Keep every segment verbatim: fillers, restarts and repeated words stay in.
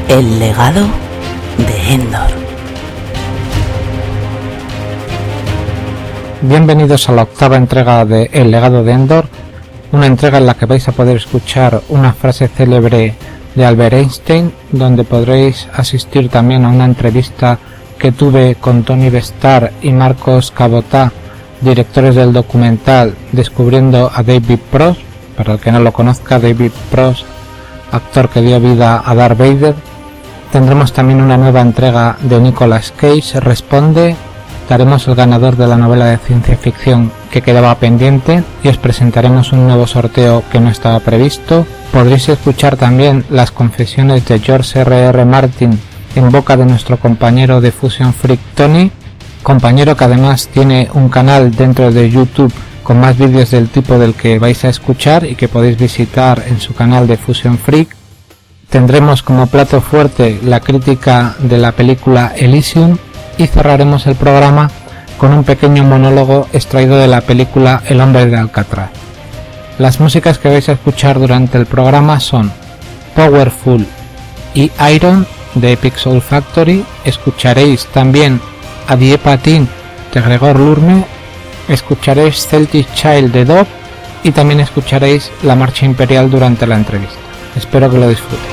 El legado de Endor. Bienvenidos a la octava entrega de El legado de Endor, una entrega en la que vais a poder escuchar una frase célebre de Albert Einstein, donde podréis asistir también a una entrevista que tuve con Tony Bestar y Marcos Cabotá, directores del documental Descubriendo a David Prost. Para el que no lo conozca, David Prost, actor que dio vida a Darth Vader. Tendremos también una nueva entrega de Nicolas Cage Responde. Daremos el ganador de la novela de ciencia ficción que quedaba pendiente y os presentaremos un nuevo sorteo que no estaba previsto. Podréis escuchar también las confesiones de George R R. Martin en boca de nuestro compañero de Fusion Freak Tony, compañero que además tiene un canal dentro de YouTube con más vídeos del tipo del que vais a escuchar y que podéis visitar en su canal de Fusion Freak. Tendremos como plato fuerte la crítica de la película Elysium y cerraremos el programa con un pequeño monólogo extraído de la película El hombre de Alcatraz. Las músicas que vais a escuchar durante el programa son Powerful y Iron de Epic Soul Factory. Escucharéis también a Die Patin de Gregor Lurme, escucharéis Celtic Child de Dove y también escucharéis la Marcha Imperial durante la entrevista. Espero que lo disfrutéis.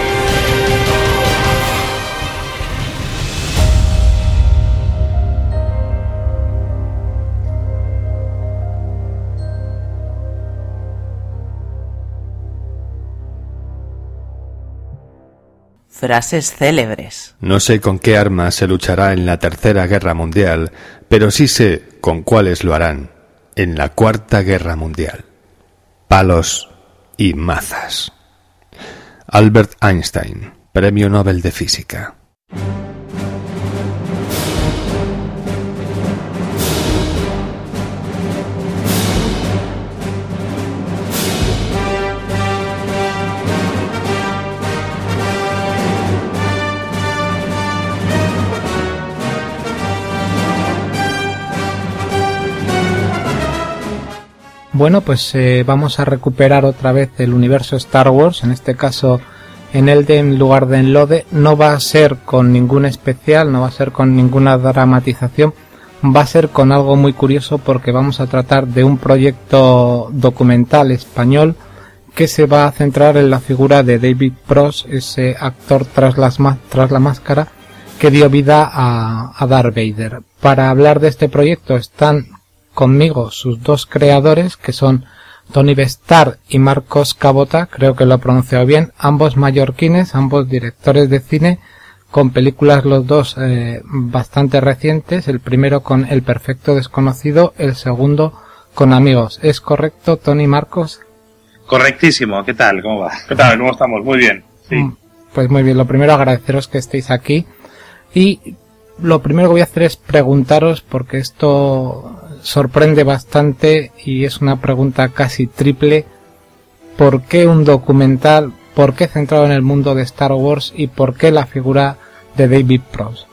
Frases célebres. No sé con qué armas se luchará en la Tercera Guerra Mundial, pero sí sé con cuáles lo harán en la Cuarta Guerra Mundial. Palos y mazas. Albert Einstein, Premio Nobel de Física. Bueno, pues eh, vamos a recuperar otra vez el universo Star Wars, en este caso en Elde en lugar de en Lode. No va a ser con ningún especial, no va a ser con ninguna dramatización, va a ser con algo muy curioso porque vamos a tratar de un proyecto documental español que se va a centrar en la figura de David Prost, ese actor tras, las tras la máscara que dio vida a, a Darth Vader. Para hablar de este proyecto están conmigo sus dos creadores, que son Tony Bestar y Marcos Cabotá, creo que lo he pronunciado bien, ambos mallorquines, ambos directores de cine, con películas los dos eh, bastante recientes, el primero con El perfecto desconocido, el segundo con Amigos. ¿Es correcto, Tony, Marcos? Correctísimo. ¿Qué tal? ¿Cómo va? ¿Qué tal? ¿Cómo estamos? Muy bien. Sí. Pues muy bien, lo primero agradeceros que estéis aquí y lo primero que voy a hacer es preguntaros, porque esto sorprende bastante y es una pregunta casi triple: ¿por qué un documental? ¿Por qué centrado en el mundo de Star Wars? ¿Y por qué la figura de David Prost?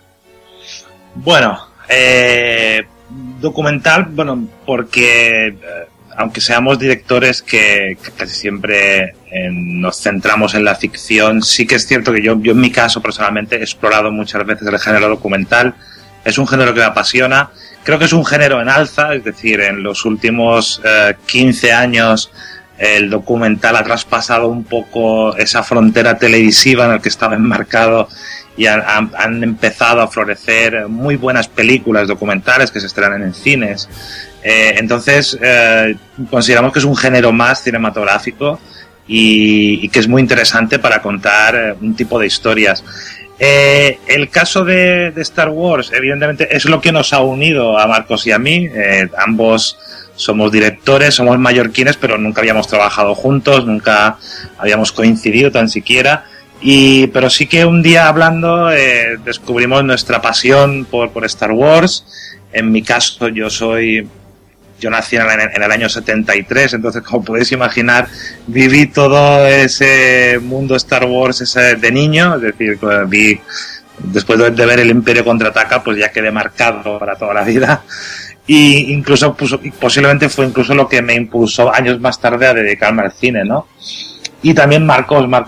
Bueno, eh, documental, bueno, porque eh, aunque seamos directores que, que casi siempre eh, nos centramos en la ficción, sí que es cierto que yo, yo en mi caso personalmente he explorado muchas veces el género documental. Es un género que me apasiona. Creo que es un género en alza, es decir, en los últimos eh, quince años el documental ha traspasado un poco esa frontera televisiva en la que estaba enmarcado y han, han, han empezado a florecer muy buenas películas documentales que se estrenan en cines. Eh, entonces, eh, consideramos que es un género más cinematográfico y, y que es muy interesante para contar eh, un tipo de historias. Eh, el caso de, de Star Wars, evidentemente, es lo que nos ha unido a Marcos y a mí. Eh, ambos somos directores, somos mallorquines, pero nunca habíamos trabajado juntos, nunca habíamos coincidido tan siquiera. Y, pero sí que un día hablando eh, descubrimos nuestra pasión por, por Star Wars. En mi caso, yo soy... Yo nací en el, en el año setenta y tres, entonces, como podéis imaginar, viví todo ese mundo Star Wars ese de niño, es decir, vi, después de, de ver El Imperio Contraataca, pues ya quedé marcado para toda la vida. Y incluso, pues, posiblemente fue incluso lo que me impulsó años más tarde a dedicarme al cine, ¿no? Y también Marcos, Marcos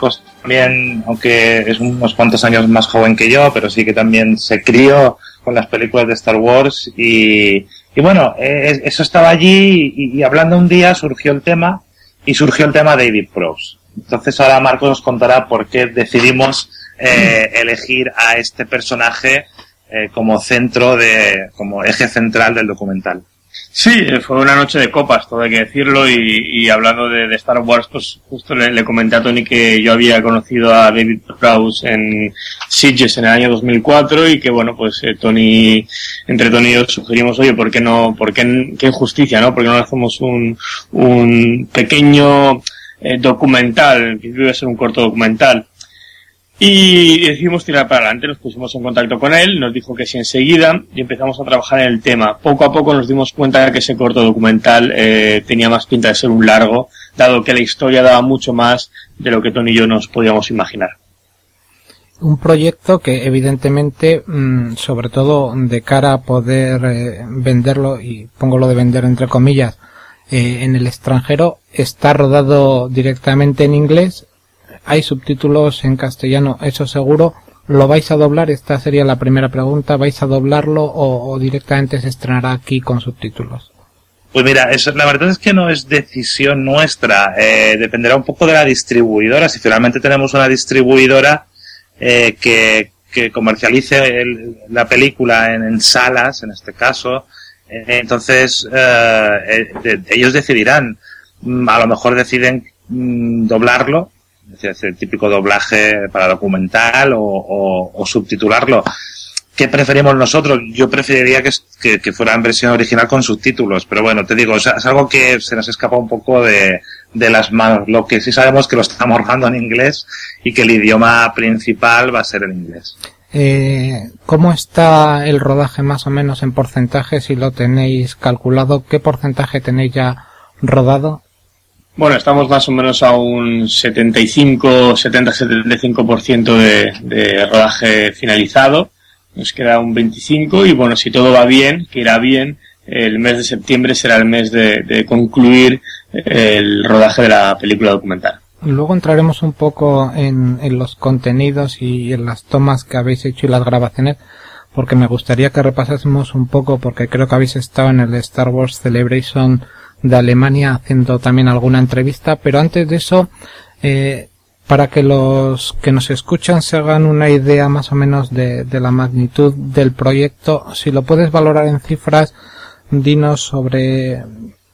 también, aunque es unos cuantos años más joven que yo, pero sí que también se crió con las películas de Star Wars y, y bueno, eh, eso estaba allí y, y hablando un día surgió el tema y surgió el tema David Prowse. Entonces ahora Marcos nos contará por qué decidimos eh, elegir a este personaje eh, como centro de, como eje central del documental. Sí, fue una noche de copas, todo hay que decirlo, y, y hablando de, de Star Wars, pues justo le, le comenté a Tony que yo había conocido a David Prowse en Sitges en el año dos mil cuatro y que bueno, pues eh, Tony, entre Tony y yo sugerimos, oye, ¿por qué no, por qué, qué injusticia, ¿no? ¿Por qué no hacemos un, un pequeño eh, documental, que debe ser un corto documental? Y decidimos tirar para adelante, nos pusimos en contacto con él, nos dijo que sí enseguida y empezamos a trabajar en el tema. Poco a poco nos dimos cuenta de que ese corto documental eh, tenía más pinta de ser un largo, dado que la historia daba mucho más de lo que Tony y yo nos podíamos imaginar. Un proyecto que evidentemente, mmm, sobre todo de cara a poder eh, venderlo, y pongo lo de vender entre comillas, eh, en el extranjero, está rodado directamente en inglés. Hay subtítulos en castellano, eso seguro. ¿Lo vais a doblar? Esta sería la primera pregunta. ¿Vais a doblarlo o, o directamente se estrenará aquí con subtítulos? Pues mira, eso, la verdad es que no es decisión nuestra. Eh, dependerá un poco de la distribuidora. Si finalmente tenemos una distribuidora eh, que, que comercialice el, la película en, en salas, en este caso, eh, entonces eh, eh, de, ellos decidirán. A lo mejor deciden mm, doblarlo, es decir, el típico doblaje para documental o, o, o subtitularlo. ¿Qué preferimos nosotros? Yo preferiría que, que, que fuera en versión original con subtítulos, pero bueno, te digo, o sea, es algo que se nos escapa un poco de, de las manos. Lo que sí sabemos que lo estamos rodando en inglés y que el idioma principal va a ser el inglés. Eh, ¿Cómo está el rodaje más o menos en porcentaje, si lo tenéis calculado? ¿Qué porcentaje tenéis ya rodado? Bueno, estamos más o menos a un setenta y cinco, setenta a setenta y cinco por ciento de, de rodaje finalizado. Nos queda un veinticinco y bueno, si todo va bien, que irá bien, el mes de septiembre será el mes de, de concluir el rodaje de la película documental. Luego entraremos un poco en, en los contenidos y en las tomas que habéis hecho y las grabaciones, porque me gustaría que repasásemos un poco, porque creo que habéis estado en el Star Wars Celebration de Alemania haciendo también alguna entrevista, pero antes de eso, eh, para que los que nos escuchan se hagan una idea más o menos de, de la magnitud del proyecto, si lo puedes valorar en cifras, dinos sobre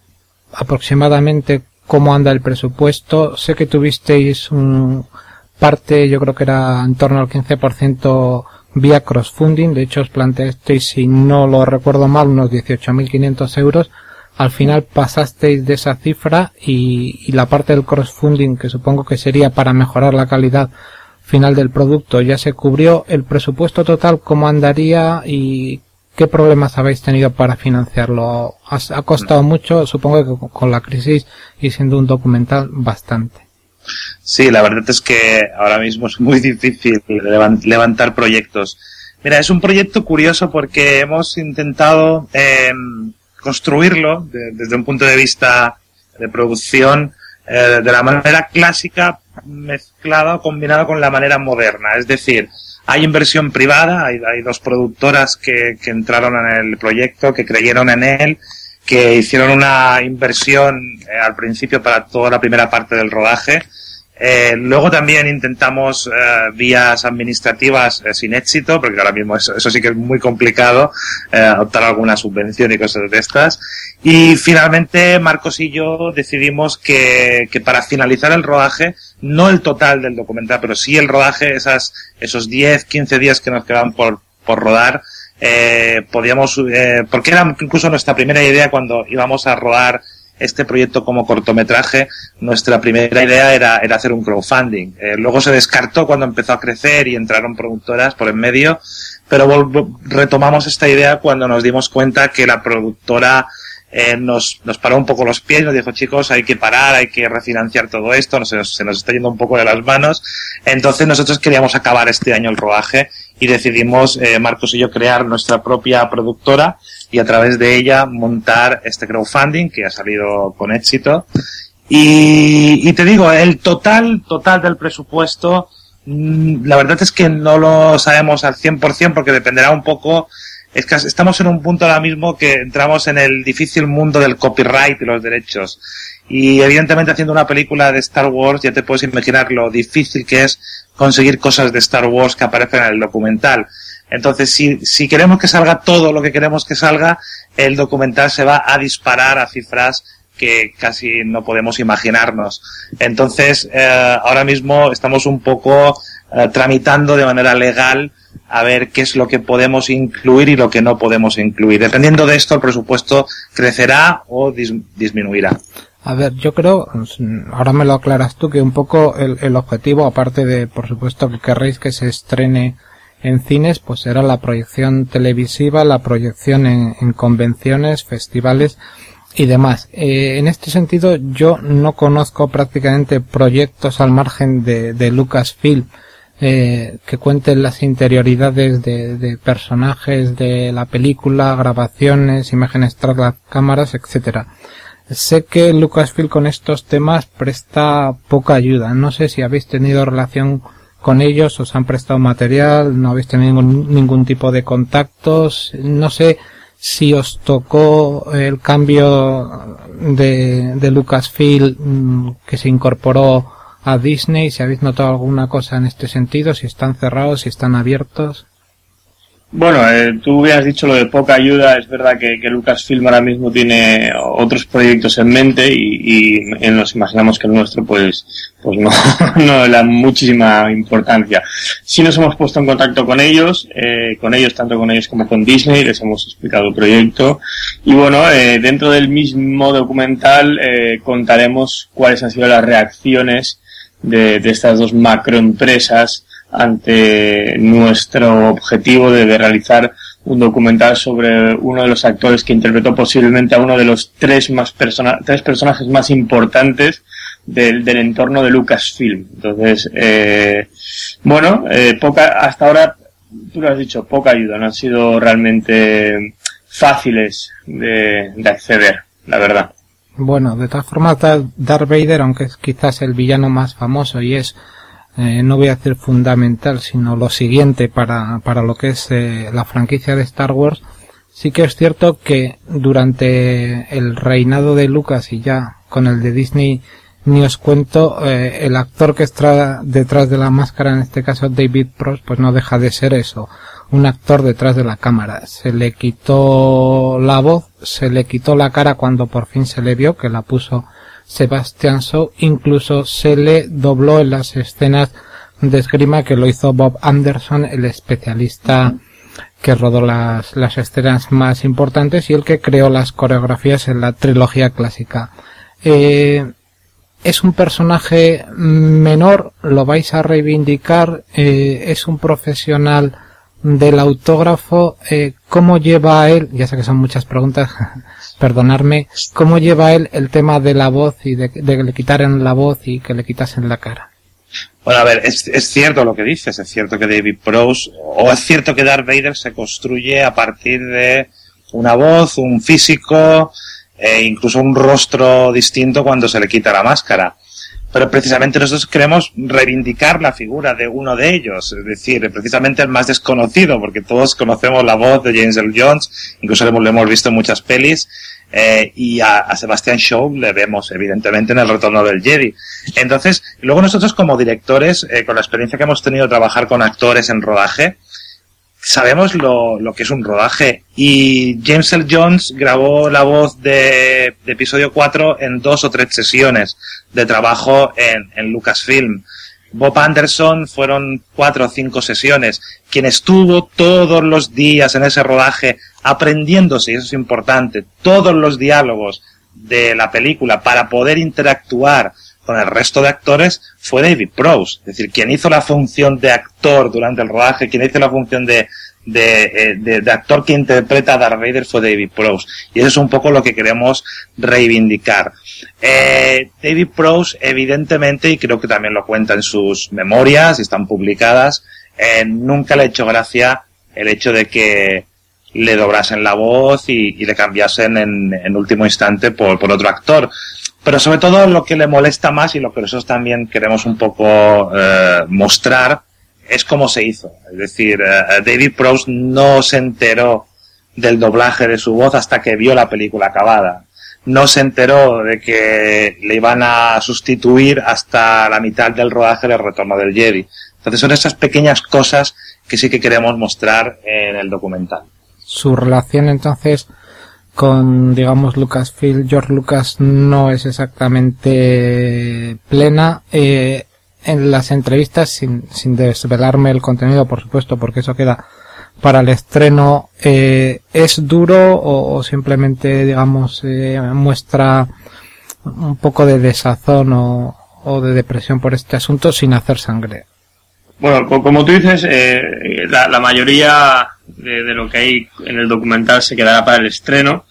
aproximadamente cómo anda el presupuesto. Sé que tuvisteis un parte, yo creo que era en torno al quince por ciento vía crossfunding, de hecho os planteasteis, si no lo recuerdo mal, unos dieciocho mil quinientos euros. Al final pasasteis de esa cifra y, y la parte del crossfunding, que supongo que sería para mejorar la calidad final del producto, ya se cubrió. El presupuesto total, ¿cómo andaría y qué problemas habéis tenido para financiarlo? ¿Ha costado mucho? Supongo que con la crisis y siendo un documental, bastante. Sí, la verdad es que ahora mismo es muy difícil levantar proyectos. Mira, es un proyecto curioso porque hemos intentado eh, construirlo de, desde un punto de vista de producción eh, de la manera clásica mezclada o combinada con la manera moderna. Es decir, hay inversión privada, hay, hay dos productoras que, que entraron en el proyecto, que creyeron en él, que hicieron una inversión eh, al principio para toda la primera parte del rodaje. Eh, luego también intentamos eh, vías administrativas eh, sin éxito, porque ahora mismo eso, eso sí que es muy complicado, eh, optar a alguna subvención y cosas de estas. Y finalmente Marcos y yo decidimos que, que para finalizar el rodaje, no el total del documental, pero sí el rodaje, esas, esos diez, quince días que nos quedaban por, por rodar, eh, podíamos, eh, porque era incluso nuestra primera idea cuando íbamos a rodar este proyecto como cortometraje. Nuestra primera idea era, era hacer un crowdfunding. Eh, luego se descartó cuando empezó a crecer y entraron productoras por en medio, pero retomamos esta idea cuando nos dimos cuenta que la productora eh, nos, nos paró un poco los pies, nos dijo, chicos, hay que parar, hay que refinanciar todo esto, no se, nos, se nos está yendo un poco de las manos. Entonces nosotros queríamos acabar este año el rodaje y decidimos, eh, Marcos y yo, crear nuestra propia productora y a través de ella montar este crowdfunding que ha salido con éxito. Y, y te digo, el total, total del presupuesto, la verdad es que no lo sabemos al cien por ciento porque dependerá un poco. Es que estamos en un punto ahora mismo que entramos en el difícil mundo del copyright y los derechos. Y evidentemente haciendo una película de Star Wars ya te puedes imaginar lo difícil que es conseguir cosas de Star Wars que aparecen en el documental. Entonces, si, si queremos que salga todo lo que queremos que salga, el documental se va a disparar a cifras que casi no podemos imaginarnos. Entonces, eh, ahora mismo estamos un poco eh, tramitando de manera legal a ver qué es lo que podemos incluir y lo que no podemos incluir. Dependiendo de esto, el presupuesto crecerá o dis- disminuirá. A ver, yo creo, ahora me lo aclaras tú, que un poco el, el objetivo, aparte de, por supuesto, que querréis que se estrene en cines, pues será la proyección televisiva, la proyección en, en convenciones, festivales y demás. Eh, en este sentido, yo no conozco prácticamente proyectos al margen de, de Lucasfilm eh, que cuenten las interioridades de, de personajes de la película, grabaciones, imágenes tras las cámaras, etcétera. Sé que Lucasfilm con estos temas presta poca ayuda. No sé si habéis tenido relación con ellos, os han prestado material, no habéis tenido ningún, ningún tipo de contactos. No sé si os tocó el cambio de, de Lucasfilm que se incorporó a Disney, si habéis notado alguna cosa en este sentido, si están cerrados, si están abiertos. Bueno, eh, tú hubieras dicho lo de poca ayuda. Es verdad que, que Lucasfilm ahora mismo tiene otros proyectos en mente y, y eh, nos imaginamos que el nuestro pues pues no no le da muchísima importancia. Sí nos hemos puesto en contacto con ellos, eh, con ellos tanto con ellos como con Disney, les hemos explicado el proyecto y bueno, eh, dentro del mismo documental eh, contaremos cuáles han sido las reacciones de, de estas dos macroempresas ante nuestro objetivo de, de realizar un documental sobre uno de los actores que interpretó posiblemente a uno de los tres más persona, tres personajes más importantes del, del entorno de Lucasfilm. Entonces, eh, bueno, eh, poca, hasta ahora, tú lo has dicho, poca ayuda, no han sido realmente fáciles de, de acceder, la verdad. Bueno, de todas formas, Darth Vader, aunque es quizás el villano más famoso y es Eh, no voy a decir fundamental, sino lo siguiente para, para lo que es eh, la franquicia de Star Wars, sí que es cierto que durante el reinado de Lucas y ya con el de Disney ni os cuento, eh, el actor que está detrás de la máscara, en este caso David Prowse, pues no deja de ser eso, un actor detrás de la cámara. Se le quitó la voz, se le quitó la cara cuando por fin se le vio, que la puso Sebastian Shaw, incluso se le dobló en las escenas de esgrima, que lo hizo Bob Anderson, el especialista que rodó las, las escenas más importantes y el que creó las coreografías en la trilogía clásica. Eh, es un personaje menor, lo vais a reivindicar, eh, es un profesional del autógrafo, eh, ¿cómo lleva él, ya sé que son muchas preguntas, perdonadme, cómo lleva él el tema de la voz y de, de que le quitaran la voz y que le quitasen la cara? Bueno, a ver, es, es cierto lo que dices, es cierto que David Prowse, o es cierto que Darth Vader se construye a partir de una voz, un físico, e incluso un rostro distinto cuando se le quita la máscara. Pero precisamente nosotros queremos reivindicar la figura de uno de ellos, es decir, precisamente el más desconocido, porque todos conocemos la voz de James Earl Jones, incluso lo hemos visto en muchas pelis, eh, y a, a Sebastian Shaw le vemos evidentemente en El Retorno del Jedi. Entonces, luego nosotros como directores, eh, con la experiencia que hemos tenido de trabajar con actores en rodaje, sabemos lo, lo que es un rodaje, y James Earl Jones grabó la voz de, de episodio cuatro en dos o tres sesiones de trabajo en, en Lucasfilm. Bob Anderson fueron cuatro o cinco sesiones. Quien estuvo todos los días en ese rodaje aprendiéndose, y eso es importante, todos los diálogos de la película para poder interactuar con el resto de actores, fue David Prowse. Es decir, quien hizo la función de actor durante el rodaje, quien hizo la función de, de, de, de actor que interpreta a Darth Vader fue David Prowse. Y eso es un poco lo que queremos reivindicar. Eh, David Prowse, evidentemente, y creo que también lo cuenta en sus memorias, y están publicadas, eh, nunca le ha hecho gracia el hecho de que le dobrasen la voz y, y le cambiasen en, en último instante por, por otro actor. pero sobre todo lo que le molesta más y lo que nosotros también queremos un poco eh, mostrar es cómo se hizo. Es decir, eh, David Prowse no se enteró del doblaje de su voz hasta que vio la película acabada. No se enteró de que le iban a sustituir hasta la mitad del rodaje del Retorno del Jedi. Entonces son esas pequeñas cosas que sí que queremos mostrar en el documental. Su relación entonces con, digamos, Lucasfilm, George Lucas, no es exactamente plena. Eh, en las entrevistas, sin, sin desvelarme el contenido, por supuesto, porque eso queda para el estreno, eh, ¿es duro o, o simplemente, digamos, eh, muestra un poco de desazón o, o de depresión por este asunto sin hacer sangre? Bueno, como tú dices, eh, la, la mayoría de, de lo que hay en el documental se quedará para el estreno.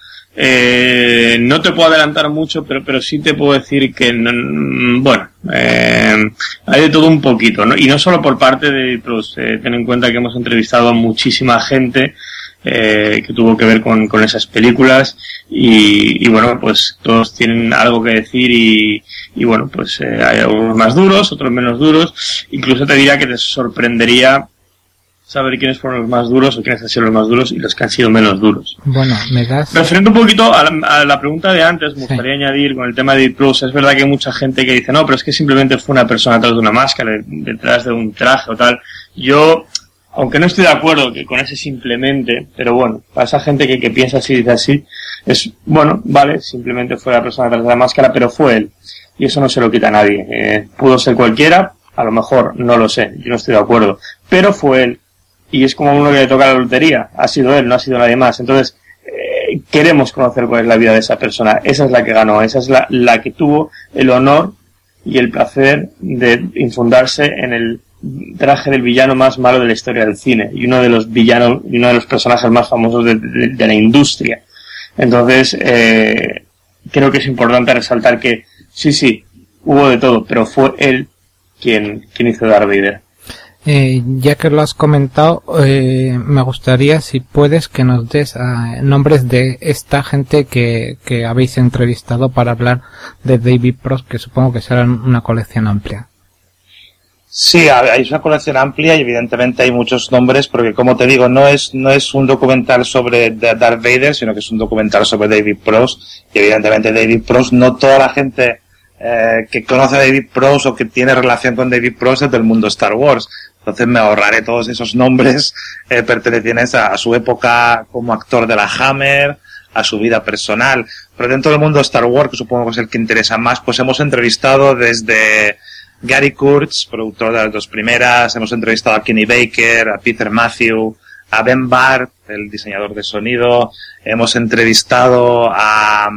Eh, no te puedo adelantar mucho, pero, pero sí te puedo decir que, bueno, eh, hay de todo un poquito, ¿no? Y no solo por parte de, pues, eh, ten en cuenta que hemos entrevistado a muchísima gente, eh, que tuvo que ver con, con esas películas y, y bueno, pues todos tienen algo que decir y, y bueno, pues eh, hay algunos más duros, otros menos duros. Incluso te diría que te sorprendería saber quiénes fueron los más duros o quiénes han sido los más duros y los que han sido menos duros. Bueno, me das... Referente un poquito a la, a la pregunta de antes, me gustaría sí. añadir con el tema de David Prowse, es verdad que hay mucha gente que dice, no, pero es que simplemente fue una persona detrás de una máscara, detrás de un traje o tal. Yo, aunque no estoy de acuerdo que con ese simplemente, pero bueno, para esa gente que, que piensa así y dice así, es, bueno, vale, simplemente fue la persona detrás de la máscara, pero fue él. Y eso no se lo quita a nadie. Eh, pudo ser cualquiera, a lo mejor, no lo sé, yo no estoy de acuerdo, pero fue él. Y es como uno que le toca la lotería, ha sido él, no ha sido nadie más. Entonces, eh, queremos conocer cuál es la vida de esa persona. Esa es la que ganó, esa es la, la que tuvo el honor y el placer de infundarse en el traje del villano más malo de la historia del cine y uno de los villanos y uno de los personajes más famosos de, de, de la industria. Entonces, eh, creo que es importante resaltar que sí, sí, hubo de todo, pero fue él quien, quien hizo Darth Vader. Eh, ya que lo has comentado, eh, me gustaría, si puedes, que nos des eh, nombres de esta gente que, que habéis entrevistado para hablar de David Prowse, que supongo que será una colección amplia. Sí, hay una colección amplia y evidentemente hay muchos nombres, porque como te digo, no es no es un documental sobre Darth Vader, sino que es un documental sobre David Prowse, y evidentemente David Prowse, no toda la gente eh, que conoce a David Prowse o que tiene relación con David Prowse es del mundo Star Wars. Entonces me ahorraré todos esos nombres eh, pertenecientes a, a su época como actor de la Hammer, a su vida personal. Pero dentro del mundo Star Wars, que supongo que es el que interesa más, pues hemos entrevistado desde Gary Kurtz, productor de las dos primeras, hemos entrevistado a Kenny Baker, a Peter Matthew, a Ben Barth, el diseñador de sonido, hemos entrevistado a...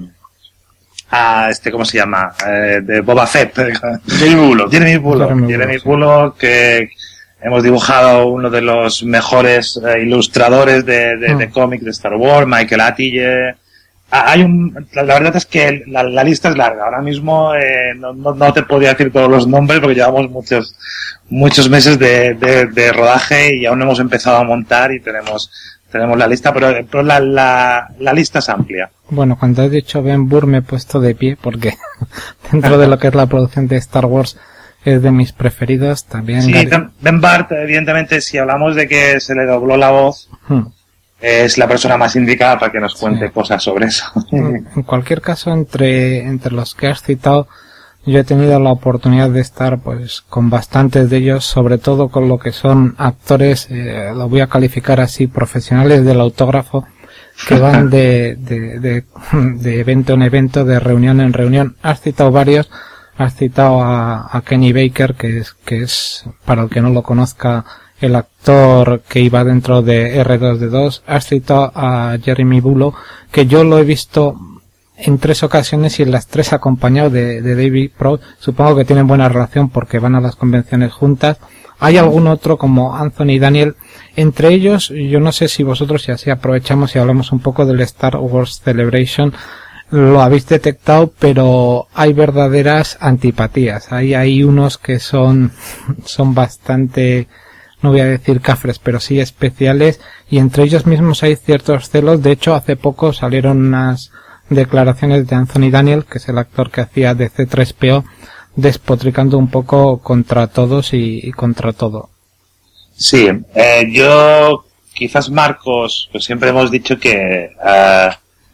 a este, ¿cómo se llama? Eh, de Boba Fett. Jeremy Bullock. Jeremy Bullock. Jeremy, Jeremy Bullock, que hemos dibujado uno de los mejores eh, ilustradores de, de, mm. de cómics de Star Wars, Michael Attinger. Ah, hay un, la, la verdad es que la, la lista es larga. Ahora mismo eh, no, no, no te podría decir todos los nombres porque llevamos muchos, muchos meses de, de, de rodaje y aún no hemos empezado a montar y tenemos Tenemos la lista, pero, pero la, la, la lista es amplia. Bueno, cuando he dicho Ben Burr me he puesto de pie porque dentro de lo que es la producción de Star Wars es de mis preferidos también. Sí, Gary... Ben Barth, evidentemente, si hablamos de que se le dobló la voz, hmm. es la persona más indicada para que nos cuente sí. cosas sobre eso. En cualquier caso, entre, entre los que has citado, yo he tenido la oportunidad de estar pues con bastantes de ellos, sobre todo con lo que son actores, eh, lo voy a calificar así, profesionales del autógrafo, que van de, de, de, de evento en evento, de reunión en reunión. Has citado varios, has citado a, a Kenny Baker, que es, que es, para el que no lo conozca, el actor que iba dentro de erre dos de dos. Has citado a Jeremy Bullock, que yo lo he visto en tres ocasiones y en las tres acompañado de, de David Prowse. Supongo que tienen buena relación porque van a las convenciones juntas. Hay algún otro como Anthony Daniel. Entre ellos, yo no sé si vosotros, y así aprovechamos y hablamos un poco del Star Wars Celebration, lo habéis detectado, pero hay verdaderas antipatías. Hay, hay unos que son, son bastante, no voy a decir cafres, pero sí especiales, y entre ellos mismos hay ciertos celos. De hecho, hace poco salieron unas declaraciones de Anthony Daniel, que es el actor que hacía de C tres P O, despotricando un poco contra todos y, y contra todo. Sí, eh, yo, quizás Marcos, pues siempre hemos dicho que uh,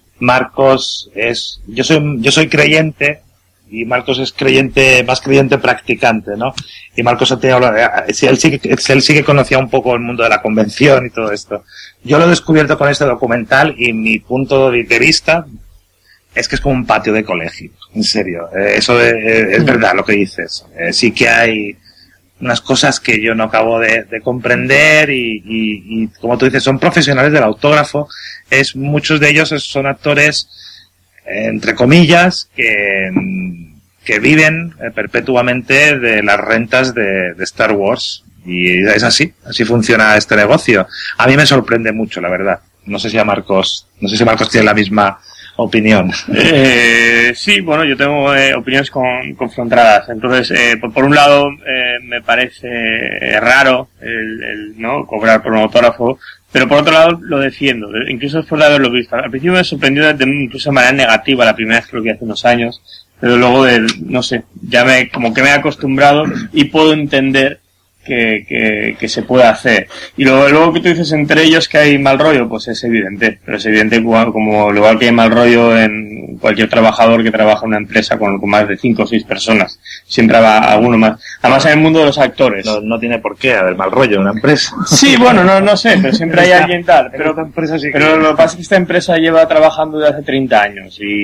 Marcos es, yo soy, yo soy creyente, y Marcos es creyente, más creyente practicante, ¿no? Y Marcos ha tenido, él sí que, él sí que conocía un poco el mundo de la convención y todo esto. Yo lo he descubierto con este documental y mi punto de vista es que es como un patio de colegio, en serio. Eh, eso es, es verdad lo que dices. Eh, sí que hay unas cosas que yo no acabo de, de comprender y, y, y, como tú dices, son profesionales del autógrafo. Es, muchos de ellos son actores, entre comillas, que, que viven eh, perpetuamente de las rentas de, de Star Wars. Y es así, así funciona este negocio. A mí me sorprende mucho, la verdad. No sé si a Marcos, no sé si Marcos tiene la misma opinión. Eh, sí, bueno, yo tengo eh, opiniones con, confrontadas. Entonces, eh, por, por un lado, eh, me parece raro el, el no cobrar por un autógrafo, pero por otro lado lo defiendo, incluso después de haberlo visto. Al principio me sorprendió de incluso de manera negativa la primera vez que lo vi hace unos años, pero luego, de, no sé, ya me como que me he acostumbrado y puedo entender que, que, que se puede hacer. Y luego, luego que tú dices entre ellos que hay mal rollo, pues es evidente, pero es evidente como, como igual que hay mal rollo en cualquier trabajador que trabaja en una empresa con, con más de cinco o seis personas. Siempre va alguno más. Además en el mundo de los actores. No, no tiene por qué haber mal rollo en una empresa. Sí, bueno, no, no sé, pero siempre hay alguien tal. Pero, empresa sí que... pero lo que pasa es que esta empresa lleva trabajando desde hace treinta años y,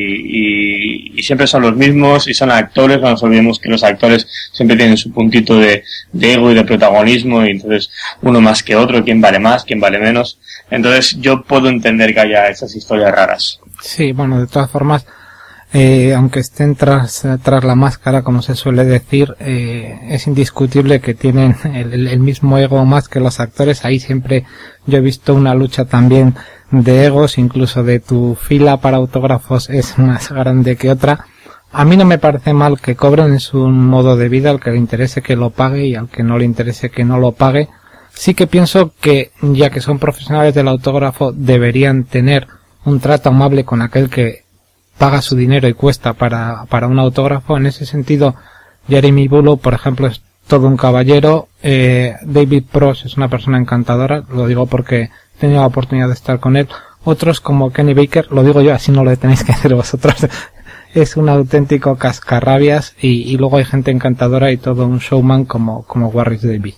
y, y siempre son los mismos y son actores. No nos olvidemos que los actores siempre tienen su puntito de, de ego y de protagonismo, y entonces uno más que otro, quién vale más, quién vale menos. Entonces yo puedo entender que haya esas historias raras. Sí, bueno, de todas formas, eh, aunque estén tras, tras la máscara, como se suele decir, eh, es indiscutible que tienen el, el mismo ego más que los actores. Ahí siempre yo he visto una lucha también de egos, incluso de tu fila para autógrafos es más grande que otra. A mí no me parece mal que cobren, es un modo de vida, al que le interese que lo pague y al que no le interese que no lo pague. Sí que pienso que, ya que son profesionales del autógrafo, deberían tener un trato amable con aquel que paga su dinero y cuesta para, para un autógrafo. En ese sentido, Jeremy Bullough, por ejemplo, es todo un caballero. Eh, David Pross es una persona encantadora, lo digo porque he tenido la oportunidad de estar con él. Otros como Kenny Baker, lo digo yo, así no lo tenéis que hacer vosotros. Es un auténtico cascarrabias y, y luego hay gente encantadora y todo un showman como, como Warris Davis.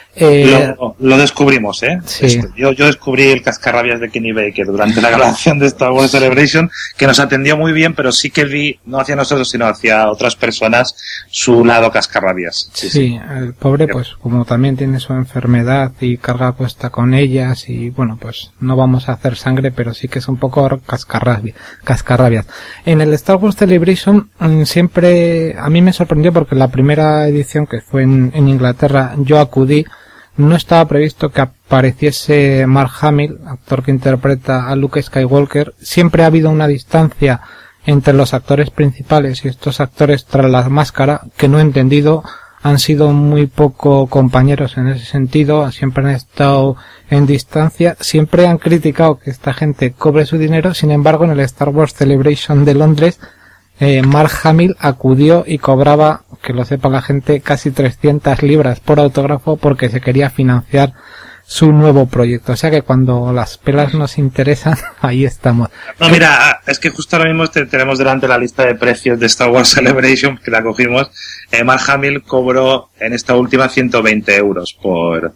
Eh, lo, lo descubrimos, ¿eh? Sí. Esto, yo, yo descubrí el cascarrabias de Kenny Baker durante la grabación de Star Wars Celebration, que nos atendió muy bien, pero sí que vi, no hacia nosotros, sino hacia otras personas, su lado cascarrabias. Sí, sí, sí. El pobre, pues, como también tiene su enfermedad y carga cuesta con ellas, y bueno, pues, no vamos a hacer sangre, pero sí que es un poco cascarrabias. cascarrabias. En el Star Wars Celebration, siempre, a mí me sorprendió porque la primera edición, que fue en, en Inglaterra, yo acudí. No estaba previsto que apareciese Mark Hamill, actor que interpreta a Luke Skywalker. Siempre ha habido una distancia entre los actores principales y estos actores tras la máscara que no he entendido. Han sido muy poco compañeros en ese sentido, siempre han estado en distancia, siempre han criticado que esta gente cobre su dinero. Sin embargo, en el Star Wars Celebration de Londres, eh, Mark Hamill acudió y cobraba, que lo sepa la gente, casi trescientas libras por autógrafo porque se quería financiar su nuevo proyecto. O sea que cuando las pelas nos interesan, ahí estamos. No, mira, es que justo ahora mismo te, tenemos delante la lista de precios de Star Wars Celebration, que la cogimos. Eh, Mark Hamill cobró en esta última ciento veinte euros por,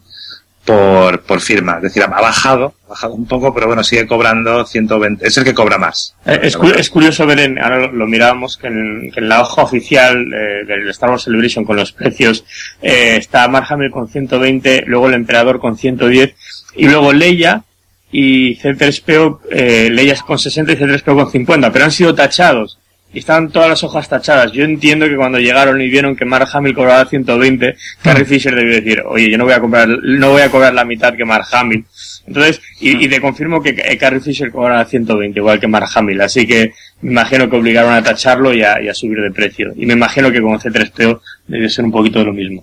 por, por firma. Es decir, ha bajado, ha bajado un poco, pero bueno, sigue cobrando ciento veinte. Es el que cobra más. Eh, es, cu es curioso ver, en, ahora lo, lo mirábamos, que en, que en la hoja oficial eh, del Star Wars Celebration con los precios eh, está Mark Hamill con ciento veinte, luego el Emperador con ciento diez, y luego Leia y C tres P O, eh, Leia con sesenta y C tres P O con cincuenta, pero han sido tachados. Y estaban todas las hojas tachadas. Yo entiendo que cuando llegaron y vieron que Mark Hamill cobraba ciento veinte, Carrie Fisher debió decir, oye, yo no voy a cobrar, no voy a cobrar la mitad que Mark Hamill. Entonces, y, y te confirmo que eh, Carrie Fisher cobraba ciento veinte, igual que Mark Hamill. Así que me imagino que obligaron a tacharlo y a, y a subir de precio. Y me imagino que con C tres P O debe ser un poquito de lo mismo.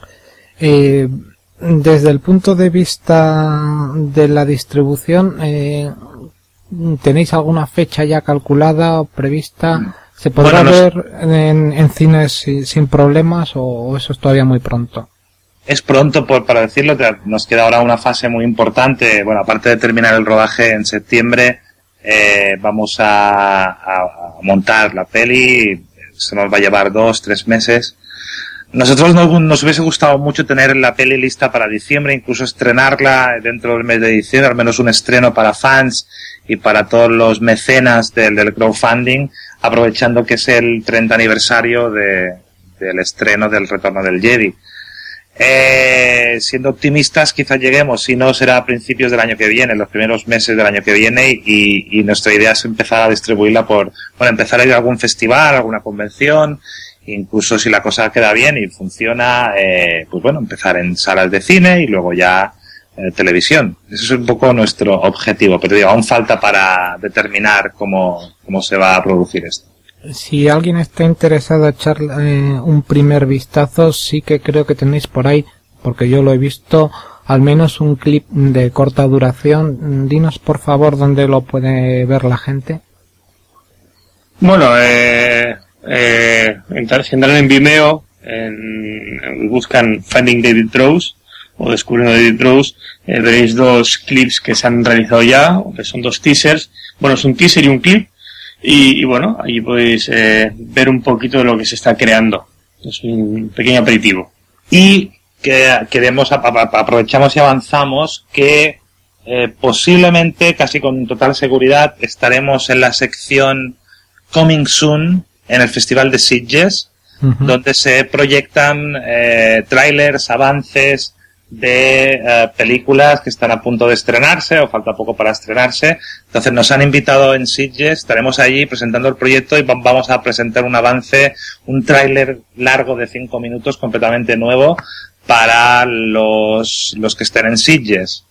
Eh, desde el punto de vista de la distribución, eh, ¿Tenéis alguna fecha ya calculada o prevista? ¿Se podrá bueno, ver en, en cines sin, sin problemas o eso es todavía muy pronto? Es pronto por, para decirlo, nos queda ahora una fase muy importante. Bueno, aparte de terminar el rodaje en septiembre, eh, vamos a, a, a montar la peli. Se nos va a llevar dos, tres meses. Nosotros nos, nos hubiese gustado mucho tener la peli lista para diciembre, incluso estrenarla dentro del mes de diciembre, al menos un estreno para fans y para todos los mecenas del, del crowdfunding, aprovechando que es el treinta aniversario de, del estreno del Retorno del Jedi. Eh, siendo optimistas, quizás lleguemos, si no será a principios del año que viene, los primeros meses del año que viene, y, y nuestra idea es empezar a distribuirla por, bueno, empezar a ir a algún festival, alguna convención, incluso si la cosa queda bien y funciona, eh, pues bueno, empezar en salas de cine y luego ya eh, televisión. Ese es un poco nuestro objetivo, pero digo, aún falta para determinar cómo, cómo se va a producir esto. Si alguien está interesado en echar eh, un primer vistazo, sí que creo que tenéis por ahí, porque yo lo he visto, al menos un clip de corta duración. Dinos por favor dónde lo puede ver la gente. Bueno, eh, eh, entrar, si entran en Vimeo, en, en, buscan Finding David Prowse o Descubriendo David Prowse, eh, veréis dos clips que se han realizado ya, que son dos teasers. Bueno, es un teaser y un clip. Y, y bueno, ahí podéis eh, ver un poquito de lo que se está creando. Es un pequeño aperitivo. Y que queremos, aprovechamos y avanzamos que eh, posiblemente, casi con total seguridad, estaremos en la sección Coming Soon en el Festival de Sitges, uh-huh. donde se proyectan eh, trailers, avances de eh, películas que están a punto de estrenarse o falta poco para estrenarse. Entonces nos han invitado en Sitges, estaremos allí presentando el proyecto y vamos a presentar un avance, un tráiler largo de cinco minutos completamente nuevo para los, los que estén en Sitges.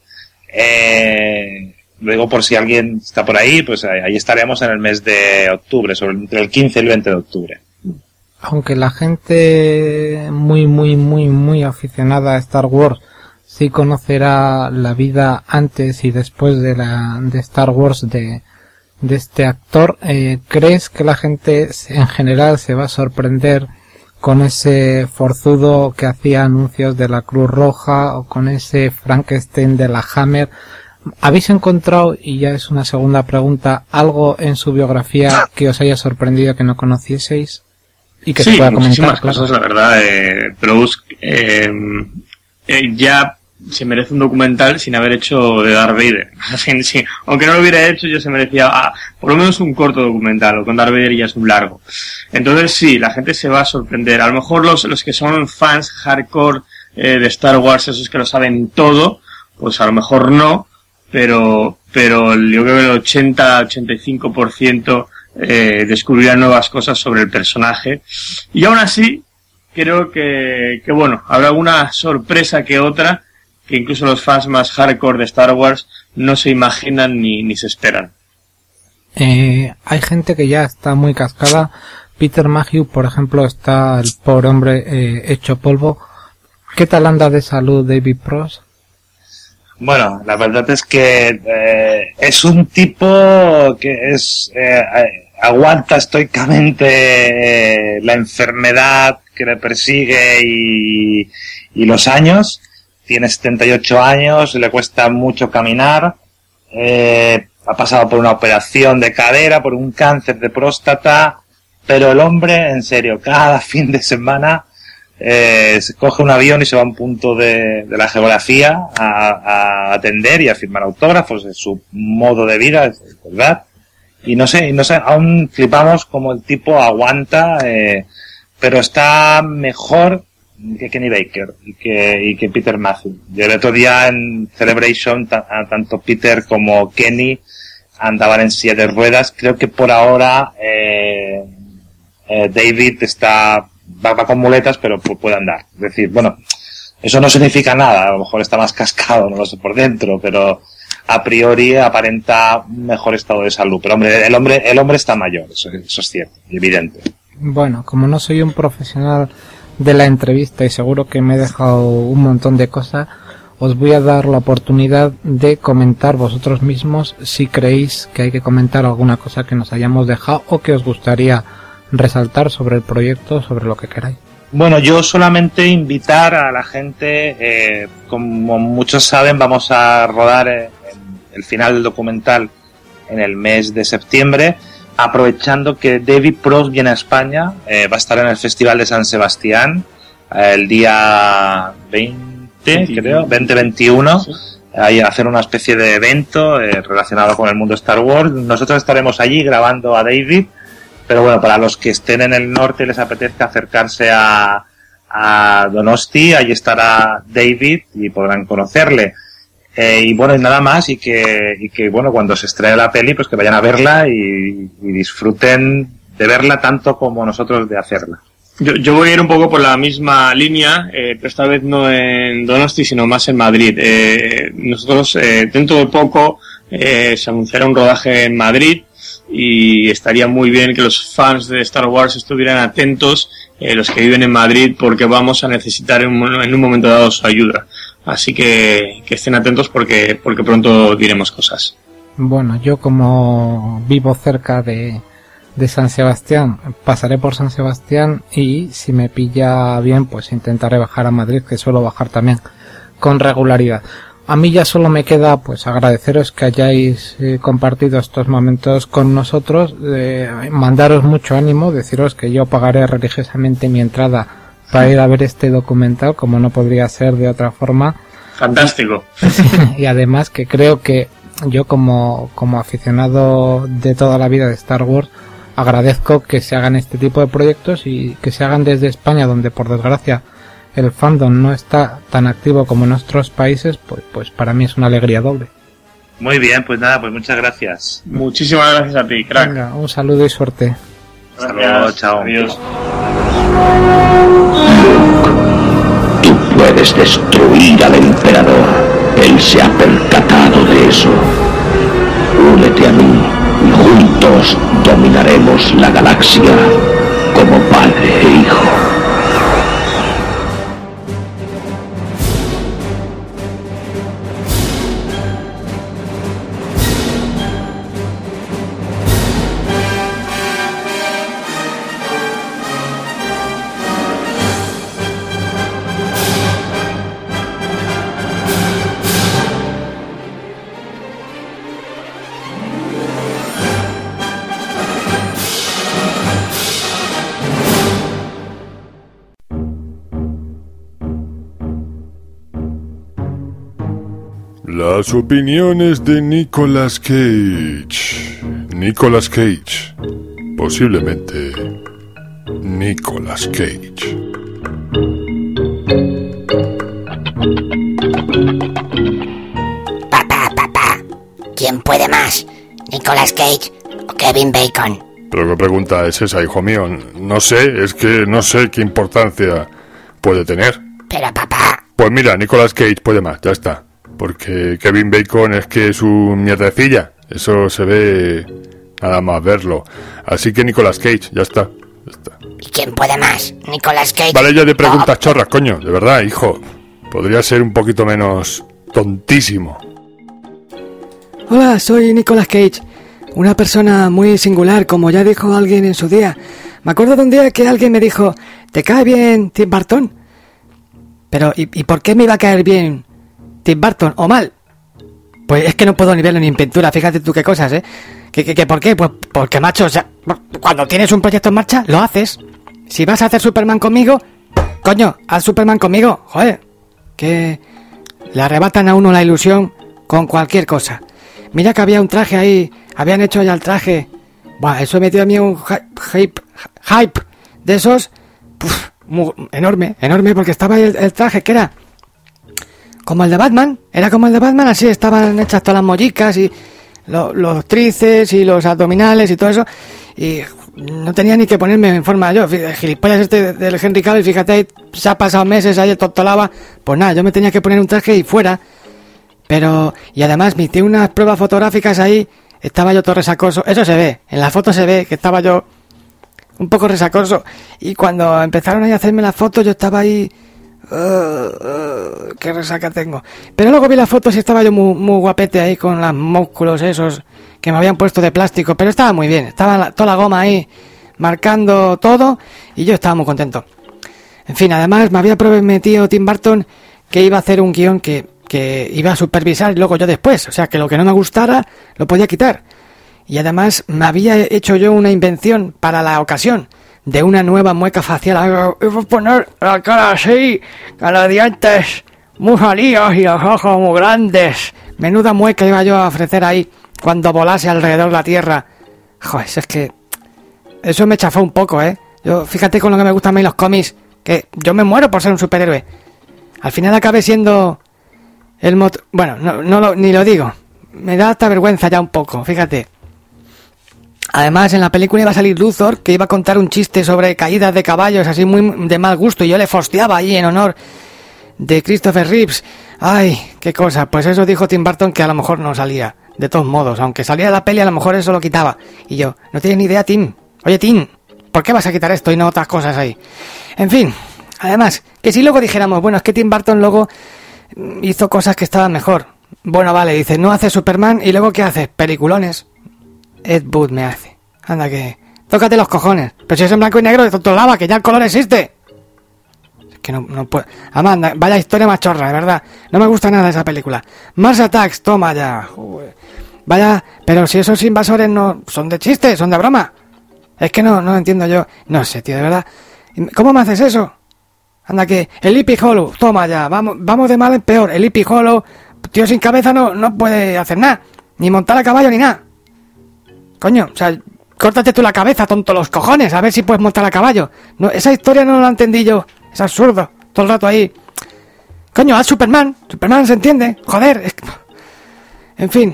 Eh, luego, por si alguien está por ahí, pues ahí, ahí estaremos en el mes de octubre, sobre entre el quince y el veinte de octubre. Aunque la gente muy, muy, muy, muy aficionada a Star Wars sí conocerá la vida antes y después de la de Star Wars de, de este actor, eh, ¿crees que la gente en general se va a sorprender con ese forzudo que hacía anuncios de la Cruz Roja o con ese Frankenstein de la Hammer? ¿Habéis encontrado, y ya es una segunda pregunta, algo en su biografía que os haya sorprendido que no conocieseis? Y que sí, se pueda muchísimas comentar, cosas, claro. La verdad. Eh, Prowse eh, eh, ya se merece un documental sin haber hecho de Darth Vader. sí, sí, aunque no lo hubiera hecho, ya se merecía ah, por lo menos un corto documental, o con Darth Vader ya es un largo. Entonces sí, la gente se va a sorprender. A lo mejor los, los que son fans hardcore eh, de Star Wars, esos que lo saben todo, pues a lo mejor no, pero, pero yo creo que el ochenta a ochenta y cinco por ciento Eh, descubrirán nuevas cosas sobre el personaje, y aún así creo que, que bueno, habrá alguna sorpresa que otra que incluso los fans más hardcore de Star Wars no se imaginan ni, ni se esperan. Eh, hay gente que ya está muy cascada. Peter Mayhew, por ejemplo, está el pobre hombre eh, hecho polvo. ¿Qué tal anda de salud David Prowse? Bueno, la verdad es que eh, es un tipo que es eh, aguanta estoicamente eh, la enfermedad que le persigue y, y los años. Tiene setenta y ocho años, le cuesta mucho caminar, eh, ha pasado por una operación de cadera, por un cáncer de próstata, pero el hombre, en serio, cada fin de semana Eh, se coge un avión y se va a un punto de, de la geografía a, a atender y a firmar autógrafos. Es su modo de vida, es verdad. Y no sé, y no sé, aún flipamos como el tipo aguanta, eh, pero está mejor que Kenny Baker y que, y que Peter Mayhew. Y el otro día en Celebration, t- tanto Peter como Kenny andaban en silla de ruedas. Creo que por ahora eh, eh, David está Va, va con muletas, pero puede andar. Es decir, bueno, eso no significa nada. A lo mejor está más cascado, no lo sé por dentro, pero a priori aparenta un mejor estado de salud. Pero hombre, el hombre, el hombre está mayor, eso, eso es cierto, evidente. Bueno, como no soy un profesional de la entrevista y seguro que me he dejado un montón de cosas, os voy a dar la oportunidad de comentar vosotros mismos si creéis que hay que comentar alguna cosa que nos hayamos dejado o que os gustaría resaltar sobre el proyecto, sobre lo que queráis. Bueno, yo solamente invitar a la gente, eh, como muchos saben, vamos a rodar eh, el final del documental en el mes de septiembre, aprovechando que David Proust viene a España, eh, va a estar en el Festival de San Sebastián eh, el día veinte, creo, veinte veintiuno, sí. Ahí a hacer una especie de evento eh, relacionado con el mundo Star Wars. Nosotros estaremos allí grabando a David. Pero bueno, para los que estén en el norte y les apetezca acercarse a, a Donosti, ahí estará David y podrán conocerle. Eh, y bueno, y nada más, y que, y que bueno, cuando se estrene la peli, pues que vayan a verla y, y disfruten de verla tanto como nosotros de hacerla. Yo, yo voy a ir un poco por la misma línea, eh, pero esta vez no en Donosti, sino más en Madrid. Eh, nosotros, eh, dentro de poco, eh, se anunciará un rodaje en Madrid, y estaría muy bien que los fans de Star Wars estuvieran atentos, eh, los que viven en Madrid, porque vamos a necesitar en un, en un momento dado su ayuda. Así que, que estén atentos porque, porque pronto diremos cosas. Bueno, yo como vivo cerca de, de San Sebastián, pasaré por San Sebastián y si me pilla bien, pues intentaré bajar a Madrid, que suelo bajar también con regularidad. A mí ya solo me queda pues agradeceros que hayáis eh, compartido estos momentos con nosotros, eh, mandaros mucho ánimo, deciros que yo pagaré religiosamente mi entrada para ir a ver este documental, como no podría ser de otra forma. Fantástico. Y además que creo que yo como, como aficionado de toda la vida de Star Wars agradezco que se hagan este tipo de proyectos y que se hagan desde España, donde por desgracia el fandom no está tan activo como en nuestros países, pues, pues para mí es una alegría doble. Muy bien, pues nada, pues muchas gracias. Muchísimas gracias a ti, crack. Venga, un saludo y suerte. Hasta luego, chao. Adiós. Tú puedes destruir al emperador. Él se ha percatado de eso. Únete a mí y juntos dominaremos la galaxia como padre e hijo. Las opiniones de Nicolas Cage. Nicolas Cage. Posiblemente Nicolas Cage. Papá, papá, ¿quién puede más? ¿Nicolas Cage o Kevin Bacon? ¿Pero qué pregunta es esa, hijo mío? No sé, es que no sé qué importancia puede tener. Pero papá... Pues mira, Nicolas Cage puede más, ya está. Porque Kevin Bacon es que es un mierdecilla. Eso se ve nada más verlo. Así que Nicolas Cage, ya está. Ya está. ¿Y quién puede más? ¿Nicolas Cage? Vale ya de preguntas oh. chorras, coño. De verdad, hijo. Podría ser un poquito menos tontísimo. Hola, soy Nicolas Cage. Una persona muy singular, como ya dijo alguien en su día. Me acuerdo de un día que alguien me dijo, ¿te cae bien Tim Burton? Pero, ¿y, y por qué me iba a caer bien Tim Burton o mal? Pues es que no puedo ni verlo ni en pintura, fíjate tú qué cosas, ¿eh? ¿Qué, qué, qué, ¿Por qué? Pues porque, macho, o sea, cuando tienes un proyecto en marcha, lo haces. Si vas a hacer Superman conmigo, coño, haz Superman conmigo, joder. Que le arrebatan a uno la ilusión con cualquier cosa. Mira que había un traje ahí, habían hecho ya el traje. Buah, eso metió a mí un hype, hype de esos, puf, muy, enorme, enorme, porque estaba ahí el, el traje que era como el de Batman, era como el de Batman, así estaban hechas todas las mollicas y lo, los tríceps y los abdominales y todo eso, y no tenía ni que ponerme en forma yo, el gilipollas este del Henry Cavill, fíjate, ahí, se ha pasado meses ahí el tostolaba, pues nada, yo me tenía que poner un traje y fuera, pero, y además metí unas pruebas fotográficas ahí, estaba yo todo resacoso, eso se ve, en la foto se ve que estaba yo un poco resacoso, y cuando empezaron ahí a hacerme las fotos yo estaba ahí Uh, uh, qué resaca tengo. Pero luego vi las fotos y estaba yo muy, muy guapete ahí con los músculos esos que me habían puesto de plástico, pero estaba muy bien, estaba la, toda la goma ahí marcando todo y yo estaba muy contento. En fin, además me había prometido Tim Burton que iba a hacer un guión que, que iba a supervisar y luego yo después, o sea que lo que no me gustara lo podía quitar. Y además me había hecho yo una invención para la ocasión de una nueva mueca facial. Iba a poner la cara así, con los dientes muy salidos y los ojos muy grandes. Menuda mueca iba yo a ofrecer ahí cuando volase alrededor de la Tierra. Joder, es que eso me chafó un poco, ¿eh? Yo, fíjate con lo que me gustan a mí los cómics, que yo me muero por ser un superhéroe. Al final acabé siendo el mot... Bueno, no, no lo, ni lo digo. Me da hasta vergüenza ya un poco, fíjate. Además, en la película iba a salir Luthor, que iba a contar un chiste sobre caídas de caballos, así muy de mal gusto, y yo le fosteaba ahí en honor de Christopher Reeves. Ay, qué cosa. Pues eso dijo Tim Burton, que a lo mejor no salía. De todos modos, aunque salía de la peli, a lo mejor eso lo quitaba. Y yo, no tienes ni idea, Tim. Oye, Tim, ¿por qué vas a quitar esto y no otras cosas ahí? En fin, además, que si luego dijéramos, bueno, es que Tim Burton luego hizo cosas que estaban mejor. Bueno, vale, dice, no hace Superman, y luego ¿qué haces? Peliculones. Ed Wood me hace. Anda que... Tócate los cojones. Pero si es en blanco y negro de Totolaba, que ya el color existe. Es que no, no puedo... Además, vaya historia machorra, de verdad. No me gusta nada esa película. Mars Attacks, toma ya. Uy. Vaya... Pero si esos invasores no... Son de chiste, son de broma. Es que no, no entiendo yo. No sé, tío, de verdad. ¿Cómo me haces eso? Anda que... El Sleepy Hollow, toma ya. Vamos, vamos de mal en peor. El Sleepy Hollow... Tío sin cabeza no, no puede hacer nada. Ni montar a caballo ni nada. Coño, o sea, córtate tú la cabeza, tonto los cojones, a ver si puedes montar a caballo. No, esa historia no la entendí yo, es absurdo, todo el rato ahí. Coño, haz Superman, Superman se entiende, joder. Es... En fin,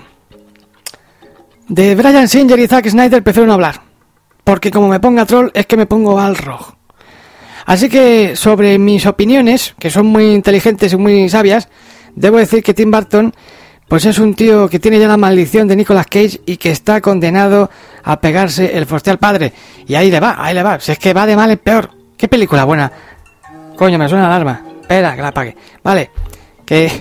de Bryan Singer y Zack Snyder prefiero no hablar, porque como me ponga troll es que me pongo al rojo. Así que sobre mis opiniones, que son muy inteligentes y muy sabias, debo decir que Tim Burton... Pues es un tío que tiene ya la maldición de Nicolas Cage y que está condenado a pegarse el foste al padre. Y ahí le va, ahí le va. Si es que va de mal en peor. ¿Qué película buena? Coño, me suena la alarma. Espera, que la apague. Vale. ¿Qué,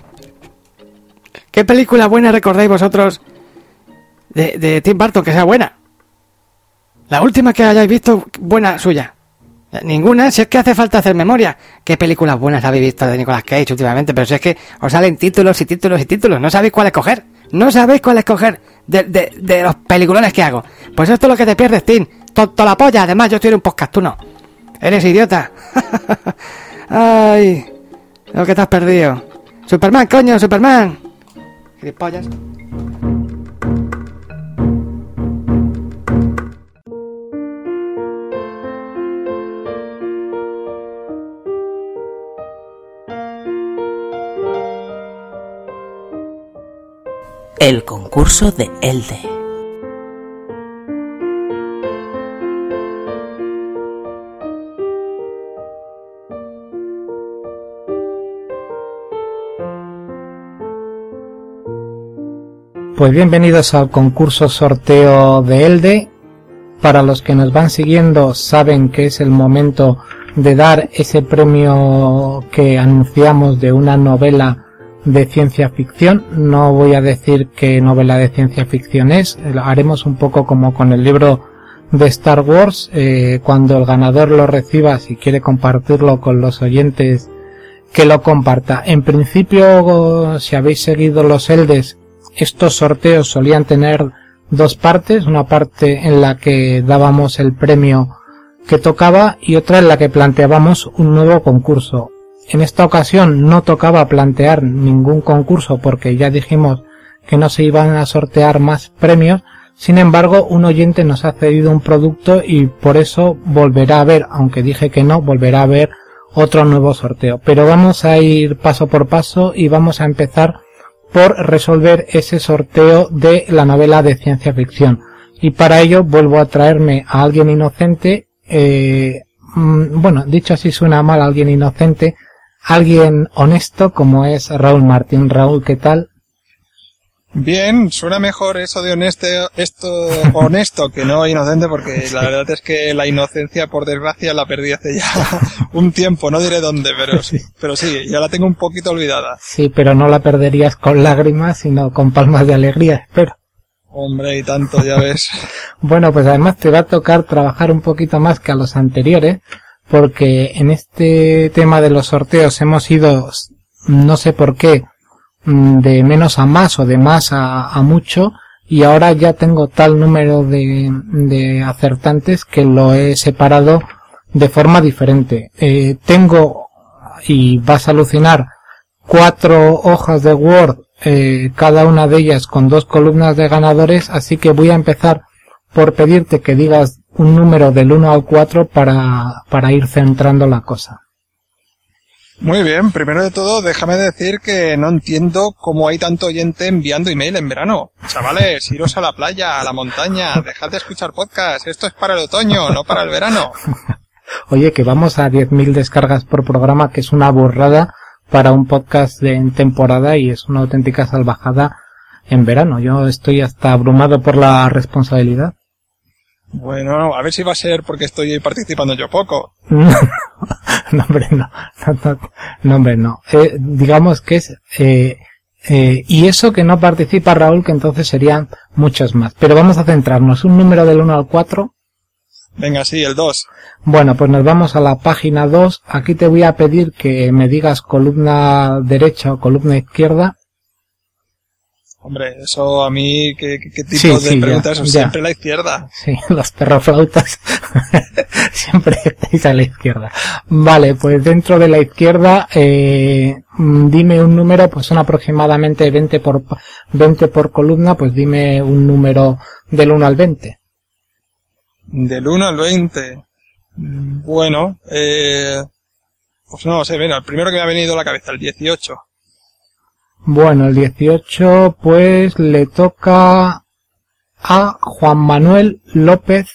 ¿Qué película buena recordáis vosotros de, de Tim Burton que sea buena? La última que hayáis visto buena suya. Ninguna, si es que hace falta hacer memoria. ¿Qué películas buenas habéis visto de Nicolas Cage últimamente? Pero si es que os salen títulos y títulos y títulos. No sabéis cuál escoger. No sabéis cuál escoger de, de, de los peliculones que hago. Pues esto es lo que te pierdes, Tim. Tonto la polla. Además, yo estoy en un podcast, tú no. Eres idiota. Ay, lo que te has perdido. Superman, coño, Superman. Gilipollas. El concurso de Elde. Pues bienvenidos al concurso sorteo de Elde. Para los que nos van siguiendo saben que es el momento de dar ese premio que anunciamos de una novela de ciencia ficción. No voy a decir qué novela de ciencia ficción es, haremos un poco como con el libro de Star Wars, eh, cuando el ganador lo reciba, si quiere compartirlo con los oyentes, que lo comparta. En principio, si habéis seguido los Eldes, estos sorteos solían tener dos partes, una parte en la que dábamos el premio que tocaba y otra en la que planteábamos un nuevo concurso. En esta ocasión no tocaba plantear ningún concurso porque ya dijimos que no se iban a sortear más premios. Sin embargo, un oyente nos ha cedido un producto y por eso volverá a haber, aunque dije que no, volverá a haber otro nuevo sorteo. Pero vamos a ir paso por paso y vamos a empezar por resolver ese sorteo de la novela de ciencia ficción. Y para ello vuelvo a traerme a alguien inocente, eh, bueno, dicho así suena mal, alguien inocente, alguien honesto como es Raúl Martín. Raúl, ¿qué tal? Bien, suena mejor eso de honesto, esto, honesto que no inocente, porque la verdad es que la inocencia, por desgracia, la perdí hace ya un tiempo, no diré dónde, pero sí, pero sí, ya la tengo un poquito olvidada. Sí, pero no la perderías con lágrimas, sino con palmas de alegría, espero. Hombre, y tanto, ya ves. Bueno, pues además te va a tocar trabajar un poquito más que a los anteriores, porque en este tema de los sorteos hemos ido, no sé por qué, de menos a más o de más a, a mucho, y ahora ya tengo tal número de, de acertantes que lo he separado de forma diferente. Eh, tengo, y vas a alucinar, cuatro hojas de Word, eh, cada una de ellas con dos columnas de ganadores, así que voy a empezar por pedirte que digas un número del uno al cuatro para, para ir centrando la cosa. Muy bien, primero de todo, déjame decir que no entiendo cómo hay tanto oyente enviando email en verano. Chavales, iros a la playa, a la montaña, dejad de escuchar podcast, esto es para el otoño, no para el verano. Oye, que vamos a diez mil descargas por programa, que es una burrada para un podcast de, en temporada, y es una auténtica salvajada en verano. Yo estoy hasta abrumado por la responsabilidad. Bueno, a ver si va a ser porque estoy participando yo poco. No, hombre, no. No, no, no hombre, no. Eh, digamos que es... Eh, eh, y eso que no participa Raúl, que entonces serían muchos más. Pero vamos a centrarnos. Un número del uno al cuatro. Venga, sí, el dos. Bueno, pues nos vamos a la página dos. Aquí te voy a pedir que me digas columna derecha o columna izquierda. Hombre, eso a mí, ¿qué, qué tipo sí, de sí, preguntas? Ya, ya. Siempre la izquierda. Sí, los perroflautas siempre estáis a la izquierda. Vale, pues dentro de la izquierda, eh, dime un número, pues son aproximadamente veinte por, veinte por columna, pues dime un número del uno al veinte. Del uno al veinte. Bueno, eh, pues no sé, mira, el primero que me ha venido a la cabeza, el dieciocho. Bueno, el dieciocho pues le toca a Juan Manuel López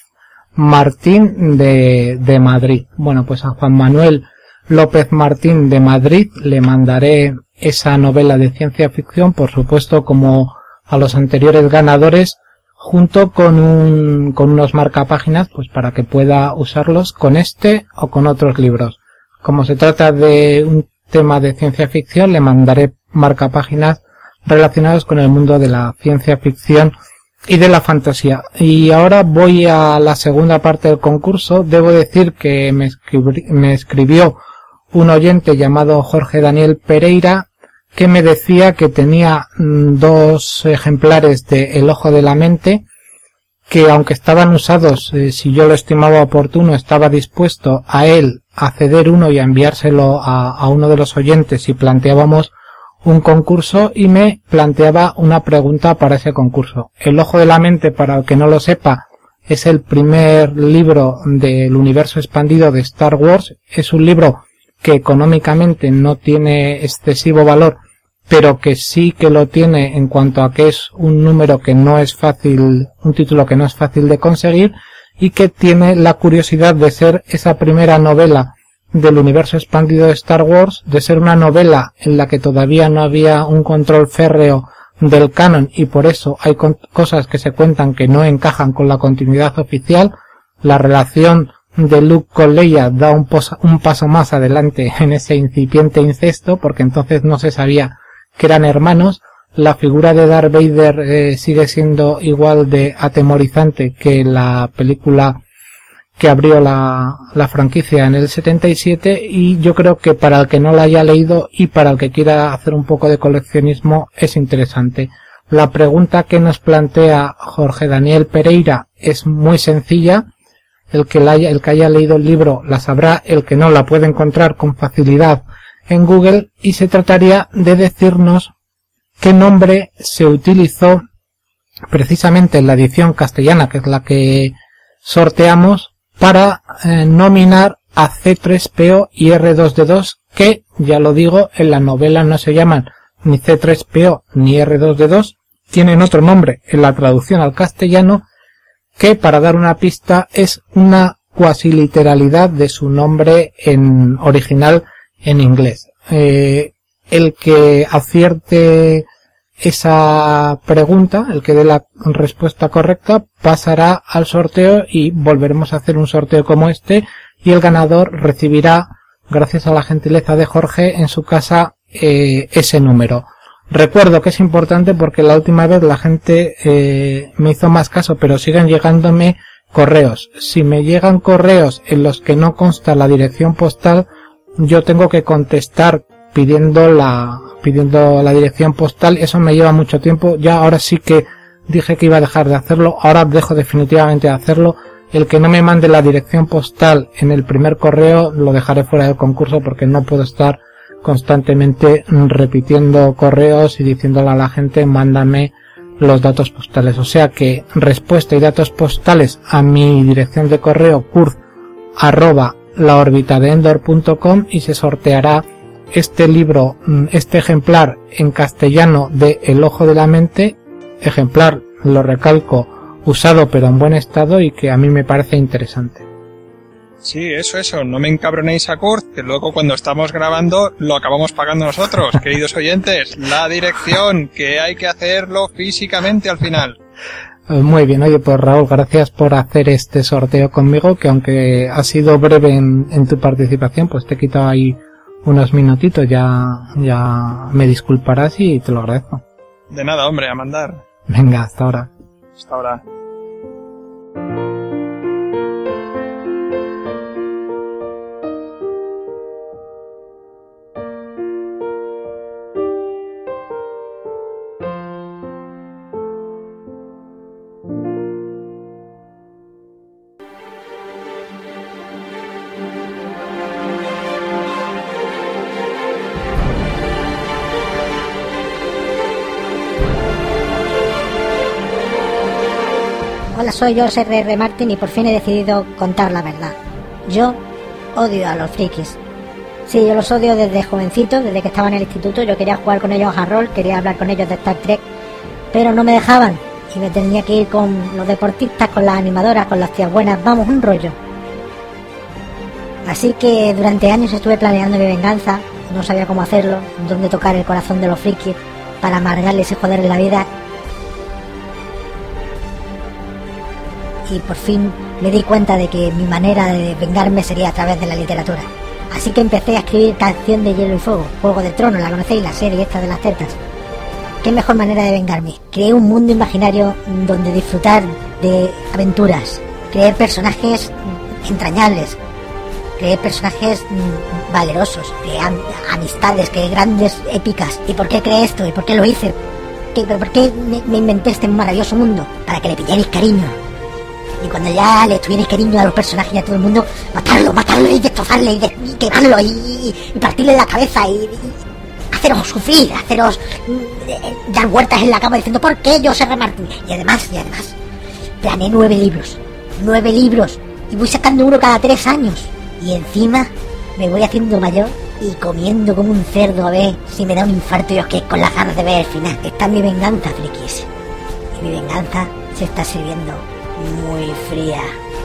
Martín de, de Madrid. Bueno, pues a Juan Manuel López Martín de Madrid le mandaré esa novela de ciencia ficción, por supuesto, como a los anteriores ganadores, junto con un, con unos marcapáginas, pues para que pueda usarlos con este o con otros libros. Como se trata de un tema de ciencia ficción, le mandaré marcapáginas relacionados con el mundo de la ciencia ficción y de la fantasía. Y ahora voy a la segunda parte del concurso. Debo decir que me, escribí, me escribió un oyente llamado Jorge Daniel Pereira, que me decía que tenía dos ejemplares de El Ojo de la Mente, que aunque estaban usados, eh, si yo lo estimaba oportuno, estaba dispuesto a él a ceder uno y a enviárselo a, a uno de los oyentes si planteábamos un concurso, y me planteaba una pregunta para ese concurso. El Ojo de la Mente, para el que no lo sepa, es el primer libro del universo expandido de Star Wars. Es un libro que económicamente no tiene excesivo valor, pero que sí que lo tiene en cuanto a que es un número que no es fácil, un título que no es fácil de conseguir, y que tiene la curiosidad de ser esa primera novela del universo expandido de Star Wars, de ser una novela en la que todavía no había un control férreo del canon, y por eso hay cosas que se cuentan que no encajan con la continuidad oficial. La relación de Luke con Leia da un, un paso más adelante en ese incipiente incesto, porque entonces no se sabía que eran hermanos. La figura de Darth Vader eh, sigue siendo igual de atemorizante que la película que abrió la, la franquicia en el setenta y siete, y yo creo que para el que no la haya leído y para el que quiera hacer un poco de coleccionismo es interesante. La pregunta que nos plantea Jorge Daniel Pereira es muy sencilla. El que, la haya, el que haya leído el libro la sabrá, el que no la puede encontrar con facilidad en Google, y se trataría de decirnos qué nombre se utilizó precisamente en la edición castellana, que es la que sorteamos, para eh, nominar a C tres P O y R dos D dos, que, ya lo digo, en la novela no se llaman ni C tres P O ni R dos D dos, tienen otro nombre en la traducción al castellano, que, para dar una pista, es una cuasiliteralidad de su nombre en original en inglés. Eh, el que acierte esa pregunta, el que dé la respuesta correcta, pasará al sorteo y volveremos a hacer un sorteo como este y el ganador recibirá, gracias a la gentileza de Jorge, en su casa eh, ese número. Recuerdo que es importante porque la última vez la gente eh, me hizo más caso, pero siguen llegándome correos. Si me llegan correos en los que no consta la dirección postal, yo tengo que contestar pidiendo la pidiendo la dirección postal. Eso me lleva mucho tiempo. Ya ahora sí que dije que iba a dejar de hacerlo, ahora dejo definitivamente de hacerlo. El que no me mande la dirección postal en el primer correo lo dejaré fuera del concurso, porque no puedo estar constantemente repitiendo correos y diciéndole a la gente mándame los datos postales. O sea que respuesta y datos postales a mi dirección de correo curz arroba la órbita de endor punto com y se sorteará este libro, este ejemplar en castellano de El ojo de la mente, ejemplar, lo recalco, usado pero en buen estado y que a mí me parece interesante. Sí, eso, eso, no me encabronéis a Kurt, que luego cuando estamos grabando lo acabamos pagando nosotros, queridos oyentes. La dirección, que hay que hacerlo físicamente al final. Muy bien, oye, pues Raúl, gracias por hacer este sorteo conmigo, que aunque ha sido breve en, en tu participación, pues te he quitado ahí unos minutitos, ya, ya me disculparás y te lo agradezco. De nada, hombre, a mandar. Venga, hasta ahora. Hasta ahora. Hola, soy George R R. Martin y por fin he decidido contar la verdad. Yo odio a los frikis. Sí, yo los odio desde jovencito, desde que estaba en el instituto. Yo quería jugar con ellos a rol, quería hablar con ellos de Star Trek, pero no me dejaban y me tenía que ir con los deportistas, con las animadoras, con las tías buenas, vamos, un rollo. Así que durante años estuve planeando mi venganza, no sabía cómo hacerlo, dónde tocar el corazón de los frikis para amargarles y joderles la vida. Y por fin me di cuenta de que mi manera de vengarme sería a través de la literatura. Así que empecé a escribir Canción de Hielo y Fuego, Juego de Tronos, la conocéis, la serie esta de las tetas. ¿Qué mejor manera de vengarme? Creé un mundo imaginario donde disfrutar de aventuras, creé personajes entrañables, creé personajes mmm, valerosos, creé am amistades, creé grandes épicas. ¿Y por qué creé esto? ¿Y por qué lo hice? ¿Qué, pero ¿Por qué me, me inventé este maravilloso mundo? Para que le pillarais cariño. Y cuando ya le tuvierais cariño a los personajes y a todo el mundo, matarlo, matarlo y destrozarle y, de, y quemarlo y, y, y partirle la cabeza y, y haceros sufrir, haceros eh, dar vueltas en la cama diciendo ¿por qué yo, George R. Martin? Y además, y además, planeé nueve libros, nueve libros y voy sacando uno cada tres años. Y encima me voy haciendo mayor y comiendo como un cerdo a ver si me da un infarto y os quedéis con las ganas de ver el final. Esta es mi venganza, frikis. Y mi venganza se está sirviendo muy fría.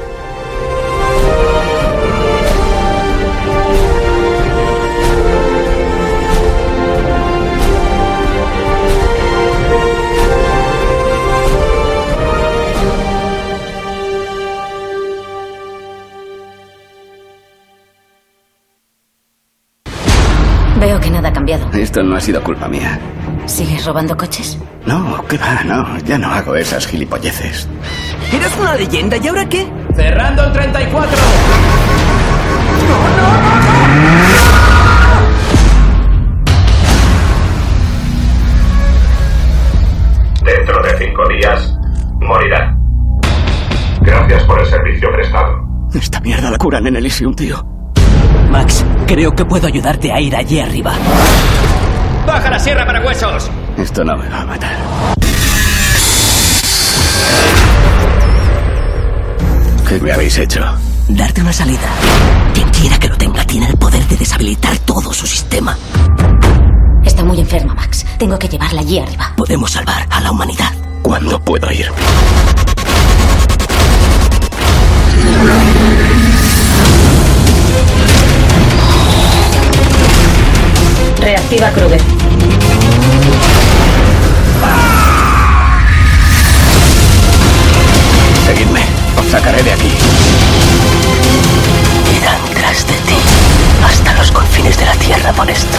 Veo que nada ha cambiado. Esto no ha sido culpa mía. ¿Sigues robando coches? No, qué va, no. Ya no hago esas gilipolleces. ¿Eras una leyenda y ahora qué? ¡Cerrando el treinta y cuatro! ¡No, no, no, no! Dentro de cinco días, morirá. Gracias por el servicio prestado. Esta mierda la curan en Elysium, tío. Max, creo que puedo ayudarte a ir allí arriba. ¡Baja la sierra para huesos! Esto no me va a matar. ¿Qué me habéis hecho? Darte una salida. Quien quiera que lo tenga tiene el poder de deshabilitar todo su sistema. Está muy enferma, Max. Tengo que llevarla allí arriba. Podemos salvar a la humanidad. ¿Cuándo puedo ir? Reactiva Kruger. sacaré de aquí. Irán tras de ti hasta los confines de la tierra por esto.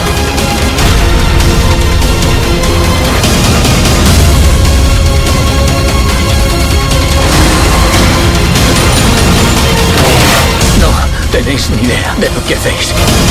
No tenéis ni idea de lo que hacéis.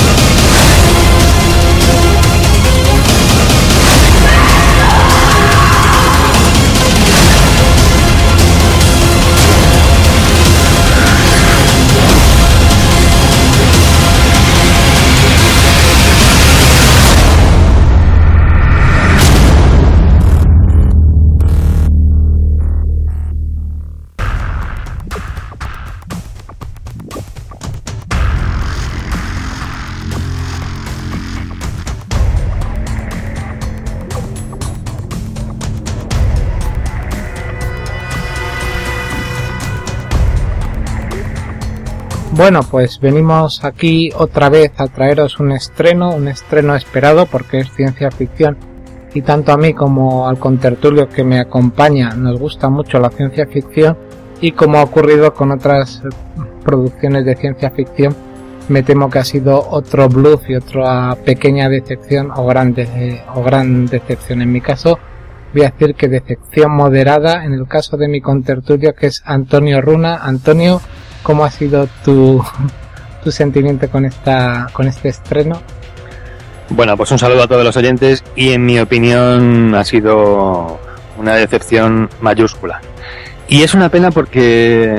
Bueno, pues venimos aquí otra vez a traeros un estreno, un estreno esperado porque es ciencia ficción y tanto a mí como al contertulio que me acompaña nos gusta mucho la ciencia ficción y como ha ocurrido con otras producciones de ciencia ficción me temo que ha sido otro bluff y otra pequeña decepción o gran, de, o gran decepción. En mi caso voy a decir que decepción moderada en el caso de mi contertulio que es Antonio Runa. Antonio, ¿cómo ha sido tu, tu sentimiento con esta con este estreno? Bueno, pues un saludo a todos los oyentes y en mi opinión ha sido una decepción mayúscula. Y es una pena porque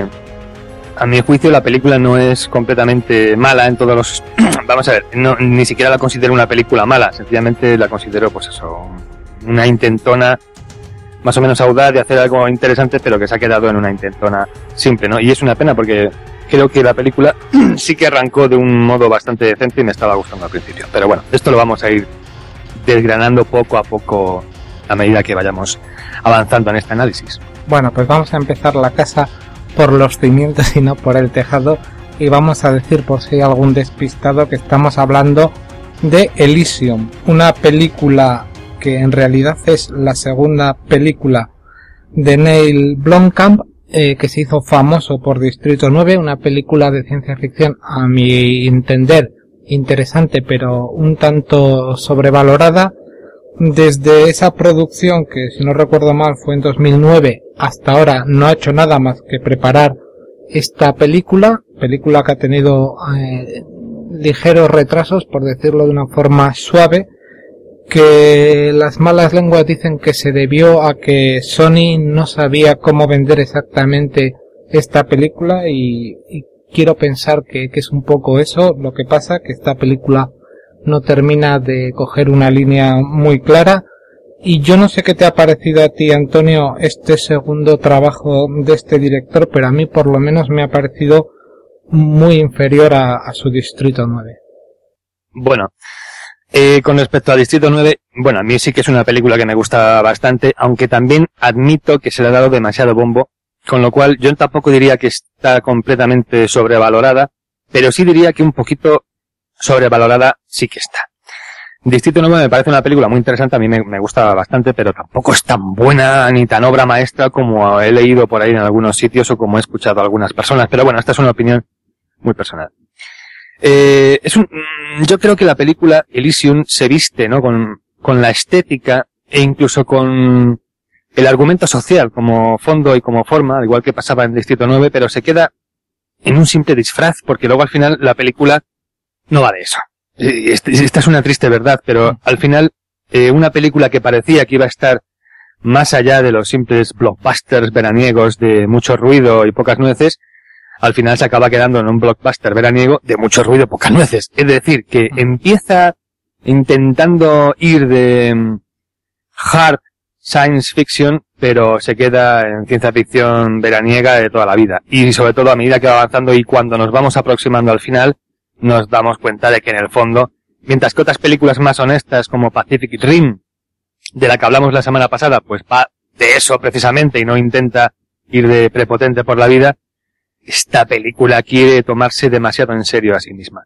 a mi juicio la película no es completamente mala en todos los... Vamos a ver, no, ni siquiera la considero una película mala, sencillamente la considero pues eso, una intentona más o menos audaz de hacer algo interesante, pero que se ha quedado en una intentona simple, ¿no? Y es una pena porque creo que la película sí que arrancó de un modo bastante decente y me estaba gustando al principio. Pero bueno, esto lo vamos a ir desgranando poco a poco a medida que vayamos avanzando en este análisis. Bueno, pues vamos a empezar la casa por los cimientos y no por el tejado. Y vamos a decir, por si hay algún despistado, que estamos hablando de Elysium, una película que en realidad es la segunda película de Neil Blomkamp, eh, que se hizo famoso por Distrito nueve, una película de ciencia ficción a mi entender interesante pero un tanto sobrevalorada. Desde esa producción, que si no recuerdo mal fue en dos mil nueve, hasta ahora no ha hecho nada más que preparar esta película, película que ha tenido eh, ligeros retrasos, por decirlo de una forma suave, que las malas lenguas dicen que se debió a que Sony no sabía cómo vender exactamente esta película y, y quiero pensar que, que es un poco eso lo que pasa, que esta película no termina de coger una línea muy clara. Y yo no sé qué te ha parecido a ti, Antonio, este segundo trabajo de este director, pero a mí por lo menos me ha parecido muy inferior a, a su Distrito nueve. Bueno, Eh, con respecto a Distrito nueve, bueno, a mí sí que es una película que me gusta bastante, aunque también admito que se le ha dado demasiado bombo, con lo cual yo tampoco diría que está completamente sobrevalorada, pero sí diría que un poquito sobrevalorada sí que está. Distrito nueve me parece una película muy interesante, a mí me, me gusta bastante, pero tampoco es tan buena ni tan obra maestra como he leído por ahí en algunos sitios o como he escuchado a algunas personas, pero bueno, esta es una opinión muy personal. Eh, es un, yo creo que la película Elysium se viste, ¿no? Con, con la estética e incluso con el argumento social como fondo y como forma, al igual que pasaba en Distrito nueve, pero se queda en un simple disfraz porque luego al final la película no va de eso. Esta es una triste verdad, pero al final eh, una película que parecía que iba a estar más allá de los simples blockbusters veraniegos de mucho ruido y pocas nueces, al final se acaba quedando en un blockbuster veraniego de mucho ruido y pocas nueces. Es decir, que empieza intentando ir de hard science fiction, pero se queda en ciencia ficción veraniega de toda la vida. Y sobre todo a medida que va avanzando y cuando nos vamos aproximando al final, nos damos cuenta de que en el fondo, mientras que otras películas más honestas como Pacific Rim, de la que hablamos la semana pasada, pues va de eso precisamente y no intenta ir de prepotente por la vida, esta película quiere tomarse demasiado en serio a sí misma.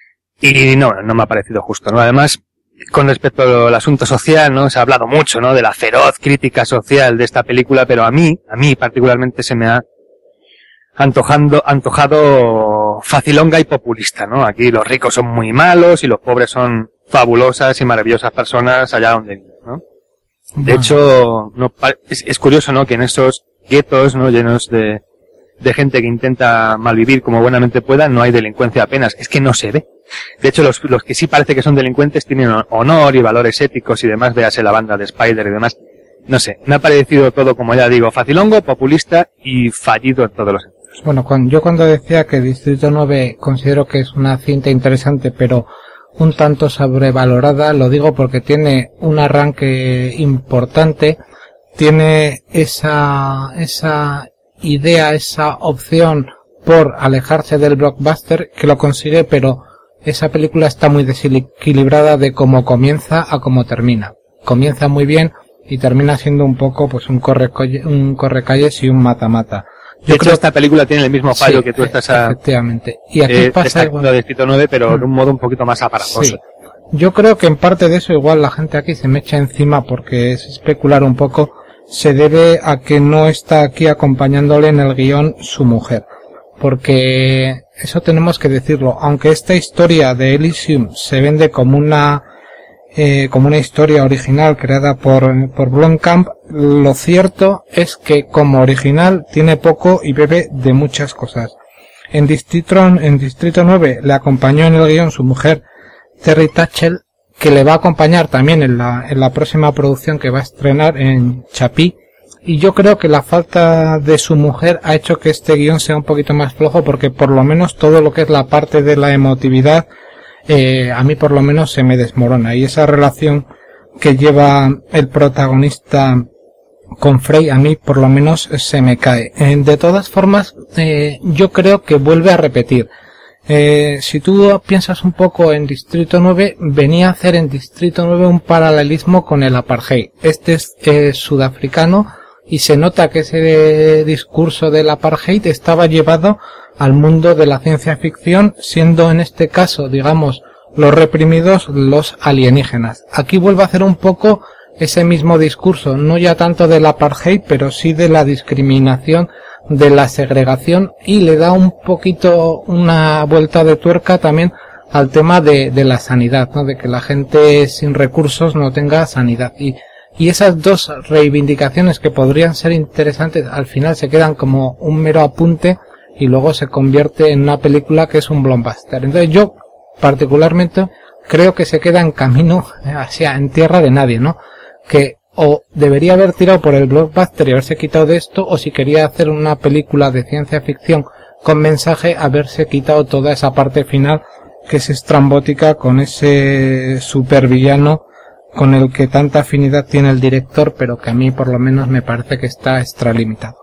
Y no, no me ha parecido justo, ¿no? Además, con respecto al asunto social, ¿no? Se ha hablado mucho, ¿no? De la feroz crítica social de esta película, pero a mí, a mí particularmente se me ha antojando, antojado facilonga y populista, ¿no? Aquí los ricos son muy malos y los pobres son fabulosas y maravillosas personas allá donde viven, ¿no? De hecho, no, es, es curioso, ¿no? Que en esos guetos, ¿no? Llenos de, de gente que intenta malvivir como buenamente pueda, no hay delincuencia apenas. Es que no se ve. De hecho, los, los que sí parece que son delincuentes tienen honor y valores éticos y demás, véase la banda de Spider y demás. No sé, me ha parecido todo, como ya digo, facilongo, populista y fallido en todos los sentidos. Bueno, cuando, yo cuando decía que Distrito nueve considero que es una cinta interesante, pero un tanto sobrevalorada, lo digo porque tiene un arranque importante, tiene esa, esa idea, esa opción por alejarse del blockbuster que lo consigue, pero esa película está muy desequilibrada de cómo comienza a cómo termina. Comienza muy bien y termina siendo un poco pues un correcalle, un correcalles y un mata-mata. Yo de hecho, creo esta película tiene el mismo fallo sí, que tú estás a, efectivamente. Y aquí eh, pasa igual. De Distrito nueve, pero de un modo un poquito más aparatoso. Sí. Yo creo que en parte de eso igual la gente aquí se me echa encima porque es especular un poco. Se debe a que no está aquí acompañándole en el guión su mujer. Porque eso tenemos que decirlo. Aunque esta historia de Elysium se vende como una eh, como una historia original creada por, por Blomkamp, lo cierto es que como original tiene poco y bebe de muchas cosas. En Distrito, en Distrito nueve le acompañó en el guión su mujer Terry Tatchell, que le va a acompañar también en la, en la próxima producción que va a estrenar en Chapí. Y yo creo que la falta de su mujer ha hecho que este guión sea un poquito más flojo, porque por lo menos todo lo que es la parte de la emotividad, eh, a mí por lo menos se me desmorona. Y esa relación que lleva el protagonista con Frey, a mí por lo menos se me cae. Eh, de todas formas, eh, yo creo que vuelve a repetir. Eh, si tú piensas un poco en Distrito nueve, venía a hacer en Distrito nueve un paralelismo con el apartheid. Este es eh, sudafricano y se nota que ese discurso del apartheid estaba llevado al mundo de la ciencia ficción, siendo en este caso, digamos, los reprimidos los alienígenas. Aquí vuelve a hacer un poco ese mismo discurso, no ya tanto del apartheid, pero sí de la discriminación, de la segregación, y le da un poquito una vuelta de tuerca también al tema de, de la sanidad, ¿no? De que la gente sin recursos no tenga sanidad. Y, y esas dos reivindicaciones que podrían ser interesantes, al final se quedan como un mero apunte y luego se convierte en una película que es un blockbuster. Entonces yo, particularmente, creo que se queda en camino, hacia, en tierra de nadie, ¿no? Que o debería haber tirado por el blockbuster y haberse quitado de esto, o si quería hacer una película de ciencia ficción con mensaje, haberse quitado toda esa parte final que es estrambótica con ese supervillano con el que tanta afinidad tiene el director, pero que a mí por lo menos me parece que está extralimitado.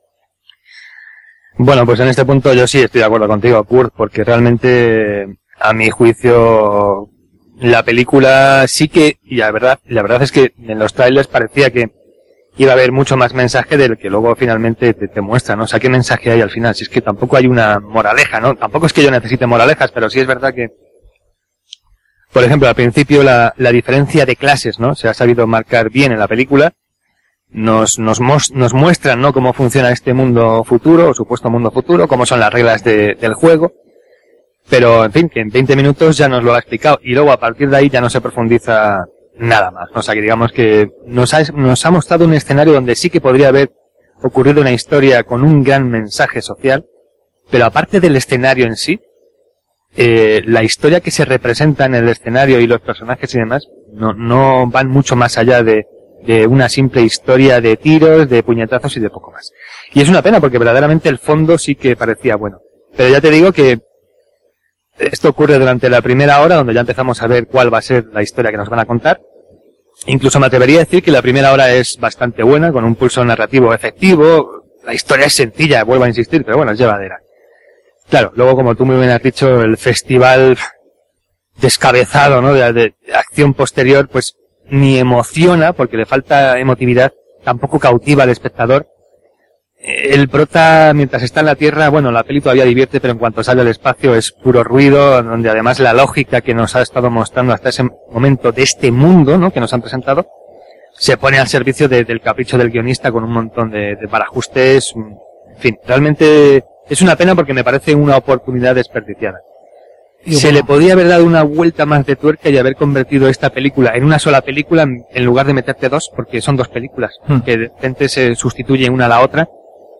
Bueno, pues en este punto yo sí estoy de acuerdo contigo, Kurt, porque realmente, a mi juicio, la película sí que, y la verdad, la verdad es que en los trailers parecía que iba a haber mucho más mensaje del que luego finalmente te, te muestra, ¿no? O sea, ¿qué mensaje hay al final? Si es que tampoco hay una moraleja, ¿no? Tampoco es que yo necesite moralejas, pero sí es verdad que, por ejemplo, al principio la, la diferencia de clases, ¿no? Se ha sabido marcar bien en la película. Nos, nos, nos muestran, ¿no? Cómo funciona este mundo futuro, o supuesto mundo futuro, cómo son las reglas de, del juego. Pero, en fin, que en veinte minutos ya nos lo ha explicado. Y luego, a partir de ahí, ya no se profundiza nada más. O sea, que digamos que nos ha, nos ha mostrado un escenario donde sí que podría haber ocurrido una historia con un gran mensaje social. Pero aparte del escenario en sí, eh, la historia que se representa en el escenario y los personajes y demás, no, no van mucho más allá de, de una simple historia de tiros, de puñetazos y de poco más. Y es una pena porque verdaderamente el fondo sí que parecía bueno. Pero ya te digo que esto ocurre durante la primera hora, donde ya empezamos a ver cuál va a ser la historia que nos van a contar. Incluso me atrevería a decir que la primera hora es bastante buena, con un pulso narrativo efectivo. La historia es sencilla, vuelvo a insistir, pero bueno, es llevadera. Claro, luego, como tú muy bien has dicho, el festival descabezado, ¿no? De, de, de acción posterior, pues ni emociona, porque le falta emotividad, tampoco cautiva al espectador. El prota, mientras está en la Tierra, bueno, la peli todavía divierte, pero en cuanto sale al espacio es puro ruido, donde además la lógica que nos ha estado mostrando hasta ese momento de este mundo, ¿no? Que nos han presentado, se pone al servicio de, del capricho del guionista con un montón de, de parajustes. En fin, realmente es una pena porque me parece una oportunidad desperdiciada. Y Se bueno, le podía haber dado una vuelta más de tuerca y haber convertido esta película en una sola película en lugar de meterte dos, porque son dos películas, Hmm. que de repente se sustituyen una a la otra.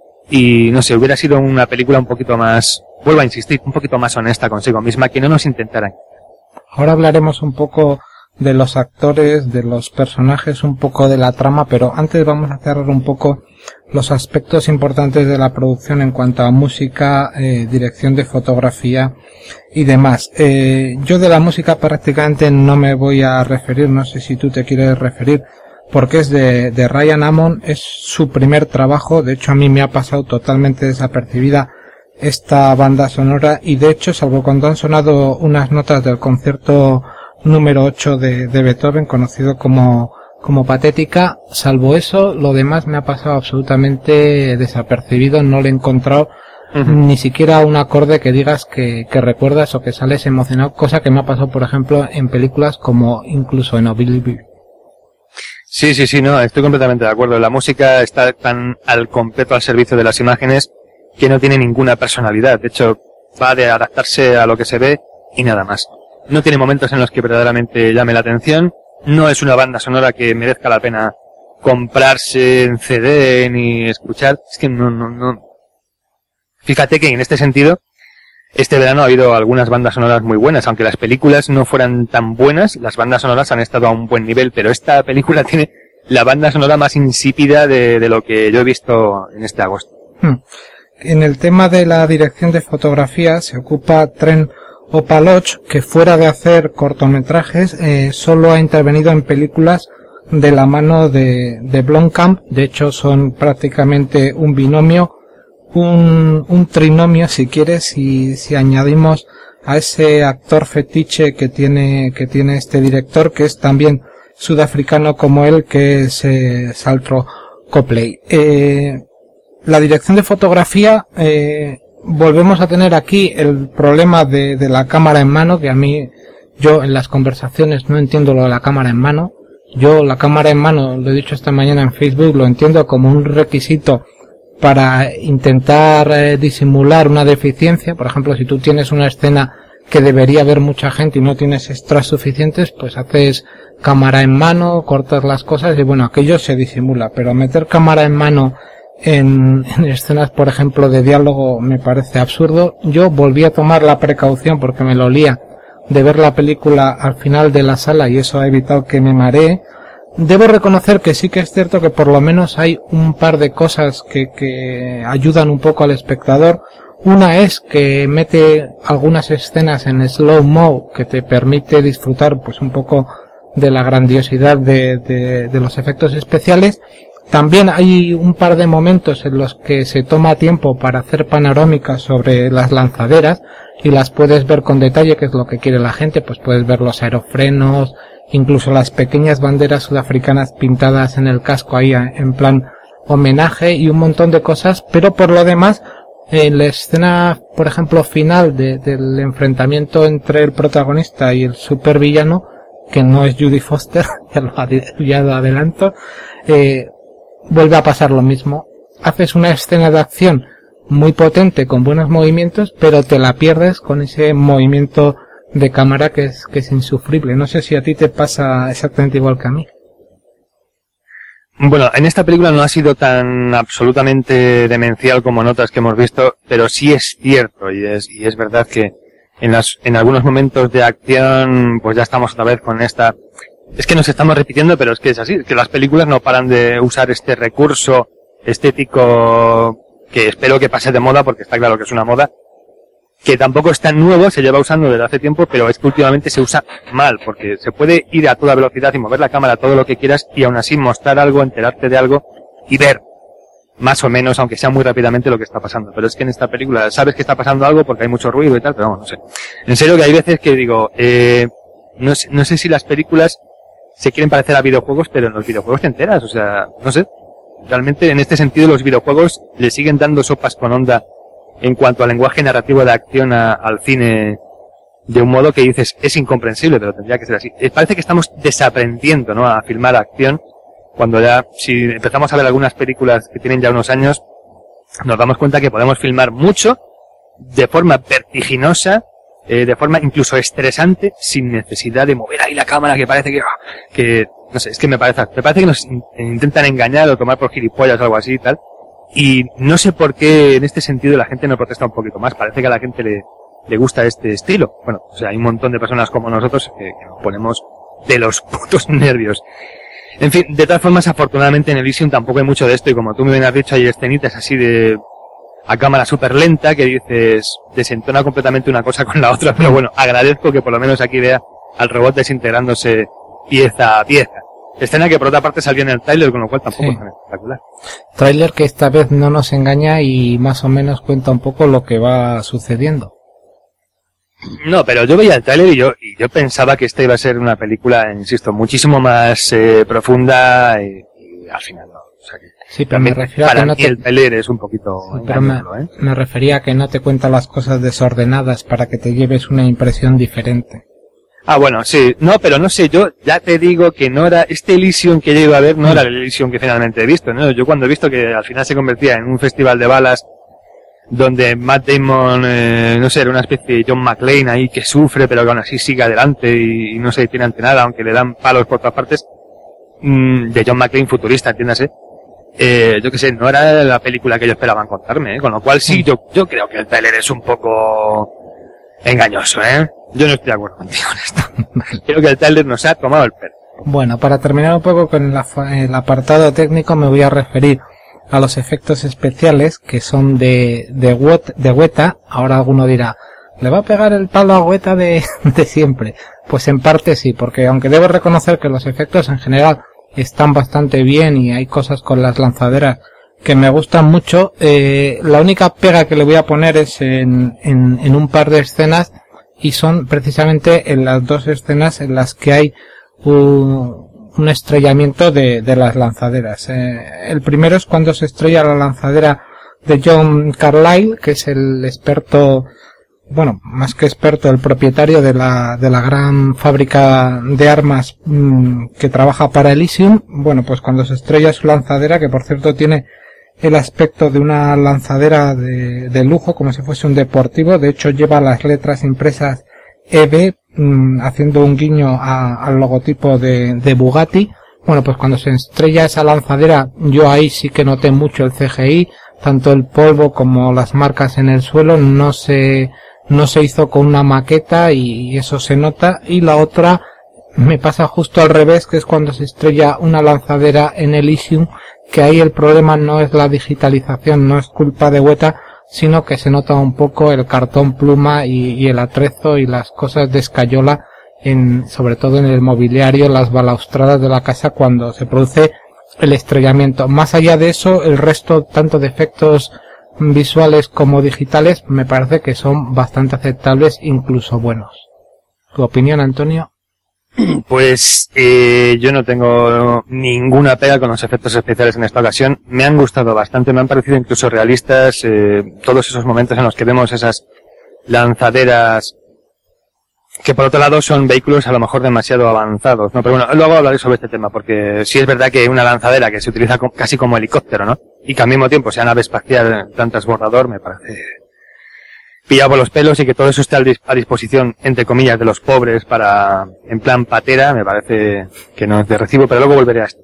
Y no sé, hubiera sido una película un poquito más, vuelvo a insistir, un poquito más honesta consigo misma, que no nos intentaran. ahora hablaremos un poco de los actores, de los personajes, un poco de la trama, pero antes vamos a cerrar un poco los aspectos importantes de la producción en cuanto a música, eh, dirección de fotografía y demás. Eh, yo de la música prácticamente no me voy a referir, no sé si tú te quieres referir, porque es de, de Ryan Hammond, es su primer trabajo, de hecho a mí me ha pasado totalmente desapercibida esta banda sonora y de hecho, salvo cuando han sonado unas notas del concierto número ocho de, de Beethoven, conocido como, como Patética, salvo eso, lo demás me ha pasado absolutamente desapercibido, no le he encontrado uh-huh. ni siquiera un acorde que digas que, que recuerdas o que sales emocionado, cosa que me ha pasado, por ejemplo, en películas como incluso en Oblivion. Sí, sí, sí, no, estoy completamente de acuerdo. La música está tan al completo al servicio de las imágenes que no tiene ninguna personalidad. De hecho, va de adaptarse a lo que se ve y nada más. No tiene momentos en los que verdaderamente llame la atención. No es una banda sonora que merezca la pena comprarse en C D ni escuchar. Es que no, no, no. Fíjate que en este sentido, este verano ha habido algunas bandas sonoras muy buenas. Aunque las películas no fueran tan buenas, las bandas sonoras han estado a un buen nivel. Pero esta película tiene la banda sonora más insípida de, de lo que yo he visto en este agosto. Hmm. En el tema de la dirección de fotografía se ocupa Trent Opaloch, que fuera de hacer cortometrajes, eh, solo ha intervenido en películas de la mano de, de Blomkamp. De hecho, son prácticamente un binomio, un, un trinomio, si quieres, si, si añadimos a ese actor fetiche que tiene, que tiene este director, que es también sudafricano como él, que es eh, Saltro Copley. Eh, la dirección de fotografía, eh, volvemos a tener aquí el problema de, de la cámara en mano, que a mí, yo en las conversaciones no entiendo lo de la cámara en mano. Yo la cámara en mano, lo he dicho esta mañana en Facebook, lo entiendo como un requisito para intentar eh, disimular una deficiencia. Por ejemplo, si tú tienes una escena que debería ver mucha gente y no tienes extras suficientes, pues haces cámara en mano, cortas las cosas y bueno, aquello se disimula. Pero meter cámara en mano En, en escenas, por ejemplo, de diálogo me parece absurdo. Yo volví a tomar la precaución porque me lo olía de ver la película al final de la sala y eso ha evitado que me maree. Debo reconocer que sí que es cierto que por lo menos hay un par de cosas que, que ayudan un poco al espectador. Una es que mete algunas escenas en slow-mo que te permite disfrutar pues un poco de la grandiosidad de, de, de los efectos especiales. También hay un par de momentos en los que se toma tiempo para hacer panorámicas sobre las lanzaderas y las puedes ver con detalle, que es lo que quiere la gente, pues puedes ver los aerofrenos, incluso las pequeñas banderas sudafricanas pintadas en el casco ahí en plan homenaje y un montón de cosas, pero por lo demás, en la escena, por ejemplo, final de, del enfrentamiento entre el protagonista y el supervillano, que no es Judy Foster, ya lo, ya lo adelanto, eh, vuelve a pasar lo mismo. Haces una escena de acción muy potente con buenos movimientos, pero te la pierdes con ese movimiento de cámara que es, que es insufrible. No sé si a ti te pasa exactamente igual que a mí. Bueno, en esta película no ha sido tan absolutamente demencial como en otras que hemos visto, pero sí es cierto y es, y es verdad que en las, en algunos momentos de acción, pues ya estamos otra vez con esta. Es que nos estamos repitiendo, pero es que es así, que las películas no paran de usar este recurso estético que espero que pase de moda, porque está claro que es una moda, que tampoco es tan nuevo, se lleva usando desde hace tiempo, pero es que últimamente se usa mal, porque se puede ir a toda velocidad y mover la cámara todo lo que quieras y aún así mostrar algo, enterarte de algo y ver más o menos, aunque sea muy rápidamente, lo que está pasando. Pero es que en esta película sabes que está pasando algo porque hay mucho ruido y tal, pero vamos, no sé. En serio que hay veces que digo, eh, no sé, no sé si las películas se quieren parecer a videojuegos, pero en los videojuegos te enteras, o sea, no sé. Realmente en este sentido los videojuegos le siguen dando sopas con onda en cuanto al lenguaje narrativo de acción a, al cine de un modo que dices, es incomprensible, pero tendría que ser así. Eh, parece que estamos desaprendiendo, ¿no?, a filmar acción, cuando ya, si empezamos a ver algunas películas que tienen ya unos años, nos damos cuenta que podemos filmar mucho, de forma vertiginosa, eh, de forma incluso estresante, sin necesidad de mover ahí la cámara, que parece que, que no sé, es que me parece, me parece que nos intentan engañar o tomar por gilipollas o algo así y tal. Y no sé por qué en este sentido la gente no protesta un poquito más. Parece que a la gente le, le gusta este estilo. Bueno, o sea, hay un montón de personas como nosotros que, que nos ponemos de los putos nervios. En fin, de todas formas, afortunadamente en Elysium tampoco hay mucho de esto, y como tú me has dicho, hay escenitas así de a cámara súper lenta que dices, desentona completamente una cosa con la otra, pero bueno, agradezco que por lo menos aquí vea al robot desintegrándose pieza a pieza. Escena que por otra parte salió en el tráiler, con lo cual tampoco sí. Es tan espectacular. Tráiler que esta vez no nos engaña y más o menos cuenta un poco lo que va sucediendo. No, pero yo veía el tráiler y yo, y yo pensaba que esta iba a ser una película, insisto, muchísimo más eh, profunda y, y al final no. O sea que sí, pero me refiero a que no te... el tráiler es un poquito sí, pero me, ¿eh? me refería a que no te cuenta las cosas desordenadas para que te lleves una impresión diferente. Ah, bueno, sí. No, pero no sé, yo ya te digo que no era... Este Elysium que yo iba a ver no era el Elysium que finalmente he visto, ¿no? Yo cuando he visto que al final se convertía en un festival de balas donde Matt Damon, eh, no sé, era una especie de John McClane ahí que sufre, pero que aún así sigue adelante y, y no se detiene ante nada, aunque le dan palos por todas partes, mmm, de John McClane futurista, entiéndase. Eh, yo qué sé, no era la película que yo esperaba encontrarme, ¿eh? Con lo cual sí, yo, yo creo que el trailer es un poco engañoso, ¿eh? Yo no estoy de acuerdo contigo en esto. Creo que el trailer nos ha tomado el pelo. Bueno, para terminar un poco con el, el apartado técnico, me voy a referir a los efectos especiales que son de de, Weta, de Weta. Ahora alguno dirá, ¿le va a pegar el palo a Weta de, de siempre? Pues en parte sí, porque aunque debo reconocer que los efectos en general están bastante bien y hay cosas con las lanzaderas que me gustan mucho, eh, la única pega que le voy a poner es en, en, en un par de escenas, y son precisamente en las dos escenas en las que hay un, un estrellamiento de, de las lanzaderas. Eh, el primero es cuando se estrella la lanzadera de John Carlyle, que es el experto, bueno, más que experto, el propietario de la, de la gran fábrica de armas mmm, que trabaja para Elysium. Bueno, pues cuando se estrella su lanzadera, que por cierto tiene el aspecto de una lanzadera de, de lujo, como si fuese un deportivo. De hecho, lleva las letras impresas E B, mmm, haciendo un guiño a, al logotipo de, de Bugatti. Bueno, pues cuando se estrella esa lanzadera, yo ahí sí que noté mucho el C G I, tanto el polvo como las marcas en el suelo, no se, no se hizo con una maqueta y eso se nota. Y la otra me pasa justo al revés, que es cuando se estrella una lanzadera en Elysium, que ahí el problema no es la digitalización, no es culpa de Weta, sino que se nota un poco el cartón pluma y, y el atrezo y las cosas de escayola, en, sobre todo en el mobiliario, las balaustradas de la casa cuando se produce el estrellamiento. Más allá de eso, el resto, tanto de efectos visuales como digitales, me parece que son bastante aceptables, incluso buenos. ¿Tu opinión, Antonio? Pues eh, yo no tengo ninguna pega con los efectos especiales en esta ocasión. Me han gustado bastante, me han parecido incluso realistas eh, todos esos momentos en los que vemos esas lanzaderas que por otro lado son vehículos a lo mejor demasiado avanzados, ¿no? Pero bueno, luego hablaré sobre este tema, porque sí es verdad que una lanzadera que se utiliza casi como helicóptero, ¿no? Y que al mismo tiempo sea nave espacial tan transbordador, me parece pillado por los pelos, y que todo eso esté a disposición, entre comillas, de los pobres para, en plan patera, me parece que no es de recibo, pero luego volveré a esto.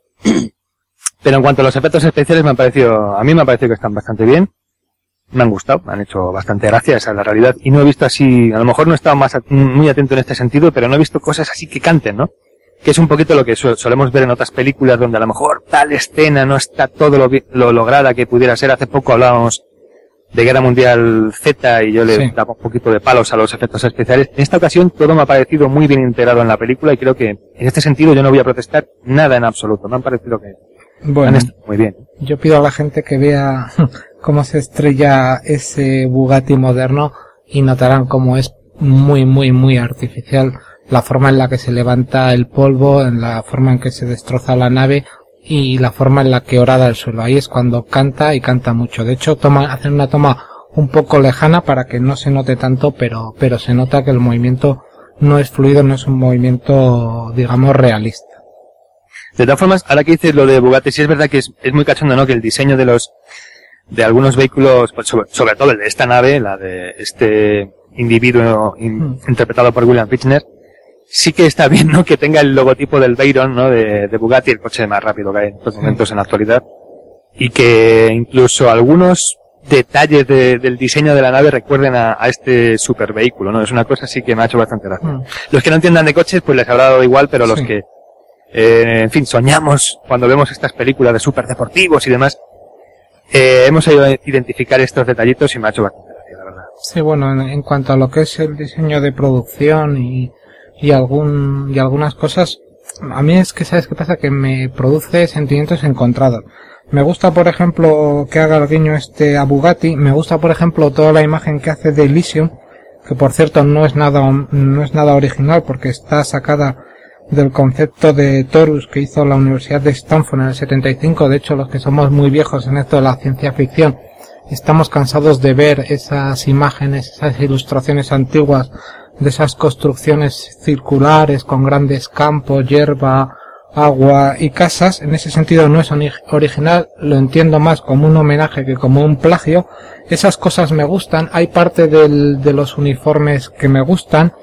Pero en cuanto a los efectos especiales, me han parecido, a mí me ha parecido que están bastante bien, me han gustado, me han hecho bastante gracia, esa es la realidad, y no he visto así, a lo mejor no he estado más, muy atento en este sentido, pero no he visto cosas así que canten, ¿no? Que es un poquito lo que solemos ver en otras películas, donde a lo mejor tal escena no está todo lo, lo lograda que pudiera ser. Hace poco hablábamos de Guerra Mundial Z y yo le sí. daba un poquito de palos a los efectos especiales. En esta ocasión todo me ha parecido muy bien integrado en la película, y creo que en este sentido yo no voy a protestar nada en absoluto. Me han parecido que bueno, han estado muy bien. Yo pido a la gente que vea cómo se estrella ese Bugatti moderno y notarán cómo es muy, muy, muy artificial la forma en la que se levanta el polvo, en la forma en que se destroza la nave y la forma en la que horada el suelo. Ahí es cuando canta, y canta mucho. De hecho, toma, hacen una toma un poco lejana para que no se note tanto, pero, pero se nota que el movimiento no es fluido, no es un movimiento, digamos, realista. De todas formas, ahora que dices lo de Bugatti, sí es verdad que es, es muy cachondo, ¿no? Que el diseño de los, de algunos vehículos, pues sobre, sobre todo el de esta nave, la de este individuo in, mm. interpretado por William Fichtner, sí que está bien, ¿no? Que tenga el logotipo del Veyron, ¿no? De, de Bugatti, el coche más rápido que hay en estos momentos en la actualidad. Y que incluso algunos detalles de, del diseño de la nave recuerden a, a este super vehículo, ¿no? Es una cosa así que me ha hecho bastante gracia. Mm. Los que no entiendan de coches, pues les habrá dado igual, pero los sí. que, eh, en fin, soñamos cuando vemos estas películas de super deportivos y demás, eh, hemos ido a identificar estos detallitos y me ha hecho bastante gracia, la verdad. Sí, bueno, en, en cuanto a lo que es el diseño de producción y, y algún, y algunas cosas, a mí es que, ¿sabes qué pasa? Que me produce sentimientos encontrados. Me gusta, por ejemplo, que haga el guiño este a Bugatti. Me gusta, por ejemplo, toda la imagen que hace de Elysium, que por cierto no es nada, no es nada original porque está sacada del concepto de Torus que hizo la Universidad de Stanford en el setenta y cinco. De hecho, los que somos muy viejos en esto de la ciencia ficción, estamos cansados de ver esas imágenes, esas ilustraciones antiguas de esas construcciones circulares con grandes campos, hierba, agua y casas. En ese sentido no es original, lo entiendo más como un homenaje que como un plagio. Esas cosas me gustan, hay parte del, de los uniformes que me gustan,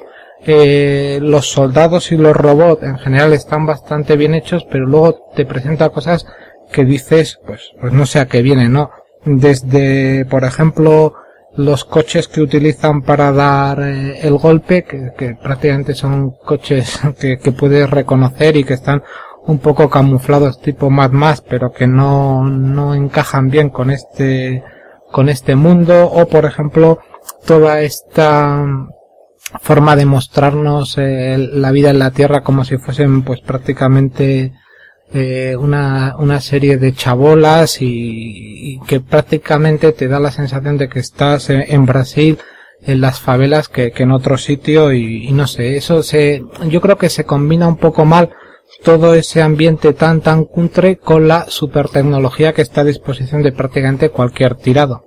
eh, los soldados y los robots en general están bastante bien hechos, pero luego te presenta cosas que dices, pues, pues no sé a qué viene, ¿no? Desde, por ejemplo, los coches que utilizan para dar eh, el golpe, que, que prácticamente son coches que, que puedes reconocer y que están un poco camuflados tipo Mad Max, pero que no, no encajan bien con este, con este mundo. O por ejemplo, toda esta forma de mostrarnos eh, la vida en la Tierra como si fuesen pues prácticamente eh, una, una serie de chabolas y, y que prácticamente te da la sensación de que estás en, en Brasil, en las favelas, que, que en otro sitio y, y no sé, eso se, yo creo que se combina un poco mal todo ese ambiente tan tan cutre con la super tecnología que está a disposición de prácticamente cualquier tirado.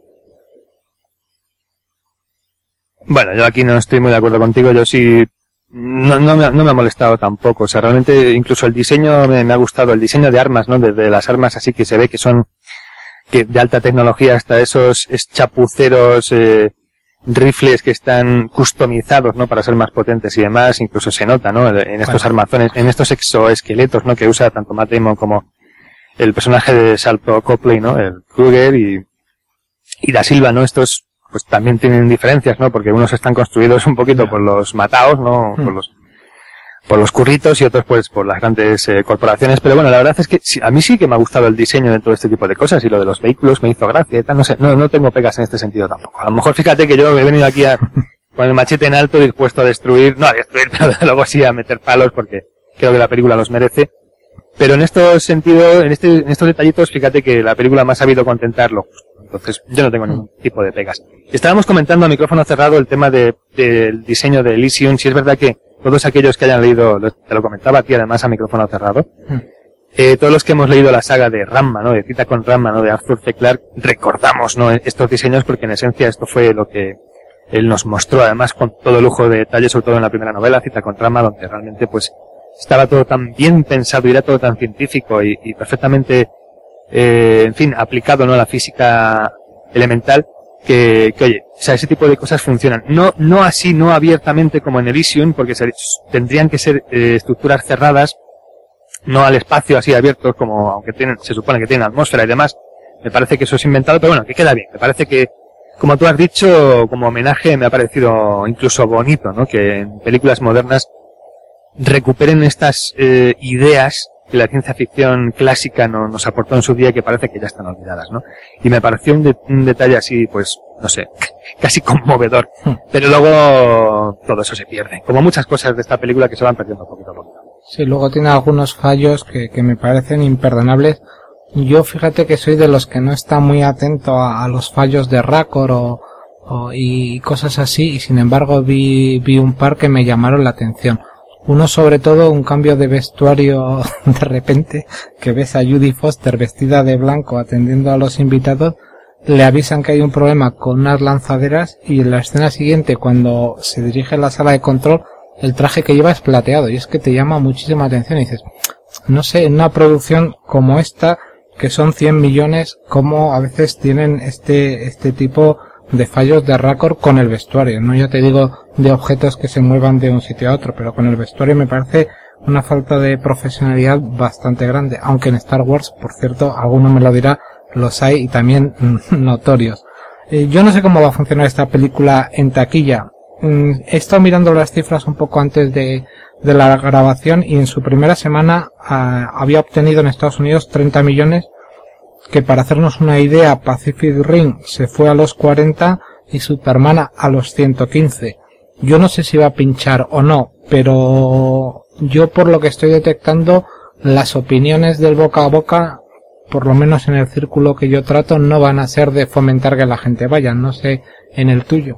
Bueno, yo aquí no estoy muy de acuerdo contigo, yo sí no, no, me, no me ha molestado tampoco, o sea, realmente incluso el diseño me, me ha gustado, el diseño de armas, ¿no? Desde las armas así que se ve que son que de alta tecnología hasta esos chapuceros, eh, rifles que están customizados, ¿no? Para ser más potentes y demás, incluso se nota, ¿no? En estos bueno. armazones, en estos exoesqueletos, ¿no? Que usa tanto Matt Damon como el personaje de Salto Copley, ¿no? El Kruger y, y Da Silva, ¿no? Estos pues también tienen diferencias, ¿no? Porque unos están construidos un poquito por los mataos, ¿no? Mm. Por los, por los curritos y otros pues por las grandes eh, corporaciones. Pero bueno, la verdad es que sí, a mí sí que me ha gustado el diseño de todo este tipo de cosas y lo de los vehículos me hizo gracia y tal, no sé, no, no tengo pegas en este sentido tampoco. A lo mejor fíjate que yo he venido aquí a, con el machete en alto dispuesto a destruir, no a destruir, pero luego sí a meter palos porque creo que la película los merece. Pero en estos sentidos, en este, en estos detallitos, fíjate que la película me ha sabido contentarlo. Entonces, yo no tengo ningún tipo de pegas. Estábamos comentando a micrófono cerrado el tema de, del diseño de Elysium. Si es verdad que todos aquellos que hayan leído, te lo comentaba a ti además a micrófono cerrado, mm. eh, todos los que hemos leído la saga de Ramma, ¿no? De Cita con Ramma, ¿no? De Arthur C. Clarke, recordamos, ¿no? Estos diseños porque en esencia esto fue lo que él nos mostró, además con todo lujo de detalles, sobre todo en la primera novela, Cita con Ramma, donde realmente pues estaba todo tan bien pensado y era todo tan científico y, y perfectamente Eh, en fin, aplicado, ¿no? A la física elemental, que, que, oye, o sea, ese tipo de cosas funcionan. No, no así, no abiertamente como en Elysium, porque se, tendrían que ser eh, estructuras cerradas, no al espacio así abiertos como, aunque tienen, se supone que tienen atmósfera y demás. Me parece que eso es inventado, pero bueno, que queda bien. Me parece que, como tú has dicho, como homenaje me ha parecido incluso bonito, ¿no? Que en películas modernas recuperen estas eh, ideas que la ciencia ficción clásica no, nos aportó en su día y que parece que ya están olvidadas, ¿no? Y me pareció un, de, un detalle así, pues, no sé, casi conmovedor. Pero luego todo eso se pierde. Como muchas cosas de esta película que se van perdiendo poquito a poquito. Sí, luego tiene algunos fallos que, que me parecen imperdonables. Yo fíjate que soy de los que no está muy atento a, a los fallos de Raccord o, o, y cosas así, y sin embargo vi, vi un par que me llamaron la atención. Uno sobre todo, un cambio de vestuario de repente, que ves a Judy Foster vestida de blanco atendiendo a los invitados, le avisan que hay un problema con unas lanzaderas y en la escena siguiente, cuando se dirige a la sala de control, el traje que lleva es plateado y es que te llama muchísima atención y dices, no sé, en una producción como esta, que son cien millones, como a veces tienen este, este tipo de fallos de récord con el vestuario. No ya te digo de objetos que se muevan de un sitio a otro, pero con el vestuario me parece una falta de profesionalidad bastante grande, aunque en Star Wars, por cierto, alguno me lo dirá, los hay y también notorios. Eh, yo no sé cómo va a funcionar esta película en taquilla. Mm, he estado mirando las cifras un poco antes de, de la grabación y en su primera semana ah, había obtenido en Estados Unidos treinta millones, que para hacernos una idea, Pacific Rim se fue a los cuarenta y Superman a los ciento quince. Yo no sé si va a pinchar o no, pero yo por lo que estoy detectando, las opiniones del boca a boca, por lo menos en el círculo que yo trato, no van a ser de fomentar que la gente vaya. No sé en el tuyo.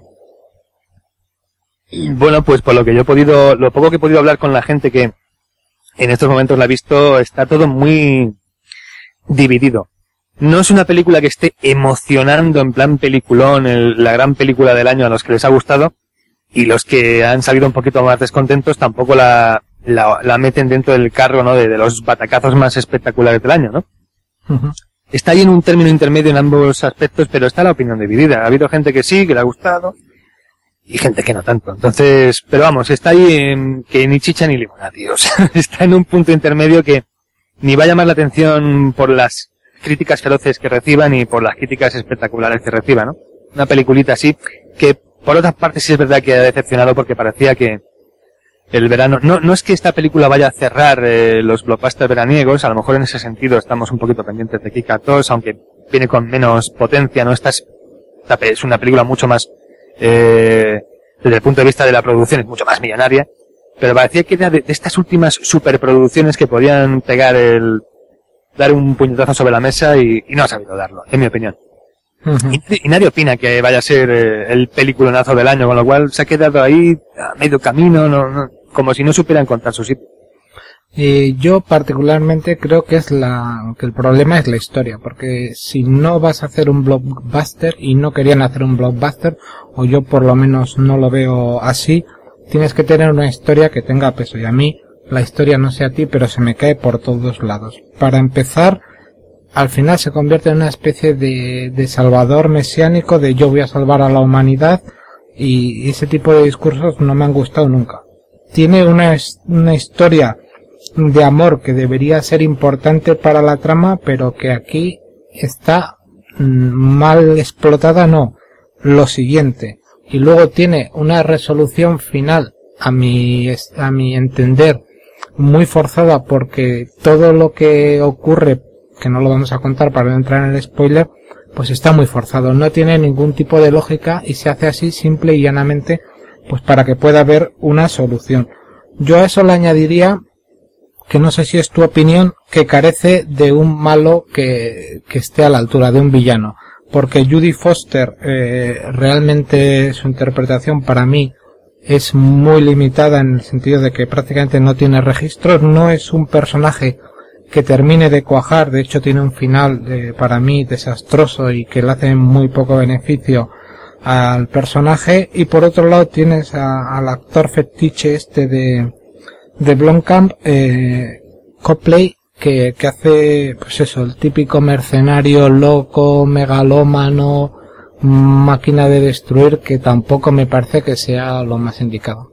Bueno, pues por lo que yo he podido, lo poco que he podido hablar con la gente que en estos momentos la ha visto, está todo muy dividido. No es una película que esté emocionando en plan peliculón, el, la gran película del año a los que les ha gustado, y los que han salido un poquito más descontentos tampoco la, la, la meten dentro del carro, ¿no? De, de los batacazos más espectaculares del año, ¿no? Uh-huh. Está ahí en un término intermedio en ambos aspectos, pero está la opinión dividida. Ha habido gente que sí, que le ha gustado, y gente que no tanto. Entonces, pero vamos, está ahí en, que ni chicha ni limonada, tío. O sea, está en un punto intermedio que ni va a llamar la atención por las críticas feroces que reciba, ni por las críticas espectaculares que reciba, ¿no? Una peliculita así, que por otras partes sí es verdad que ha decepcionado porque parecía que el verano, no, no es que esta película vaya a cerrar eh, los blockbusters veraniegos, a lo mejor en ese sentido estamos un poquito pendientes de Kick Ass, aunque viene con menos potencia, ¿no? Esta es, esta es una película mucho más, eh, desde el punto de vista de la producción, es mucho más millonaria, pero parecía que era de, de estas últimas superproducciones que podían pegar el, dar un puñetazo sobre la mesa y, y no ha sabido darlo, en mi opinión. Uh-huh. Y, y nadie opina que vaya a ser eh, el peliculonazo del año, con lo cual se ha quedado ahí a medio camino, no, no, como si no supiera encontrar su sitio. Eh, yo particularmente creo que es la que el problema es la historia, porque si no vas a hacer un blockbuster y no querían hacer un blockbuster, o yo por lo menos no lo veo así, tienes que tener una historia que tenga peso, y a mí la historia no sé a ti, pero se me cae por todos lados. Para empezar, al final se convierte en una especie de, de salvador mesiánico, de yo voy a salvar a la humanidad, y ese tipo de discursos no me han gustado nunca. Tiene una, una historia de amor que debería ser importante para la trama, pero que aquí está mal explotada, no. Lo siguiente. Y luego tiene una resolución final, a mi, a mi entender, muy forzada, porque todo lo que ocurre, que no lo vamos a contar para no entrar en el spoiler, pues está muy forzado, no tiene ningún tipo de lógica y se hace así simple y llanamente, pues para que pueda haber una solución. Yo a eso le añadiría, que no sé si es tu opinión, que carece de un malo que, que esté a la altura de un villano, porque Judy Foster, eh, realmente su interpretación para mí es muy limitada en el sentido de que prácticamente no tiene registros, no es un personaje que termine de cuajar, de hecho tiene un final eh, para mí desastroso y que le hace muy poco beneficio al personaje, y por otro lado tienes a, al actor fetiche este de, de Blomkamp, eh, Copley, que, que hace pues eso, el típico mercenario loco, megalómano, máquina de destruir, que tampoco me parece que sea lo más indicado.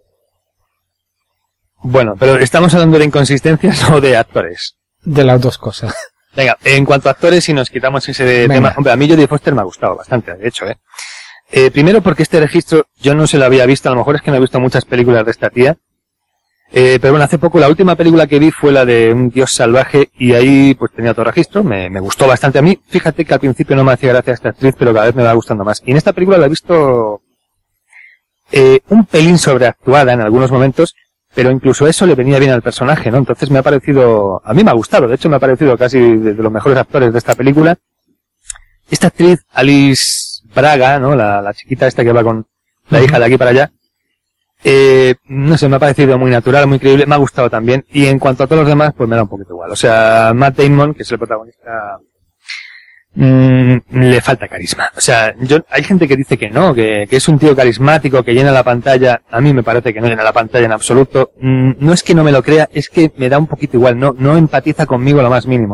Bueno, pero ¿estamos hablando de inconsistencias o de actores? De las dos cosas. Venga, en cuanto a actores, si nos quitamos ese de tema... Hombre, a mí Jodie Foster me ha gustado bastante, de hecho, ¿eh? eh primero porque este registro yo no se lo había visto, a lo mejor es que no he visto muchas películas de esta tía. Eh, pero bueno, hace poco la última película que vi fue la de Un Dios Salvaje, y ahí pues tenía otro registro, me, me gustó bastante a mí. Fíjate que al principio no me hacía gracia esta actriz, pero cada vez me va gustando más. Y en esta película la he visto eh, un pelín sobreactuada en algunos momentos, pero incluso eso le venía bien al personaje, ¿no? Entonces me ha parecido, a mí me ha gustado, de hecho me ha parecido casi de, de los mejores actores de esta película. Esta actriz, Alice Braga, ¿no? La, la chiquita esta que va con la hija de aquí para allá. Eh, no sé, me ha parecido muy natural, muy creíble, me ha gustado también. Y en cuanto a todos los demás, pues me da un poquito igual. O sea, Matt Damon, que es el protagonista, mmm, le falta carisma. O sea, yo, hay gente que dice que no, que, que es un tío carismático, que llena la pantalla. A mí me parece que no llena la pantalla en absoluto. Mm, no es que no me lo crea, es que me da un poquito igual, no, no empatiza conmigo lo más mínimo.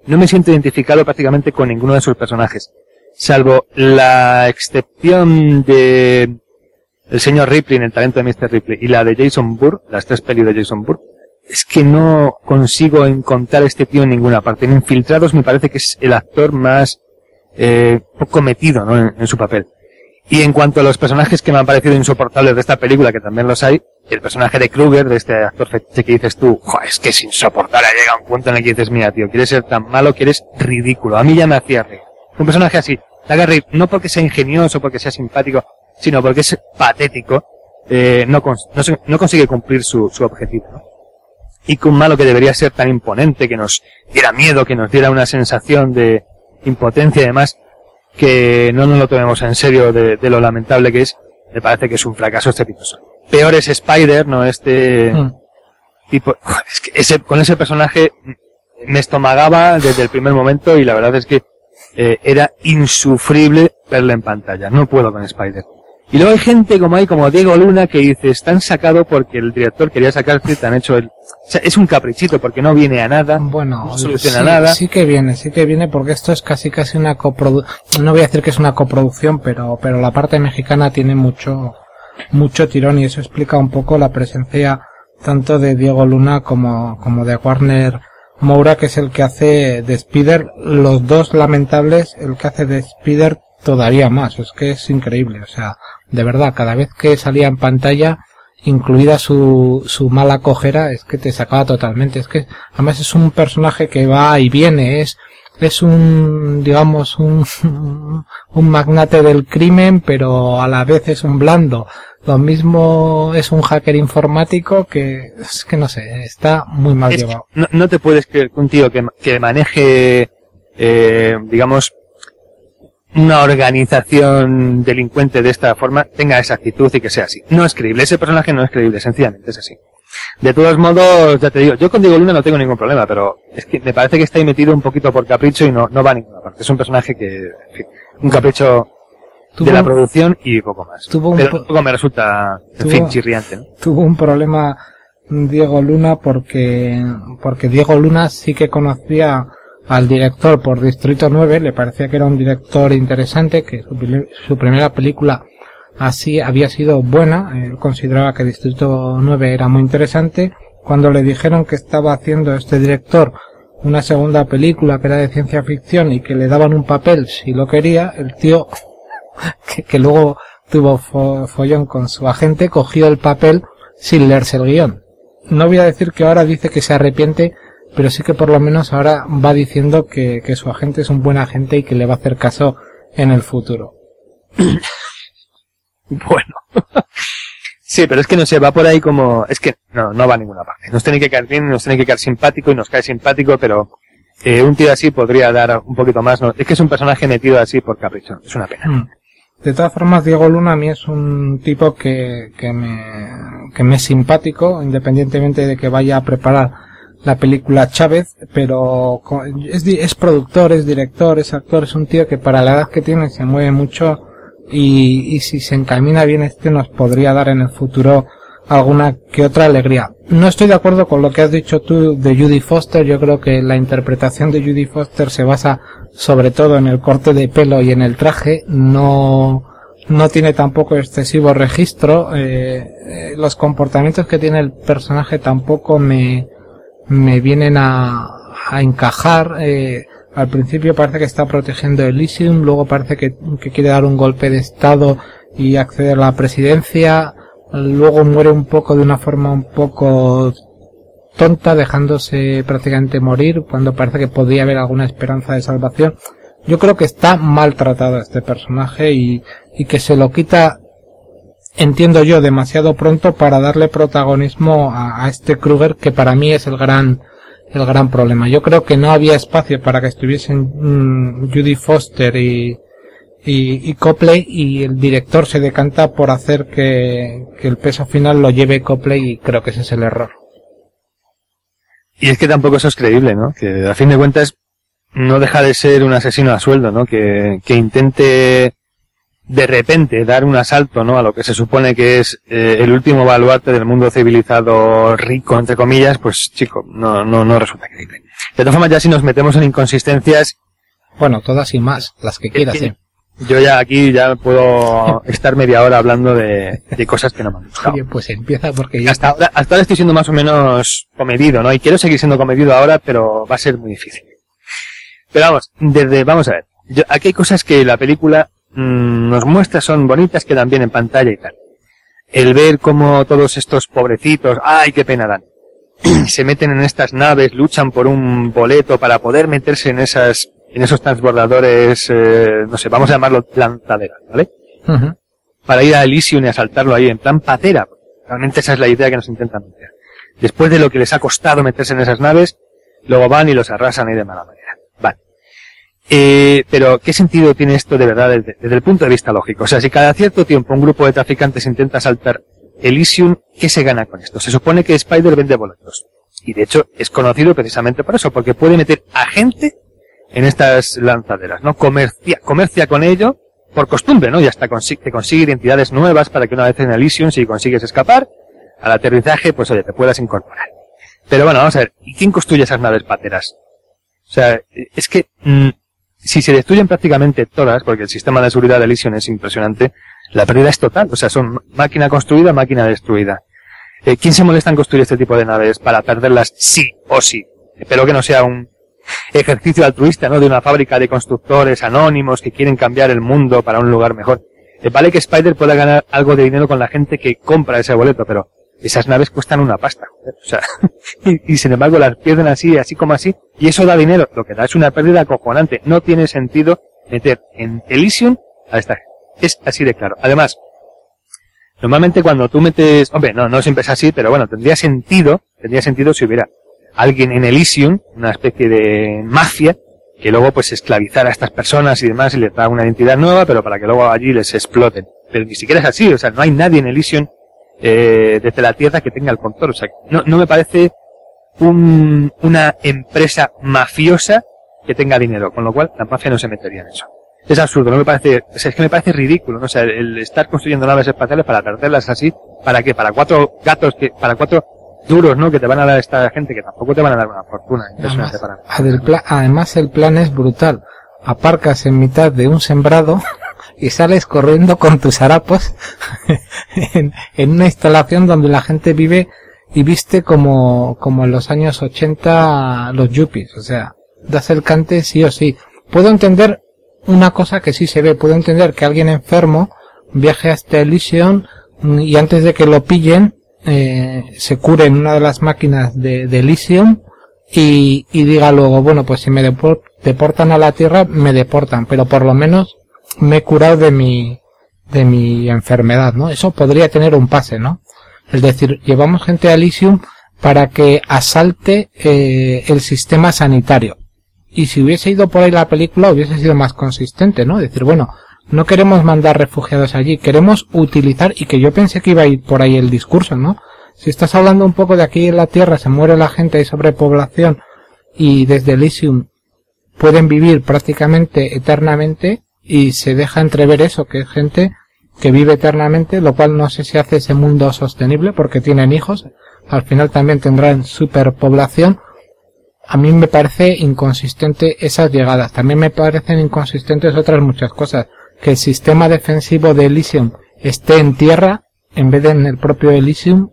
no me siento identificado prácticamente con ninguno de sus personajes, salvo la excepción de el señor Ripley en El talento de mister Ripley y la de Jason Bourne, las tres pelis de Jason Bourne. Es que no consigo encontrar este tío en ninguna parte. En Infiltrados me parece que es el actor más eh, poco metido, ¿no? en, en su papel. Y en cuanto a los personajes que me han parecido insoportables de esta película, que también los hay, el personaje de Kruger, de este actor fetiche que dices tú, joder, es que es insoportable, llega un punto en el que dices, mira tío, quieres ser tan malo que eres ridículo. A mí ya me hacía reír. Un personaje así, te haga reír, no porque sea ingenioso, porque sea simpático, sino porque es patético, eh, no, cons- no, se- no consigue cumplir su, su objetivo, ¿no? Y que un malo que debería ser tan imponente, que nos diera miedo, que nos diera una sensación de impotencia y demás, que no nos lo tomemos en serio de, de lo lamentable que es, me parece que es un fracaso estrepitoso. Peor es Spider, ¿no? Este mm. tipo, es que ese, con ese personaje me estomagaba desde el primer momento y la verdad es que eh, era insufrible verlo en pantalla. No puedo con Spider. Y luego hay gente como hay, como Diego Luna, que dice, están sacado porque el director quería sacarse, te han hecho el... O sea, es un caprichito porque no viene a nada, bueno, no soluciona sí, nada. Sí que viene, sí que viene porque esto es casi casi una coproducción, no voy a decir que es una coproducción, pero pero la parte mexicana tiene mucho mucho tirón y eso explica un poco la presencia tanto de Diego Luna como como de Warner Moura, que es el que hace de Spider, los dos lamentables, el que hace de Spider todavía más, es que es increíble, o sea, de verdad, cada vez que salía en pantalla, incluida su, su mala cojera, es que te sacaba totalmente, es que además es un personaje que va y viene, es, es un, digamos, un, un magnate del crimen, pero a la vez es un blando. Lo mismo es un hacker informático que, es que no sé, está muy mal es llevado. No, no te puedes creer que un tío que, que maneje, eh, digamos, una organización delincuente de esta forma tenga esa actitud y que sea así. No es creíble, ese personaje no es creíble, sencillamente es así. De todos modos, ya te digo, yo con Diego Luna no tengo ningún problema, pero es que me parece que está ahí metido un poquito por capricho y no, no va a ninguna parte. Es un personaje que, en fin, un capricho tuvo de la producción y poco más. Tuvo un pero un poco me resulta, en tuvo, fin, chirriante, ¿no? Tuvo un problema Diego Luna porque, porque Diego Luna sí que conocía al director por Distrito nueve, le parecía que era un director interesante, que su, su primera película así había sido buena, él consideraba que Distrito nueve era muy interesante. Cuando le dijeron que estaba haciendo este director una segunda película que era de ciencia ficción y que le daban un papel si lo quería, el tío, que, que luego tuvo fo, follón con su agente, cogió el papel sin leerse el guión. No voy a decir que ahora dice que se arrepiente, pero sí que por lo menos ahora va diciendo que, que su agente es un buen agente y que le va a hacer caso en el futuro. Bueno. Sí, pero es que no sé, va por ahí como... Es que no, no va a ninguna parte. Nos tiene que caer bien, nos tiene que caer simpático y nos cae simpático, pero eh, un tío así podría dar un poquito más. ¿No? Es que es un personaje metido así por capricho. Es una pena. Mm. De todas formas, Diego Luna a mí es un tipo que, que me, que me es simpático, independientemente de que vaya a preparar la película Chávez, pero es, es productor, es director, es actor, es un tío que para la edad que tiene se mueve mucho y, y si se encamina bien este nos podría dar en el futuro alguna que otra alegría. No estoy de acuerdo con lo que has dicho tú de Judy Foster, yo creo que la interpretación de Judy Foster se basa sobre todo en el corte de pelo y en el traje, no, no tiene tampoco excesivo registro, eh, eh, los comportamientos que tiene el personaje tampoco me me vienen a, a encajar. Eh, al principio parece que está protegiendo Elysium, luego parece que, que quiere dar un golpe de estado y acceder a la presidencia, luego muere un poco de una forma un poco tonta, dejándose prácticamente morir cuando parece que podría haber alguna esperanza de salvación. Yo creo que está maltratado este personaje y, y que se lo quita, entiendo yo, demasiado pronto para darle protagonismo a, a este Kruger, que para mí es el gran el gran problema. Yo creo que no había espacio para que estuviesen mmm, Judy Foster y, y y Copley, y el director se decanta por hacer que, que el peso final lo lleve Copley, y creo que ese es el error. Y es que tampoco eso es creíble, ¿no? Que a fin de cuentas no deja de ser un asesino a sueldo, ¿no? Que, que intente de repente dar un asalto, ¿no?, a lo que se supone que es eh, el último baluarte del mundo civilizado rico, entre comillas, pues chico, no, no, no resulta creíble. De todas formas, ya si nos metemos en inconsistencias... Bueno, todas y más, las que quieras, eh, ¿eh? Yo ya aquí ya puedo estar media hora hablando de, de cosas que no me han gustado. Oye, pues empieza porque ya... Hasta ahora, hasta ahora estoy siendo más o menos comedido, ¿no? Y quiero seguir siendo comedido ahora, pero va a ser muy difícil. Pero vamos, desde, vamos a ver. Yo, aquí hay cosas que la película mmm, nos muestra, son bonitas, quedan bien en pantalla y tal. El ver cómo todos estos pobrecitos, ¡ay, qué pena dan! Se meten en estas naves, luchan por un boleto para poder meterse en esas, en esos transbordadores, eh, no sé, vamos a llamarlo lanzaderas, ¿vale? Uh-huh. Para ir a Elysium y asaltarlo ahí en plan patera. Realmente esa es la idea que nos intentan meter. Después de lo que les ha costado meterse en esas naves, luego van y los arrasan ahí de mala manera. Vale. Eh, pero, ¿qué sentido tiene esto de verdad desde, desde el punto de vista lógico? O sea, si cada cierto tiempo un grupo de traficantes intenta asaltar Elysium, ¿qué se gana con esto? Se supone que Spider vende boletos. Y de hecho, es conocido precisamente por eso, porque puede meter a gente en estas lanzaderas, ¿no? Comercia, comercia con ello por costumbre, ¿no? Y hasta consigue, te consigue identidades nuevas para que una vez en Elysium, si consigues escapar, al aterrizaje, pues oye, te puedas incorporar. Pero bueno, vamos a ver, ¿y quién construye esas naves pateras? O sea, es que, mmm, si se destruyen prácticamente todas, porque el sistema de seguridad de Elysium es impresionante, la pérdida es total. O sea, son máquina construida, máquina destruida. Eh, ¿Quién se molesta en construir este tipo de naves para perderlas sí o sí? Espero que no sea un ejercicio altruista, ¿no?, de una fábrica de constructores anónimos que quieren cambiar el mundo para un lugar mejor. Eh, vale que Spider pueda ganar algo de dinero con la gente que compra ese boleto, pero esas naves cuestan una pasta, joder, o sea, y, y sin embargo las pierden así, así como así, y eso da dinero, lo que da es una pérdida acojonante. No tiene sentido meter en Elysium a esta gente. Es así de claro. Además, normalmente cuando tú metes, hombre, no, no siempre es así, pero bueno, tendría sentido, tendría sentido si hubiera alguien en Elysium, una especie de mafia, que luego pues esclavizara a estas personas y demás y les da una identidad nueva, pero para que luego allí les exploten. Pero ni siquiera es así, o sea, no hay nadie en Elysium Eh, desde la Tierra que tenga el control. O sea, no, no me parece un, una empresa mafiosa que tenga dinero, con lo cual la mafia no se metería en eso. Es absurdo, no me parece, o sea, es que me parece ridículo, ¿no? O sea, el, el estar construyendo naves espaciales para perderlas así, ¿para qué? Para cuatro gatos que, para cuatro duros, ¿no?, que te van a dar esta gente que tampoco te van a dar una fortuna. Además, para además el plan es brutal. Aparcas en mitad de un sembrado y sales corriendo con tus harapos en, en una instalación donde la gente vive y viste como, como en los años ochenta los yuppies. O sea, das el cante sí o sí. Puedo entender una cosa que sí se ve. Puedo entender que alguien enfermo viaje hasta Elysium y antes de que lo pillen, eh, se cure en una de las máquinas de, de Elysium y, y diga luego, bueno, pues si me depor- deportan a la Tierra, me deportan, pero por lo menos me he curado de mi, de mi enfermedad, ¿no? Eso podría tener un pase, ¿no? Es decir, llevamos gente a Elysium para que asalte eh, el sistema sanitario. Y si hubiese ido por ahí la película, hubiese sido más consistente, ¿no? Es decir, bueno, no queremos mandar refugiados allí, queremos utilizar, y que yo pensé que iba a ir por ahí el discurso, ¿no? Si estás hablando un poco de aquí en la Tierra, se muere la gente, hay sobrepoblación, y desde Elysium pueden vivir prácticamente eternamente, y se deja entrever eso, que es gente que vive eternamente, lo cual no sé si hace ese mundo sostenible, porque tienen hijos, al final también tendrán superpoblación. A mí me parece inconsistente esas llegadas, también me parecen inconsistentes otras muchas cosas, que el sistema defensivo de Elysium esté en tierra, en vez de en el propio Elysium,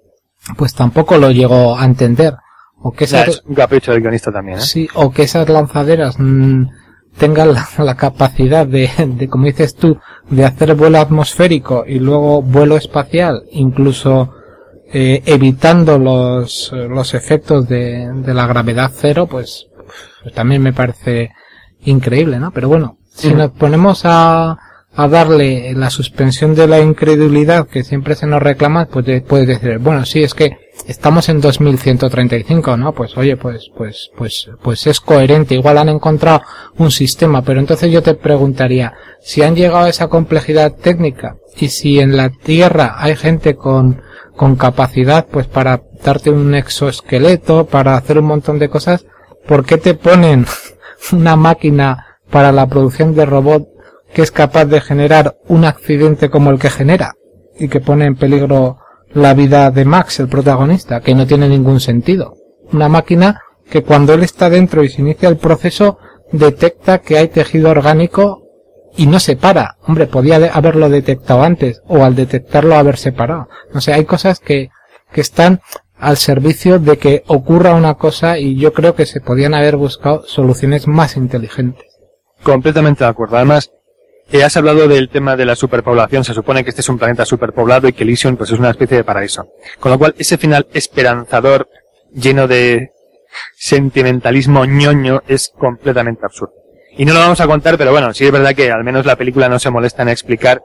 pues tampoco lo llego a entender. O que esas, es un capricho del guionista también, ¿eh? Sí, o que esas lanzaderas mmm, tengan la, la capacidad de, de, como dices tú, de hacer vuelo atmosférico y luego vuelo espacial, incluso eh, evitando los, los efectos de, de la gravedad cero, pues, pues también me parece increíble, ¿no? Pero bueno, si nos ponemos a, a darle la suspensión de la incredulidad que siempre se nos reclama, pues puedes decir, bueno, sí, es que estamos en dos mil ciento treinta y cinco, ¿no? Pues oye, pues, pues, pues, pues es coherente, igual han encontrado un sistema, pero entonces yo te preguntaría, si han llegado a esa complejidad técnica, y si en la Tierra hay gente con, con capacidad, pues para darte un exoesqueleto, para hacer un montón de cosas, ¿por qué te ponen una máquina para la producción de robots que es capaz de generar un accidente como el que genera y que pone en peligro la vida de Max, el protagonista, que no tiene ningún sentido. Una máquina que cuando él está dentro y se inicia el proceso detecta que hay tejido orgánico y no se para. Hombre, podía haberlo detectado antes o al detectarlo haberse parado. No sé, hay cosas que, que están al servicio de que ocurra una cosa y yo creo que se podían haber buscado soluciones más inteligentes. Completamente de acuerdo. Además, eh, has hablado del tema de la superpoblación. Se supone que este es un planeta superpoblado y que Elysium pues es una especie de paraíso. Con lo cual, ese final esperanzador, lleno de sentimentalismo ñoño, es completamente absurdo. Y no lo vamos a contar, pero bueno, sí es verdad que al menos la película no se molesta en explicar,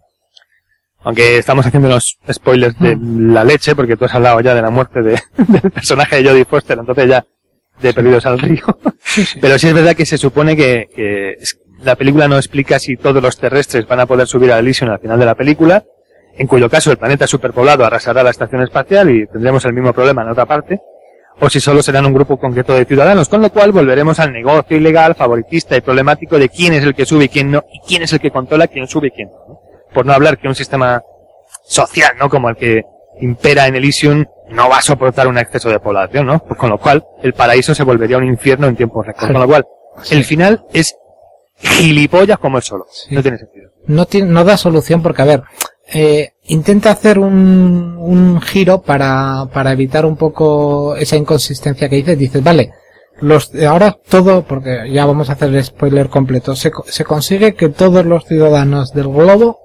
aunque estamos haciendo unos spoilers de la leche, porque tú has hablado ya de la muerte de, del personaje de Jodie Foster, entonces ya de Perdidos al Río. Sí, sí. Pero sí es verdad que se supone que, que la película no explica si todos los terrestres van a poder subir a Elysium al final de la película, en cuyo caso el planeta superpoblado arrasará la estación espacial y tendremos el mismo problema en otra parte, o si solo serán un grupo concreto de ciudadanos, con lo cual volveremos al negocio ilegal, favoritista y problemático de quién es el que sube y quién no, y quién es el que controla quién sube y quién no, ¿no? Por no hablar que un sistema social, ¿no?, como el que impera en Elysium, no va a soportar un exceso de población, ¿no? Pues con lo cual, el paraíso se volvería un infierno en tiempos récord. Con lo cual, sí. El final es gilipollas como el solo. Sí. No tiene sentido. No tiene, no da solución porque, a ver, eh, intenta hacer un, un giro para, para evitar un poco esa inconsistencia que dices. Dices, vale, los, ahora todo, porque ya vamos a hacer el spoiler completo, se, se consigue que todos los ciudadanos del globo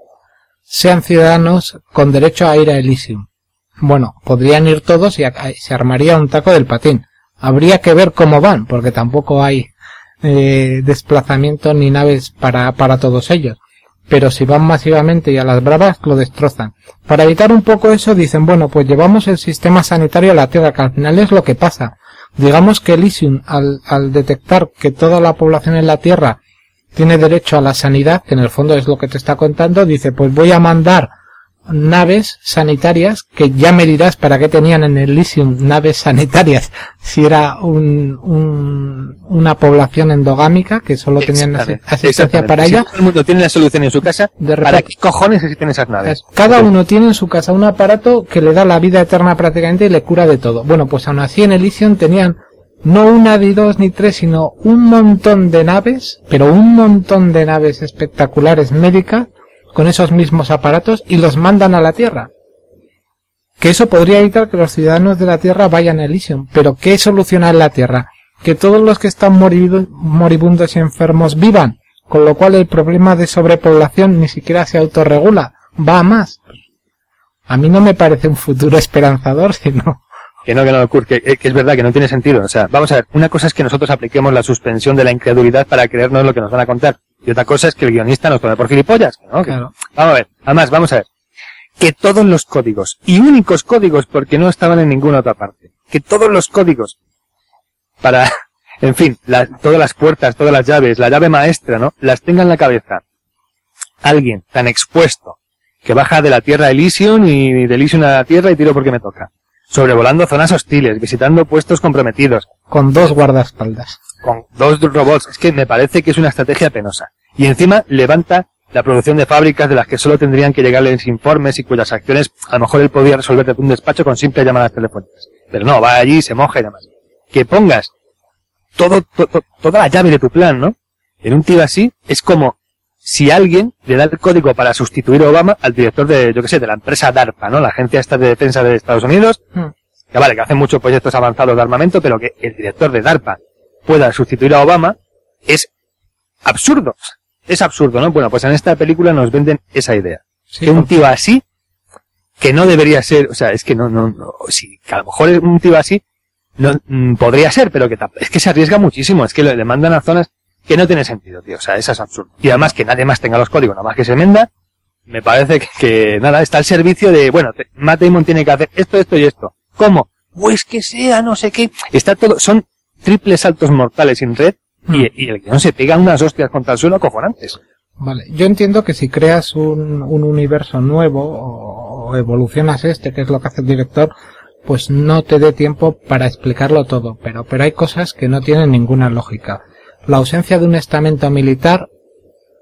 sean ciudadanos con derecho a ir a Elysium. Bueno, podrían ir todos y se armaría un taco del patín. Habría que ver cómo van, porque tampoco hay eh, desplazamiento ni naves para, para todos ellos. Pero si van masivamente y a las bravas, lo destrozan. Para evitar un poco eso, dicen, bueno, pues llevamos el sistema sanitario a la Tierra, que al final es lo que pasa. Digamos que Elysium, al, al detectar que toda la población en la Tierra tiene derecho a la sanidad, que en el fondo es lo que te está contando, dice, pues voy a mandar naves sanitarias, que ya me dirás para qué tenían en el Elysium naves sanitarias, si era un, un una población endogámica que solo tenían asistencia para ella. Si todo el mundo tiene la solución en su casa, de repente, ¿para qué cojones existen esas naves? Cada uno tiene en su casa un aparato que le da la vida eterna prácticamente y le cura de todo. Bueno, pues aún así en Elysium tenían no una, ni dos, ni tres, sino un montón de naves, pero un montón de naves espectaculares médicas, con esos mismos aparatos, y los mandan a la Tierra. Que eso podría evitar que los ciudadanos de la Tierra vayan a Elysium. Pero ¿qué soluciona en la Tierra? Que todos los que están moribundos y enfermos vivan, con lo cual el problema de sobrepoblación ni siquiera se autorregula, va a más. A mí no me parece un futuro esperanzador, sino... Que no, que no, Kurt, que, que es verdad que no tiene sentido. O sea, vamos a ver, una cosa es que nosotros apliquemos la suspensión de la incredulidad para creernos lo que nos van a contar. Y otra cosa es que el guionista nos pone por gilipollas, ¿no? Claro. Vamos a ver, además, vamos a ver. Que todos los códigos, y únicos códigos porque no estaban en ninguna otra parte, que todos los códigos para, en fin, la, todas las puertas, todas las llaves, la llave maestra, ¿no?, las tenga en la cabeza alguien tan expuesto que baja de la Tierra a Elysium y de Elysium a la Tierra y tiro porque me toca. Sobrevolando zonas hostiles, visitando puestos comprometidos. Con dos guardaespaldas. Con dos robots. Es que me parece que es una estrategia penosa. Y encima levanta la producción de fábricas de las que solo tendrían que llegarles informes y cuyas acciones a lo mejor él podría resolver desde un despacho con simples llamadas telefónicas. Pero no, va allí, se moja y demás. Que pongas todo, to, to, toda la llave de tu plan, ¿no?, en un tío así, es como si alguien le da el código para sustituir a Obama al director de, yo qué sé, de la empresa DARPA, ¿no?, la agencia esta de defensa de Estados Unidos, mm. que vale, que hacen muchos proyectos avanzados de armamento, pero que el director de DARPA pueda sustituir a Obama es absurdo. Es absurdo, ¿no? Bueno, pues en esta película nos venden esa idea. Sí, que un tío así, que no debería ser, o sea, es que no, no, no, sí, que a lo mejor un tío así, no, mm, podría ser, pero que es que se arriesga muchísimo, es que le, le mandan a zonas que no tiene sentido, tío, o sea, eso es absurdo. Y además que nadie más tenga los códigos, nada más que se menda, me parece que, que nada, está al servicio de, bueno, te, Matt Damon tiene que hacer esto, esto y esto. ¿Cómo? Pues que sea, no sé qué. Está todo, son triples saltos mortales sin red, mm. y, y el guión se pega unas hostias contra el suelo acojonantes. Vale, yo entiendo que si creas un, un universo nuevo, o, o evolucionas este, que es lo que hace el director, pues no te dé tiempo para explicarlo todo, pero, pero hay cosas que no tienen ninguna lógica. La ausencia de un estamento militar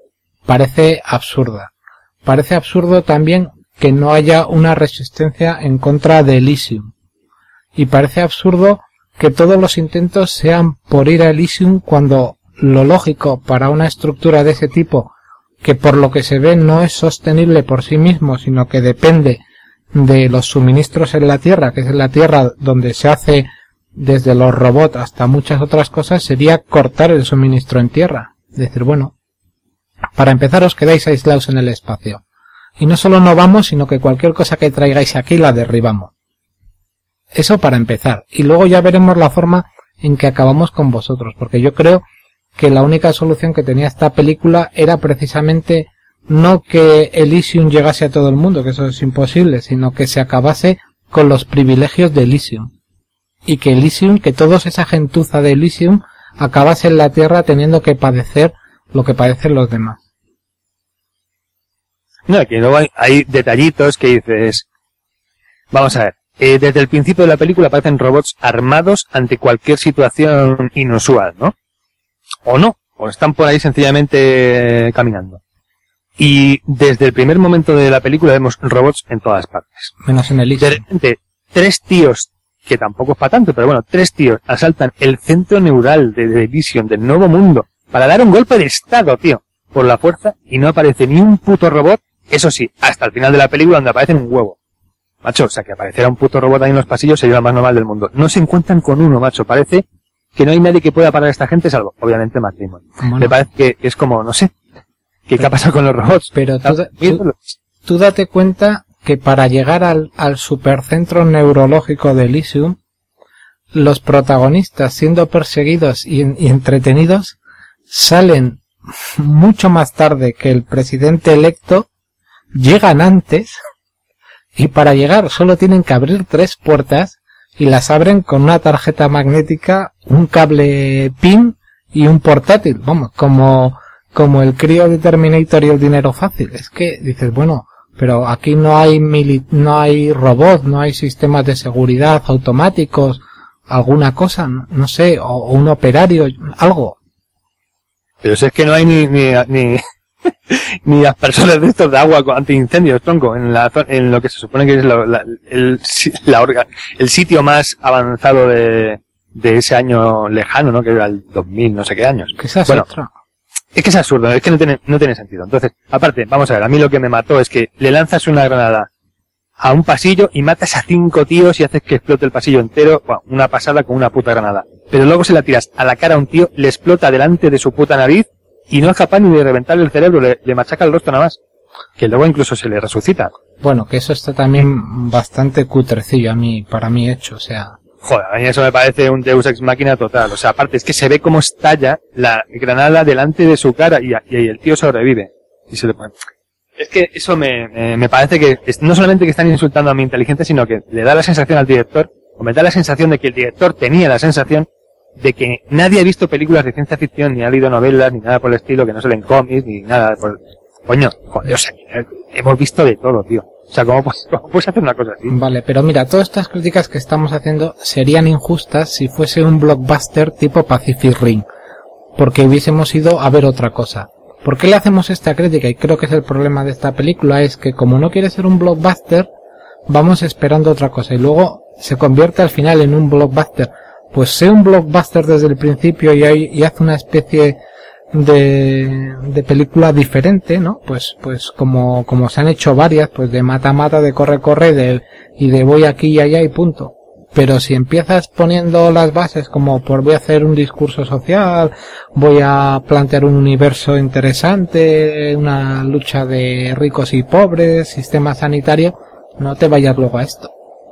parece absurda. Parece absurdo también que no haya una resistencia en contra de Elysium. Y parece absurdo que todos los intentos sean por ir a Elysium cuando lo lógico para una estructura de ese tipo, que por lo que se ve no es sostenible por sí mismo, sino que depende de los suministros en la Tierra, que es en la Tierra donde se hace desde los robots hasta muchas otras cosas, sería cortar el suministro en Tierra. Es decir, bueno, para empezar os quedáis aislados en el espacio. Y no solo no vamos, sino que cualquier cosa que traigáis aquí la derribamos. Eso para empezar. Y luego ya veremos la forma en que acabamos con vosotros, porque yo creo que la única solución que tenía esta película era precisamente no que Elysium llegase a todo el mundo, que eso es imposible, sino que se acabase con los privilegios de Elysium. Y que Elysium, que toda esa gentuza de Elysium acabase en la Tierra teniendo que padecer lo que padecen los demás. No, que luego hay, hay detallitos que dices, vamos a ver, eh, desde el principio de la película aparecen robots armados ante cualquier situación inusual, ¿no? O no, o están por ahí sencillamente caminando. Y desde el primer momento de la película vemos robots en todas partes. Menos en Elysium. De repente, tres tíos, que tampoco es para tanto, pero bueno, tres tíos asaltan el centro neural de, de Elysium, del Nuevo Mundo, para dar un golpe de estado, tío, por la fuerza, y no aparece ni un puto robot, eso sí, hasta el final de la película donde aparecen un huevo. Macho, o sea, que apareciera un puto robot ahí en los pasillos sería lo más normal del mundo. No se encuentran con uno, macho, parece que no hay nadie que pueda parar a esta gente, salvo, obviamente, Matt Damon. Bueno. Me parece que es como, no sé, ¿qué, ¿qué ha pasado con los robots? Pero tú, tú, tú date cuenta que para llegar al, al supercentro neurológico de Elysium, los protagonistas, siendo perseguidos y, y entretenidos, salen mucho más tarde que el presidente electo, llegan antes, y para llegar solo tienen que abrir tres puertas, y las abren con una tarjeta magnética, un cable PIN y un portátil, vamos, como, como el crío de Terminator y el dinero fácil. Es que dices, bueno, pero aquí no hay mili- no hay robots, no hay sistemas de seguridad automáticos, alguna cosa, no sé, o, o un operario, algo. Pero si es que no hay ni, ni, ni, ni las personas de estos de agua antiincendios, tronco, en la, en lo que se supone que es la, la, el, la orga, el sitio más avanzado de, de ese año lejano, ¿no? Que era el dos mil, no sé qué años. ¿Qué es bueno, otro? Es que es absurdo, es que no tiene, no tiene sentido. Entonces, aparte, vamos a ver, a mí lo que me mató es que le lanzas una granada a un pasillo y matas a cinco tíos y haces que explote el pasillo entero, bueno, una pasada con una puta granada. Pero luego se la tiras a la cara a un tío, le explota delante de su puta nariz y no es capaz ni de reventarle el cerebro, le, le machaca el rostro nada más. Que luego incluso se le resucita. Bueno, que eso está también bastante cutrecillo a mí, para mí hecho, o sea... Joder, a mí eso me parece un Deus Ex Machina total. O sea, aparte es que se ve cómo estalla la granada delante de su cara y, y el tío sobrevive. Y se le pone... Es que eso me, me, me parece que es, no solamente que están insultando a mi inteligencia, sino que le da la sensación al director, o me da la sensación de que el director tenía la sensación de que nadie ha visto películas de ciencia ficción, ni ha leído novelas, ni nada por el estilo, que no se leen cómics, ni nada por... Coño, joder, o sea, hemos visto de todo, tío. O sea, ¿cómo puedes, cómo puedes hacer una cosa así? Vale, pero mira, todas estas críticas que estamos haciendo serían injustas si fuese un blockbuster tipo Pacific Rim, porque hubiésemos ido a ver otra cosa. ¿Por qué le hacemos esta crítica? Y creo que es el problema de esta película, es que como no quiere ser un blockbuster, vamos esperando otra cosa, y luego se convierte al final en un blockbuster. Pues sé un blockbuster desde el principio y, hay, y hace una especie de, de película diferente, ¿no? Pues, pues como, como se han hecho varias, pues de mata mata, de corre corre, de, y de voy aquí y allá y punto. Pero si empiezas poniendo las bases como por voy a hacer un discurso social, voy a plantear un universo interesante, una lucha de ricos y pobres, sistema sanitario, no te vayas luego a esto.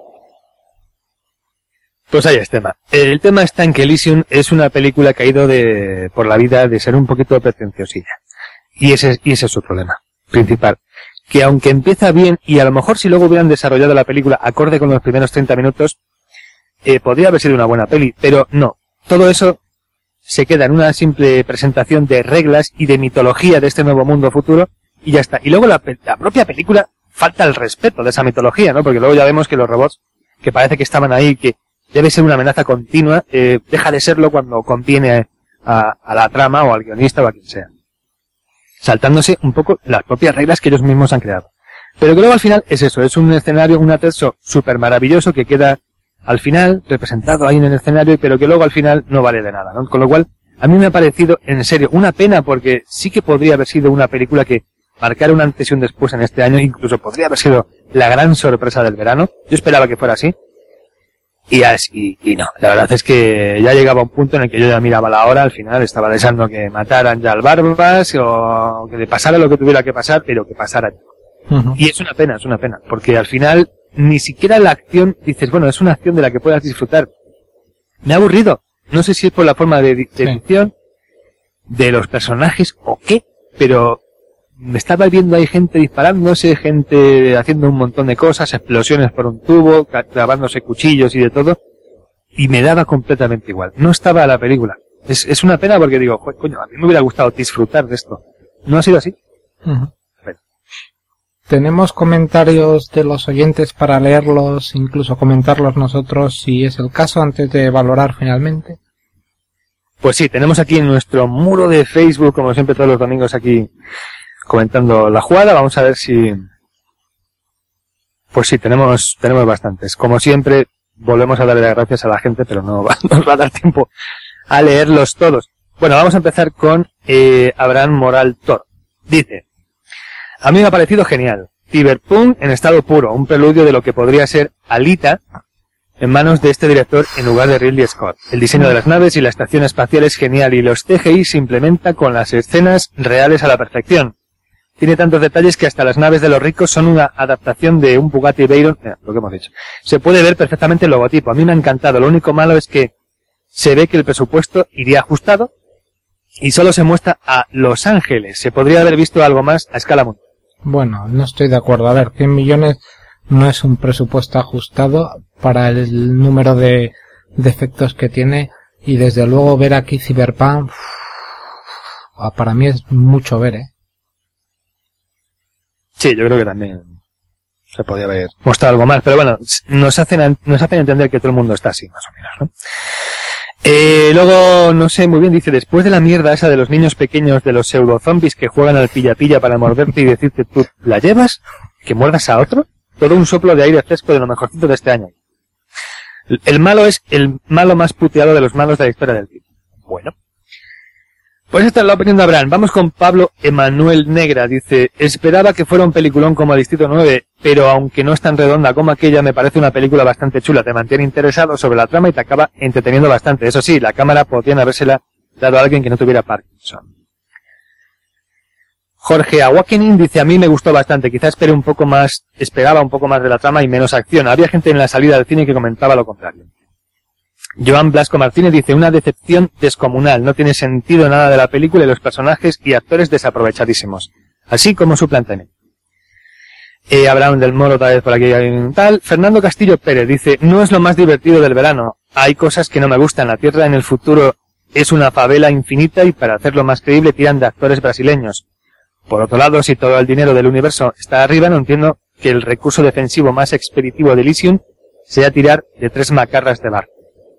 Pues ahí es tema. El tema está en que Elysium es una película que ha ido de, por la vida de ser un poquito pretenciosilla. Y ese, y ese es su problema principal. Que aunque empieza bien, y a lo mejor si luego hubieran desarrollado la película acorde con los primeros treinta minutos, eh, podría haber sido una buena peli, pero no. Todo eso se queda en una simple presentación de reglas y de mitología de este nuevo mundo futuro, y ya está. Y luego la, la propia película falta el respeto de esa mitología, ¿no? Porque luego ya vemos que los robots, que parece que estaban ahí, que debe ser una amenaza continua, eh, deja de serlo cuando conviene a, a la trama o al guionista o a quien sea. saltándose un poco las propias reglas que ellos mismos han creado. Pero que luego al final es eso, es un escenario, un atrezo súper maravilloso que queda al final representado ahí en el escenario, pero que luego al final no vale de nada, ¿no? Con lo cual, a mí me ha parecido, en serio, una pena, porque sí que podría haber sido una película que marcara un antes y un después en este año, incluso podría haber sido la gran sorpresa del verano. Yo esperaba que fuera así. Y, así, y no, la verdad es que ya llegaba un punto en el que yo ya miraba la hora, al final estaba deseando que mataran ya al Barbas, o que le pasara lo que tuviera que pasar, pero que pasara ya. Uh-huh. Y es una pena, es una pena, porque al final ni siquiera la acción, dices, bueno, es una acción de la que puedas disfrutar. Me ha aburrido. No sé si es por la forma de, de edición, sí, de los personajes o qué, pero me estaba viendo ahí gente disparándose, gente haciendo un montón de cosas, explosiones por un tubo, clavándose cuchillos y de todo, y me daba completamente igual. No estaba la película. Es, es una pena porque digo, coño, a mí me hubiera gustado disfrutar de esto. No ha sido así. Uh-huh. Bueno. Tenemos comentarios de los oyentes para leerlos, incluso comentarlos nosotros si es el caso, antes de valorar finalmente. Pues sí, tenemos aquí en nuestro muro de Facebook, como siempre todos los domingos aquí comentando la jugada. Vamos a ver si... Pues sí, tenemos tenemos bastantes. Como siempre, volvemos a darle las gracias a la gente, pero no va, nos va a dar tiempo a leerlos todos. Bueno, vamos a empezar con eh, Abraham Moral Tor. Dice: a mí me ha parecido genial. Cyberpunk en estado puro, un preludio de lo que podría ser Alita en manos de este director en lugar de Ridley Scott. El diseño de las naves y la estación espacial es genial y los C G I se implementa con las escenas reales a la perfección. Tiene tantos detalles que hasta las naves de los ricos son una adaptación de un Bugatti Veyron, eh, lo que hemos dicho. Se puede ver perfectamente el logotipo. A mí me ha encantado. Lo único malo es que se ve que el presupuesto iría ajustado y solo se muestra a Los Ángeles. Se podría haber visto algo más a escala mundial. Bueno, no estoy de acuerdo. A ver, cien millones no es un presupuesto ajustado para el número de, de efectos que tiene, y desde luego ver aquí Cyberpunk, uff, para mí es mucho ver, ¿eh? Sí, yo creo que también se podía haber mostrado algo más, pero bueno, nos hacen, nos hacen entender que todo el mundo está así, más o menos, ¿no? Eh, luego, no sé muy bien, dice, después de la mierda esa de los niños pequeños, de los pseudo-zombies que juegan al pilla-pilla para morderte y decirte, ¿tú la llevas? ¿Que muerdas a otro? Todo un soplo de aire fresco de lo mejorcito de este año. El malo es el malo más puteado de los malos de la historia del cine. Bueno. Pues esta es la opinión de Abraham. Vamos con Pablo Emanuel Negra. Dice, esperaba que fuera un peliculón como Distrito nueve, pero aunque no es tan redonda como aquella, me parece una película bastante chula. Te mantiene interesado sobre la trama y te acaba entreteniendo bastante. Eso sí, la cámara podrían habérsela dado a alguien que no tuviera Parkinson. Jorge Awakening dice, a mí me gustó bastante. Quizás esperé un poco más, esperaba un poco más de la trama y menos acción. Había gente en la salida del cine que comentaba lo contrario. Joan Blasco Martínez dice, una decepción descomunal, no tiene sentido nada de la película y los personajes y actores desaprovechadísimos, así como su planteamiento. Eh, Abraham del Moro, otra vez por aquí, tal. Fernando Castillo Pérez dice, no es lo más divertido del verano, hay cosas que no me gustan, la Tierra en el futuro es una favela infinita y para hacerlo más creíble tiran de actores brasileños. Por otro lado, si todo el dinero del universo está arriba, no entiendo que el recurso defensivo más expeditivo de Elysium sea tirar de tres macarras de bar.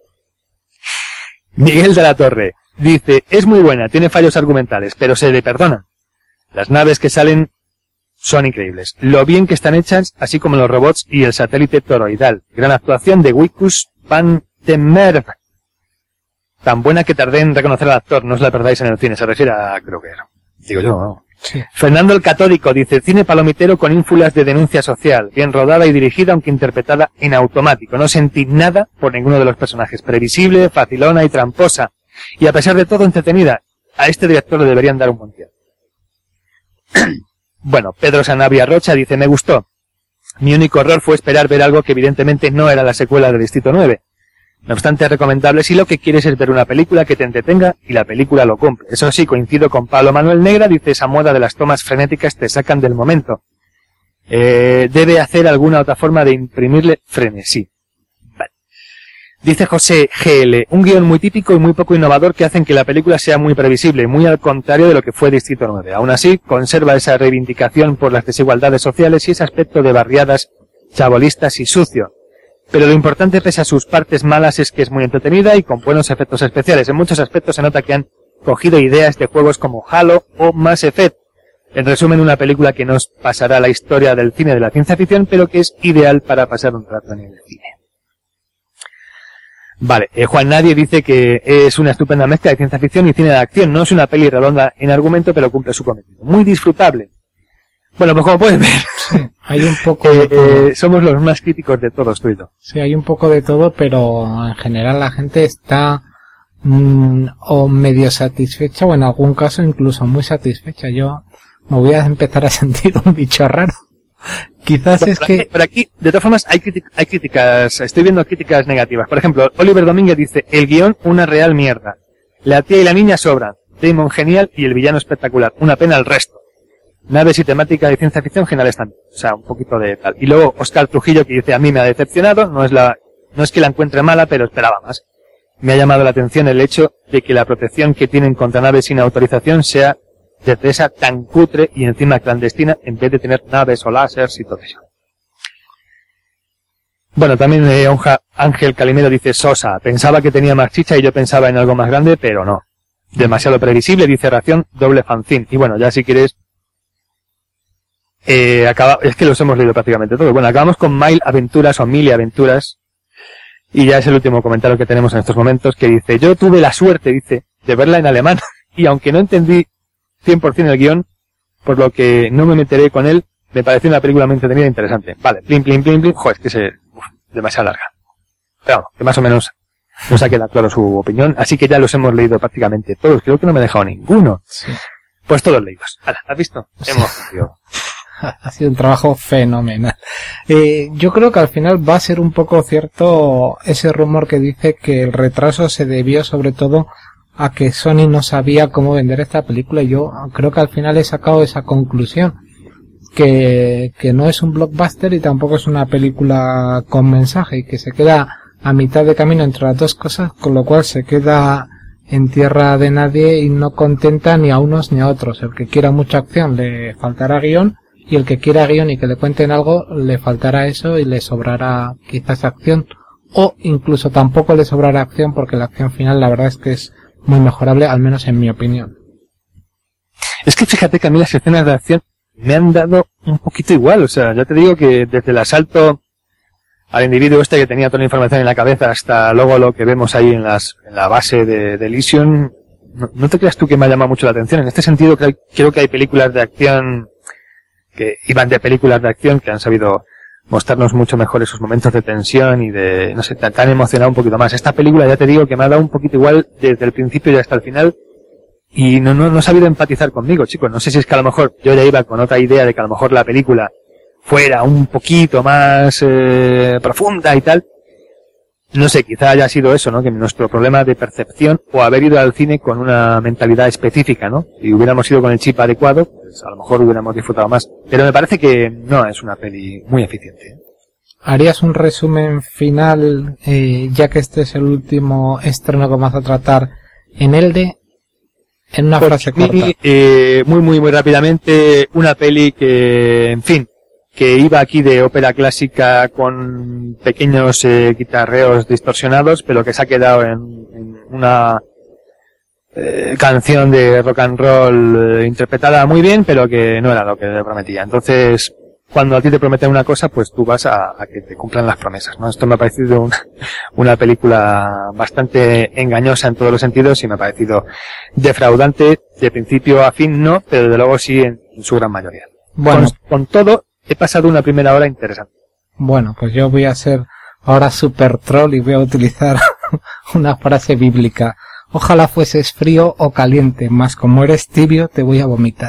Miguel de la Torre dice, es muy buena, tiene fallos argumentales, pero se le perdona. Las naves que salen son increíbles. Lo bien que están hechas, así como los robots y el satélite toroidal. Gran actuación de Wikus van der Merwe. Tan buena que tardé en reconocer al actor, no os la perdáis en el cine, se refiere a Kruger. Digo yo, ¿no? Sí. Fernando el Catódico dice, cine palomitero con ínfulas de denuncia social, bien rodada y dirigida, aunque interpretada en automático. No sentí nada por ninguno de los personajes. Previsible, facilona y tramposa. Y a pesar de todo, entretenida. A este director le deberían dar un mundial. Bueno, Pedro Sanabria Rocha dice, me gustó. Mi único error fue esperar ver algo que evidentemente no era la secuela de Distrito nueve. No obstante, es recomendable si lo que quieres es ver una película que te entretenga y la película lo cumple. Eso sí, coincido con Pablo Manuel Negra, dice, esa moda de las tomas frenéticas te sacan del momento. Eh, debe hacer alguna otra forma de imprimirle frenesí. Vale. Dice José G L, un guión muy típico y muy poco innovador que hacen que la película sea muy previsible, muy al contrario de lo que fue Distrito nueve. Aún así, conserva esa reivindicación por las desigualdades sociales y ese aspecto de barriadas chabolistas y sucio. Pero lo importante, pese a sus partes malas, es que es muy entretenida y con buenos efectos especiales. En muchos aspectos se nota que han cogido ideas de juegos como Halo o Mass Effect, En resumen, una película que nos pasará la historia del cine de la ciencia ficción, pero que es ideal para pasar un rato en el cine. Vale, eh, Juan Nadie dice que es una estupenda mezcla de ciencia ficción y cine de acción. No es una peli redonda en argumento, pero cumple su cometido. Muy disfrutable. Bueno, pues como puedes ver, sí, hay un poco de todo. Eh, somos los más críticos de todos, tú y yo. Sí, hay un poco de todo, pero en general la gente está mmm, o medio satisfecha, o en algún caso incluso muy satisfecha. Yo me voy a empezar a sentir un bicho raro. Quizás pero, es que... Pero aquí, de todas formas, hay, hay críticas, estoy viendo críticas negativas. Por ejemplo, Oliver Domínguez dice, el guión, una real mierda. La tía y la niña sobran. Damon genial y el villano espectacular. Una pena el resto. Naves y temática de ciencia ficción geniales también. O sea, un poquito de tal. Y luego Oscar Trujillo que dice, a mí me ha decepcionado, no es la, no es que la encuentre mala, pero esperaba más. Me ha llamado la atención el hecho de que la protección que tienen contra naves sin autorización sea desde esa tan cutre y encima clandestina en vez de tener naves o láseres y todo eso. Bueno, también eh, Ángel Calimero dice, sosa, pensaba que tenía más chicha y yo pensaba en algo más grande, pero no. Demasiado previsible, dice Ración, doble fanzine. Y bueno, ya si quieres, eh, acaba, es que los hemos leído prácticamente todos. Bueno, acabamos con Mil Aventuras o Mil Aventuras. Y ya es el último comentario que tenemos en estos momentos, que dice, yo tuve la suerte, dice, de verla en alemán, y aunque no entendí cien por ciento el guión, por lo que no me meteré con él, me pareció una película muy entretenida e interesante. Vale, plin, plin, plin, plin, joder, es que se, uf, demasiado larga. Pero vamos, que más o menos nos ha quedado claro su opinión, así que ya los hemos leído prácticamente todos, creo que no me he dejado ninguno. Sí. Pues todos leídos. Hala, ¿has visto? Sí. Hemos cumplido. Ha sido un trabajo fenomenal. Eh, yo creo que al final va a ser un poco cierto ese rumor que dice que el retraso se debió sobre todo a que Sony no sabía cómo vender esta película, y yo creo que al final he sacado esa conclusión, que, que no es un blockbuster y tampoco es una película con mensaje, y que se queda a mitad de camino entre las dos cosas, con lo cual se queda en tierra de nadie y no contenta ni a unos ni a otros. El que quiera mucha acción le faltará guión, y el que quiera guión y que le cuenten algo le faltará eso y le sobrará quizás acción, o incluso tampoco le sobrará acción, porque la acción final la verdad es que es muy mejorable, al menos en mi opinión. Es que fíjate que a mí las escenas de acción me han dado un poquito igual, o sea, ya te digo que desde el asalto al individuo este que tenía toda la información en la cabeza hasta luego lo que vemos ahí en las en la base de, de Elysium, no, no te creas tú que me ha llamado mucho la atención. En este sentido creo, creo que hay películas de acción que iban de películas de acción que han sabido mostrarnos mucho mejor esos momentos de tensión y de, no sé, tan, tan emocionado un poquito más. Esta película ya te digo que me ha dado un poquito igual desde el principio y hasta el final, y no, no, no he sabido empatizar conmigo, chicos. No sé si es que a lo mejor yo ya iba con otra idea de que a lo mejor la película fuera un poquito más eh, profunda y tal. No sé, quizá haya sido eso, ¿no? Que nuestro problema de percepción, o haber ido al cine con una mentalidad específica, ¿no? Si hubiéramos ido con el chip adecuado, pues a lo mejor hubiéramos disfrutado más. Pero me parece que no es una peli muy eficiente, ¿eh? ¿Harías un resumen final, eh, ya que este es el último estreno que vamos a tratar en Elde, en una Por frase mí, corta? Eh, muy, muy, muy rápidamente, una peli que, en fin, que iba aquí de ópera clásica con pequeños eh, guitarreos distorsionados, pero que se ha quedado en, en una eh, canción de rock and roll eh, interpretada muy bien, pero que no era lo que prometía. Entonces, cuando a ti te prometen una cosa, pues tú vas a, a que te cumplan las promesas, ¿no? Esto me ha parecido una, una película bastante engañosa en todos los sentidos, y me ha parecido defraudante de principio a fin, no, pero de luego sí en, en su gran mayoría. Bueno, con, con todo, he pasado una primera hora interesante. Bueno, pues yo voy a ser ahora super troll y voy a utilizar una frase bíblica. Ojalá fueses frío o caliente, mas como eres tibio te voy a vomitar.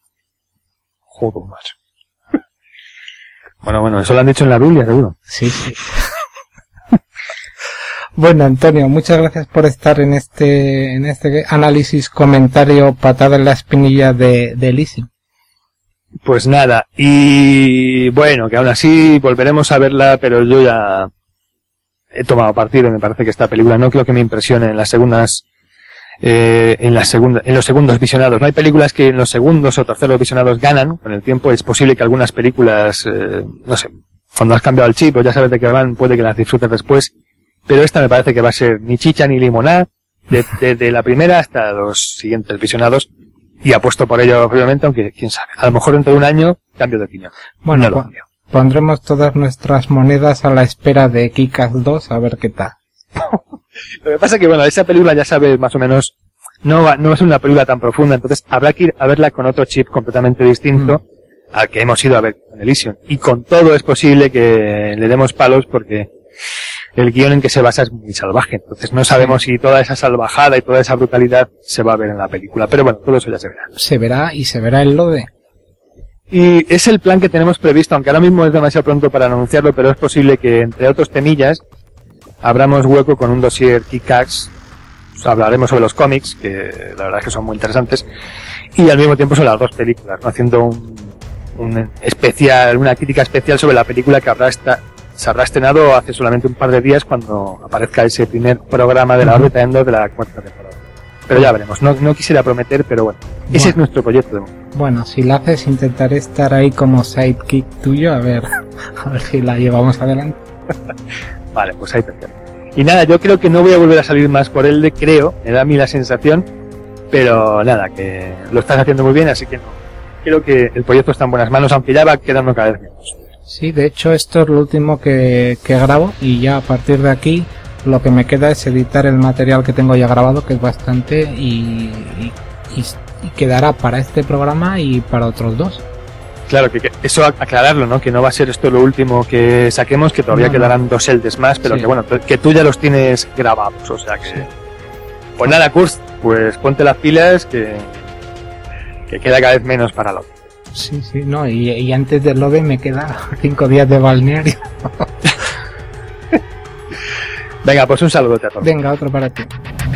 Joder, macho. Bueno, bueno, eso lo han dicho en la Biblia, seguro. Sí, sí. Bueno, Antonio, muchas gracias por estar en este en este análisis, comentario, patada en la espinilla de, de Elysium. Pues nada, y bueno, que aún así volveremos a verla, pero yo ya he tomado partido y me parece que esta película no creo que me impresione en las segundas, eh, en las segundas, en los segundos visionados. No hay películas que en los segundos o terceros visionados ganan con el tiempo. Es posible que algunas películas, eh, no sé, cuando has cambiado el chip o ya sabes de qué van, puede que las disfrutes después, pero esta me parece que va a ser ni chicha ni limonada, de, de, de la primera hasta los siguientes visionados. y apuesto por ello obviamente, aunque quién sabe, a lo mejor dentro de un año cambio de opinión. Bueno, no lo pon- cambio. pondremos todas nuestras monedas a la espera de Kick-Ass dos a ver qué tal. Lo que pasa es que, bueno, esa película ya sabes más o menos, no va, no es una película tan profunda, entonces habrá que ir a verla con otro chip completamente distinto mm. al que hemos ido a ver con Elysium. Y con todo es posible que le demos palos porque el guión en que se basa es muy salvaje, entonces no sabemos si toda esa salvajada y toda esa brutalidad se va a ver en la película, pero bueno, todo eso ya se verá. Se verá y se verá el Lode. Y es el plan que tenemos previsto, aunque ahora mismo es demasiado pronto para anunciarlo, pero es posible que entre otros temillas abramos hueco con un dossier Kick-Ass. O sea, hablaremos sobre los cómics, que la verdad es que son muy interesantes, y al mismo tiempo sobre las dos películas, ¿no? Haciendo un, un especial, una crítica especial sobre la película que habrá esta, se habrá estrenado hace solamente un par de días cuando aparezca ese primer programa de la Uh-huh. órbita Endor de la cuarta temporada. Pero ya veremos, no, no quisiera prometer, pero bueno, ese Bueno. es nuestro proyecto de momento. Bueno, si la haces intentaré estar ahí como sidekick tuyo, a ver, a ver si la llevamos adelante. Vale, pues ahí perfecto. Y nada, yo creo que no voy a volver a salir más por el de creo, me da a mí la sensación, pero nada, que lo estás haciendo muy bien, así que no. Creo que el proyecto está en buenas manos, aunque ya va quedando cada vez menos. Sí, de hecho esto es lo último que, que grabo y ya a partir de aquí lo que me queda es editar el material que tengo ya grabado, que es bastante, y, y, y, y quedará para este programa y para otros dos. Claro, que, que eso aclararlo, ¿no? Que no va a ser esto lo último que saquemos, que todavía No, no. quedarán dos eldes más, pero Sí. que bueno, que tú ya los tienes grabados, o sea que... Sí. Pues nada, Kurt, pues ponte las pilas, que, que queda cada vez menos para lo. Sí, sí, no, y, y antes del Lode me queda cinco días de balneario. Venga, pues un saludo a todos. Venga, otro para ti.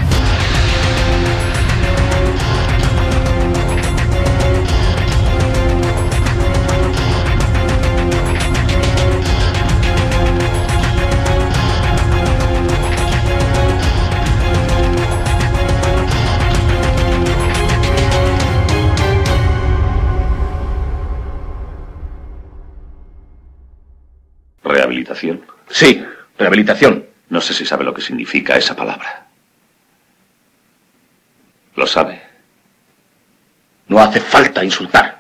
¿Rehabilitación? Sí, rehabilitación. No sé si sabe lo que significa esa palabra. ¿Lo sabe? No hace falta insultar.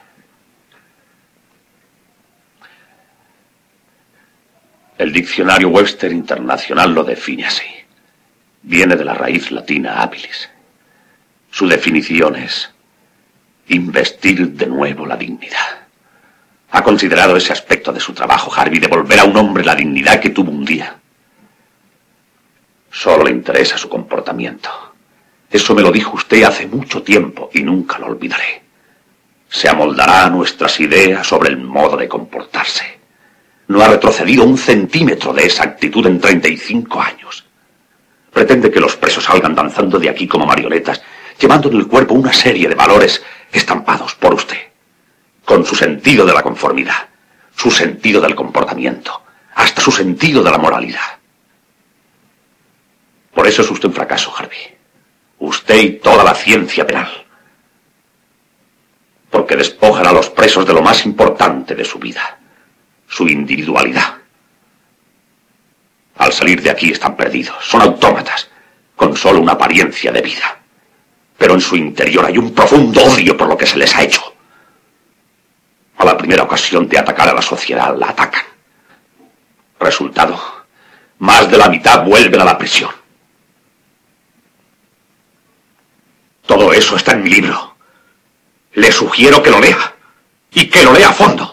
El diccionario Webster Internacional lo define así. Viene de la raíz latina habilis. Su definición es investir de nuevo la dignidad. ¿Ha considerado ese aspecto de su trabajo, Harvey, devolver a un hombre la dignidad que tuvo un día? Solo le interesa su comportamiento. Eso me lo dijo usted hace mucho tiempo y nunca lo olvidaré. Se amoldará a nuestras ideas sobre el modo de comportarse. No ha retrocedido un centímetro de esa actitud en treinta y cinco años. Pretende que los presos salgan danzando de aquí como marionetas, llevando en el cuerpo una serie de valores estampados por usted. Con su sentido de la conformidad, su sentido del comportamiento, hasta su sentido de la moralidad. Por eso es usted un fracaso, Harvey. Usted y toda la ciencia penal. Porque despojan a los presos de lo más importante de su vida, su individualidad. Al salir de aquí están perdidos, son autómatas, con solo una apariencia de vida. Pero en su interior hay un profundo odio por lo que se les ha hecho. A la primera ocasión de atacar a la sociedad, la atacan. Resultado, más de la mitad vuelven a la prisión. Todo eso está en mi libro. Le sugiero que lo lea, y que lo lea a fondo.